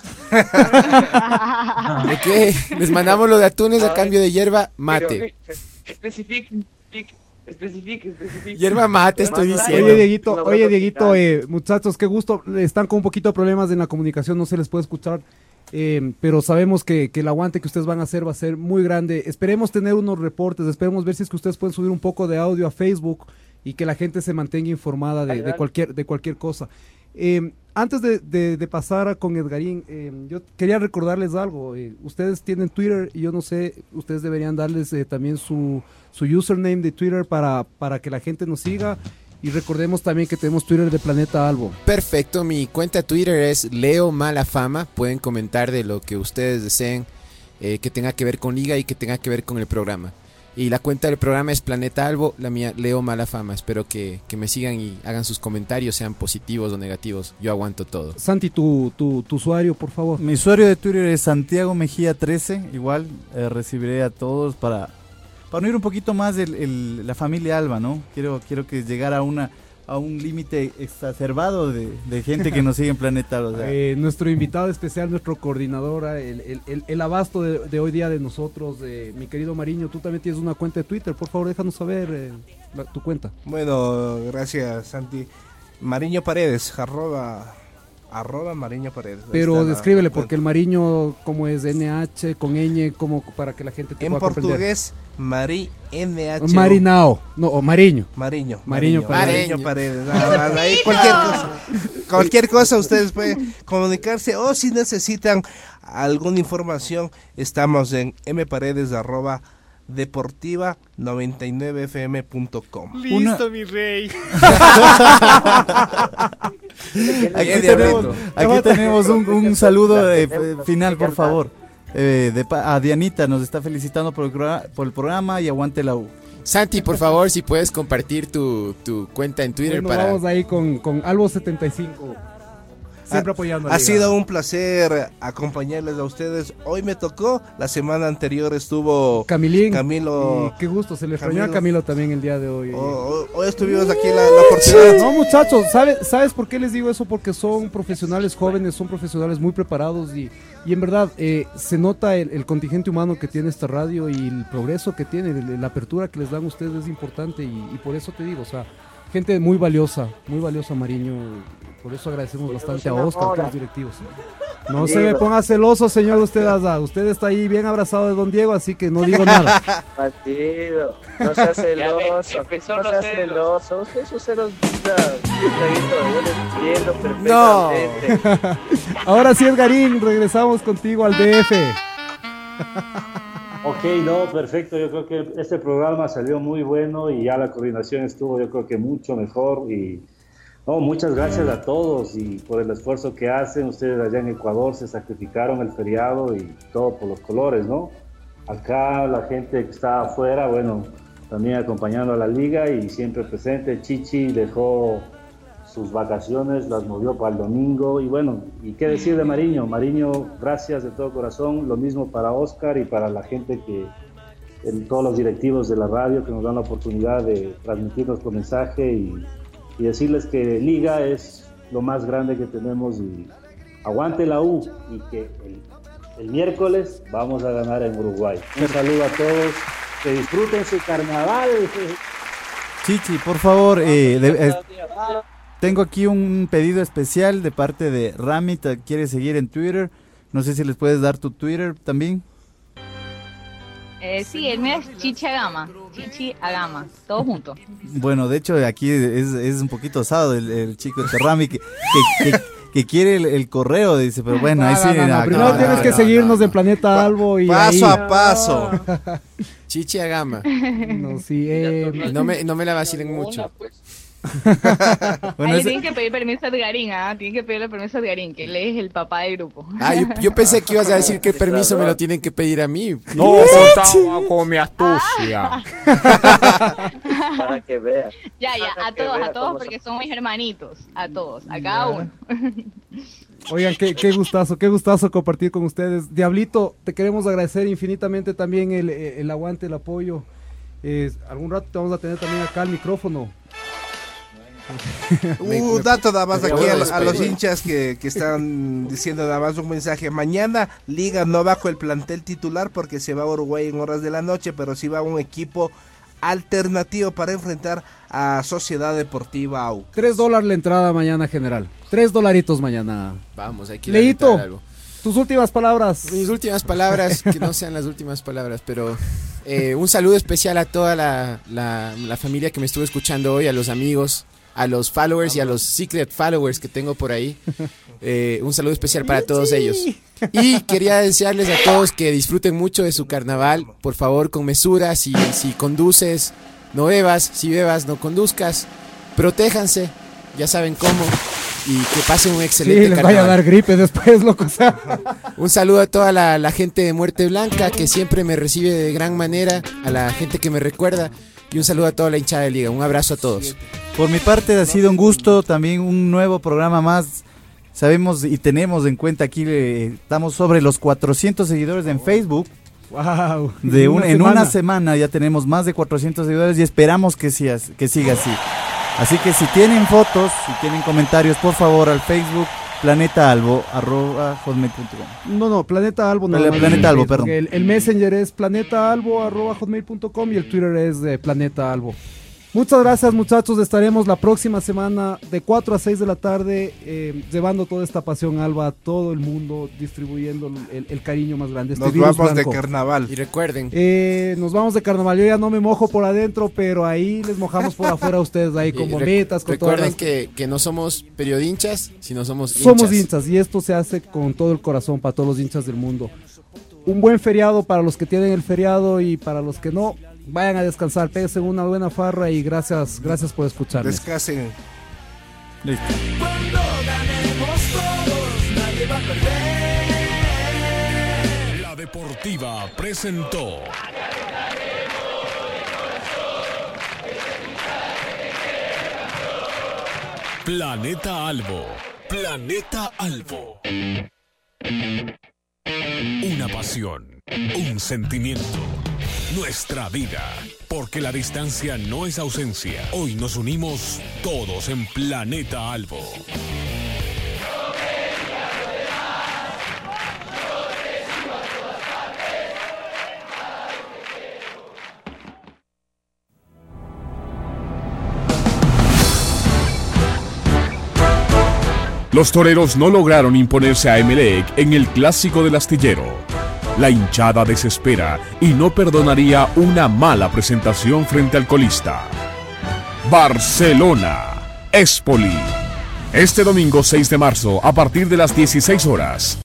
¿De qué? Les mandamos los de atunes a cambio de hierba, mate. Especifique, especifique, especifique. Hierba mate, estoy diciendo. Oye, Dieguito, oye, Dieguito, eh, muchachos, qué gusto. Están con un poquito de problemas en la comunicación, no se les puede escuchar, eh, pero sabemos que, que el aguante que ustedes van a hacer va a ser muy grande. Esperemos tener unos reportes, esperemos ver si es que ustedes pueden subir un poco de audio a Facebook y que la gente se mantenga informada de, de cualquier, de cualquier cosa. Eh, antes de, de- de pasar a con Edgarín, eh, yo quería recordarles algo. eh, ustedes tienen Twitter y yo no sé, ustedes deberían darles eh, también su, su username de Twitter para, para que la gente nos siga. Y recordemos también que tenemos Twitter de Planeta Albo. Perfecto, mi cuenta Twitter es Leo Malafama. Pueden comentar de lo que ustedes deseen eh, que tenga que ver con Liga y que tenga que ver con el programa. Y la cuenta del programa es Planeta Albo, la mía Leo Malafama. Espero que, que me sigan y hagan sus comentarios, sean positivos o negativos. Yo aguanto todo. Santi, tu, tu, tu usuario, por favor. Mi usuario de Twitter es Santiago Mejía trece. Igual eh, recibiré a todos para, para unir un poquito más el, el- la familia Alba, ¿no? Quiero, quiero que llegara a una a un límite exacerbado de, de gente que nos sigue en Planeta Alba. O sea, Eh, nuestro invitado especial, nuestro coordinador, el, el- el- el abasto de, de hoy día de nosotros, eh, mi querido Mariño, tú también tienes una cuenta de Twitter, por favor déjanos saber eh, la- tu cuenta. Bueno, gracias, Santi. Mariño Paredes, arroba, arroba Mariño Paredes. Ahí Pero está la descríbele, cuenta. porque el Mariño, como es N H, con ñ, como para que la gente te En pueda comprender. portugués, Mari N H. Marinao, no, o Mariño. Mariño. Mariño Paredes. Mariño Paredes. Nada más, ahí cualquier cosa. Cualquier cosa ustedes pueden comunicarse o si necesitan alguna información, estamos en mparedes arroba deportiva noventa y nueve f m punto com. Listo, mi rey. Aquí tenemos, aquí tenemos un, un saludo eh, f- final, por favor. Eh, de pa- a Dianita, nos está felicitando por el, programa- por el programa y aguante la U. Santi, por favor, si puedes compartir tu, tu cuenta en Twitter Bueno, para... vamos ahí con, con Albo setenta y cinco. Siempre Ha- apoyando. a la Ha Liga. sido un placer acompañarles a ustedes. Hoy me tocó, la semana anterior estuvo Camilín. Camilo. Y qué gusto, se le extrañó a Camilo también el día de hoy. Hoy, hoy estuvimos aquí la, la oportunidad. No, muchachos, ¿sabe- ¿sabes por qué les digo eso? Porque son profesionales jóvenes, son profesionales muy preparados y, y en verdad eh, se nota el, el contingente humano que tiene esta radio y el progreso que tiene, el- la apertura que les dan ustedes es importante y, y por eso te digo, o sea, gente muy valiosa, muy valiosa, Mariño. Por eso agradecemos bastante a Oscar, a todos los directivos. No se me ponga celoso, señor, usted, Azar. Usted está ahí bien abrazado de don Diego, así que no digo nada. Partido, no seas celoso, Ya ves, empezó no los seas celos. celoso, usted esos celos, ya, yo lo entiendo perfectamente. Ahora sí, Edgarín, regresamos contigo al D F. Ok, no, perfecto. Yo creo que este programa salió muy bueno y ya la coordinación estuvo, yo creo que mucho mejor. Y no, muchas gracias a todos y por el esfuerzo que hacen. Ustedes allá en Ecuador se sacrificaron el feriado y todo por los colores, ¿no? Acá la gente que está afuera, bueno, también acompañando a la liga y siempre presente. Chichi dejó sus vacaciones las movió para el domingo. Y bueno, ¿y qué decir de Mariño? Mariño, gracias de todo corazón. Lo mismo para Oscar y para la gente que, el, todos los directivos de la radio que nos dan la oportunidad de transmitir nuestro mensaje y, y decirles que Liga es lo más grande que tenemos y aguante la U y que el, el miércoles vamos a ganar en Uruguay. Un saludo a todos, que disfruten su carnaval. Chichi, por favor, eh, de, eh, tengo aquí un pedido especial de parte de Rami, te quiere seguir en Twitter, no sé si les puedes dar tu Twitter también. Eh, sí, el mío es Chichi Agama, Chichi Agama, todo junto. Bueno, de hecho aquí es, es un poquito osado el, el chico de Rami que, que, que, que quiere el, el correo, dice, pero bueno, no, ahí sí. No, no, no, no, primero no, tienes no, que no, seguirnos no, en Planeta Albo y paso ahí. a paso. Chichi Agama. No, sí, eh, no, me, no me la vacilen mucho. Bueno, ahí ese... tienen que pedir permiso a Edgarín, ¿ah? Tienen que pedirle permiso a Edgarín, que él es el papá del grupo. Ah, yo, yo pensé que ibas a decir que el permiso me lo tienen que pedir a mí. No, contaba con mi astucia. Para que veas. Ya, ya, a todos, a todos, porque son mis hermanitos, a todos, a cada uno. Oigan, qué, qué gustazo, qué gustazo compartir con ustedes. Diablito, te queremos agradecer infinitamente también el, el aguante, el apoyo. Eh, algún rato te vamos a tener también acá el micrófono. Uh, dato nada más aquí a, a los hinchas que, que están diciendo nada más un mensaje. Mañana Liga no bajo el plantel titular porque se va a Uruguay en horas de la noche, pero sí va un equipo alternativo para enfrentar a Sociedad Deportiva A U. Tres dólares la entrada mañana, general. Tres dolaritos mañana. Vamos, hay que Leito, algo. Tus últimas palabras. Mis últimas palabras, que no sean las últimas palabras, pero eh, un saludo especial a toda la, la, la familia que me estuvo escuchando hoy, a los amigos, a los followers y a los secret followers que tengo por ahí. Eh, un saludo especial para todos ellos. Y quería desearles a todos que disfruten mucho de su carnaval. Por favor, con mesura. Si, si conduces, no bebas. Si bebas, no conduzcas. Protéjanse, ya saben cómo. Y que pasen un excelente sí, les carnaval. vaya a dar gripe después, loco. Un saludo a toda la, la gente de Muerte Blanca que siempre me recibe de gran manera. A la gente que me recuerda. Y un saludo a toda la hinchada de Liga. Un abrazo a todos. Por mi parte ha sido un gusto, también un nuevo programa más. Sabemos y tenemos en cuenta aquí, eh, estamos sobre los cuatrocientos seguidores en Facebook. Wow. De un, una en semana. una semana ya tenemos más de cuatrocientos seguidores y esperamos que, siga, que siga así. Así que si tienen fotos, si tienen comentarios, por favor al Facebook Planeta Albo, arroba hotmail punto com. No, no, Planeta Albo. No, el, no, Planeta Albo, perdón. El, el Messenger es Planeta Albo, arroba hotmail punto com y el Twitter es de Planeta Albo. Muchas gracias, muchachos, estaremos la próxima semana de cuatro a seis de la tarde eh, llevando toda esta pasión Alba a todo el mundo, distribuyendo el, el cariño más grande. Este nos vamos blanco. de carnaval. Y recuerden. Eh, nos vamos de carnaval, yo ya no me mojo por adentro, pero ahí les mojamos por afuera a ustedes, ahí con bombetas, con todas Recuerden las... que, que no somos periodinchas, sino somos hinchas. Somos hinchas y esto se hace con todo el corazón para todos los hinchas del mundo. Un buen feriado para los que tienen el feriado y para los que no. Vayan a descansar, péguense una buena farra y gracias, gracias por escucharme. Descansen. Listo. Cuando ganemos todos, nadie va a perder. La Deportiva presentó. Planeta Albo. Planeta Albo. Una pasión, un sentimiento. Nuestra vida, porque la distancia no es ausencia. Hoy nos unimos todos en Planeta Albo. Los toreros no lograron imponerse a Emelec en el Clásico del Astillero. La hinchada desespera y no perdonaría una mala presentación frente al colista. Barcelona, Espoli. Este domingo seis de marzo, a partir de las dieciséis horas.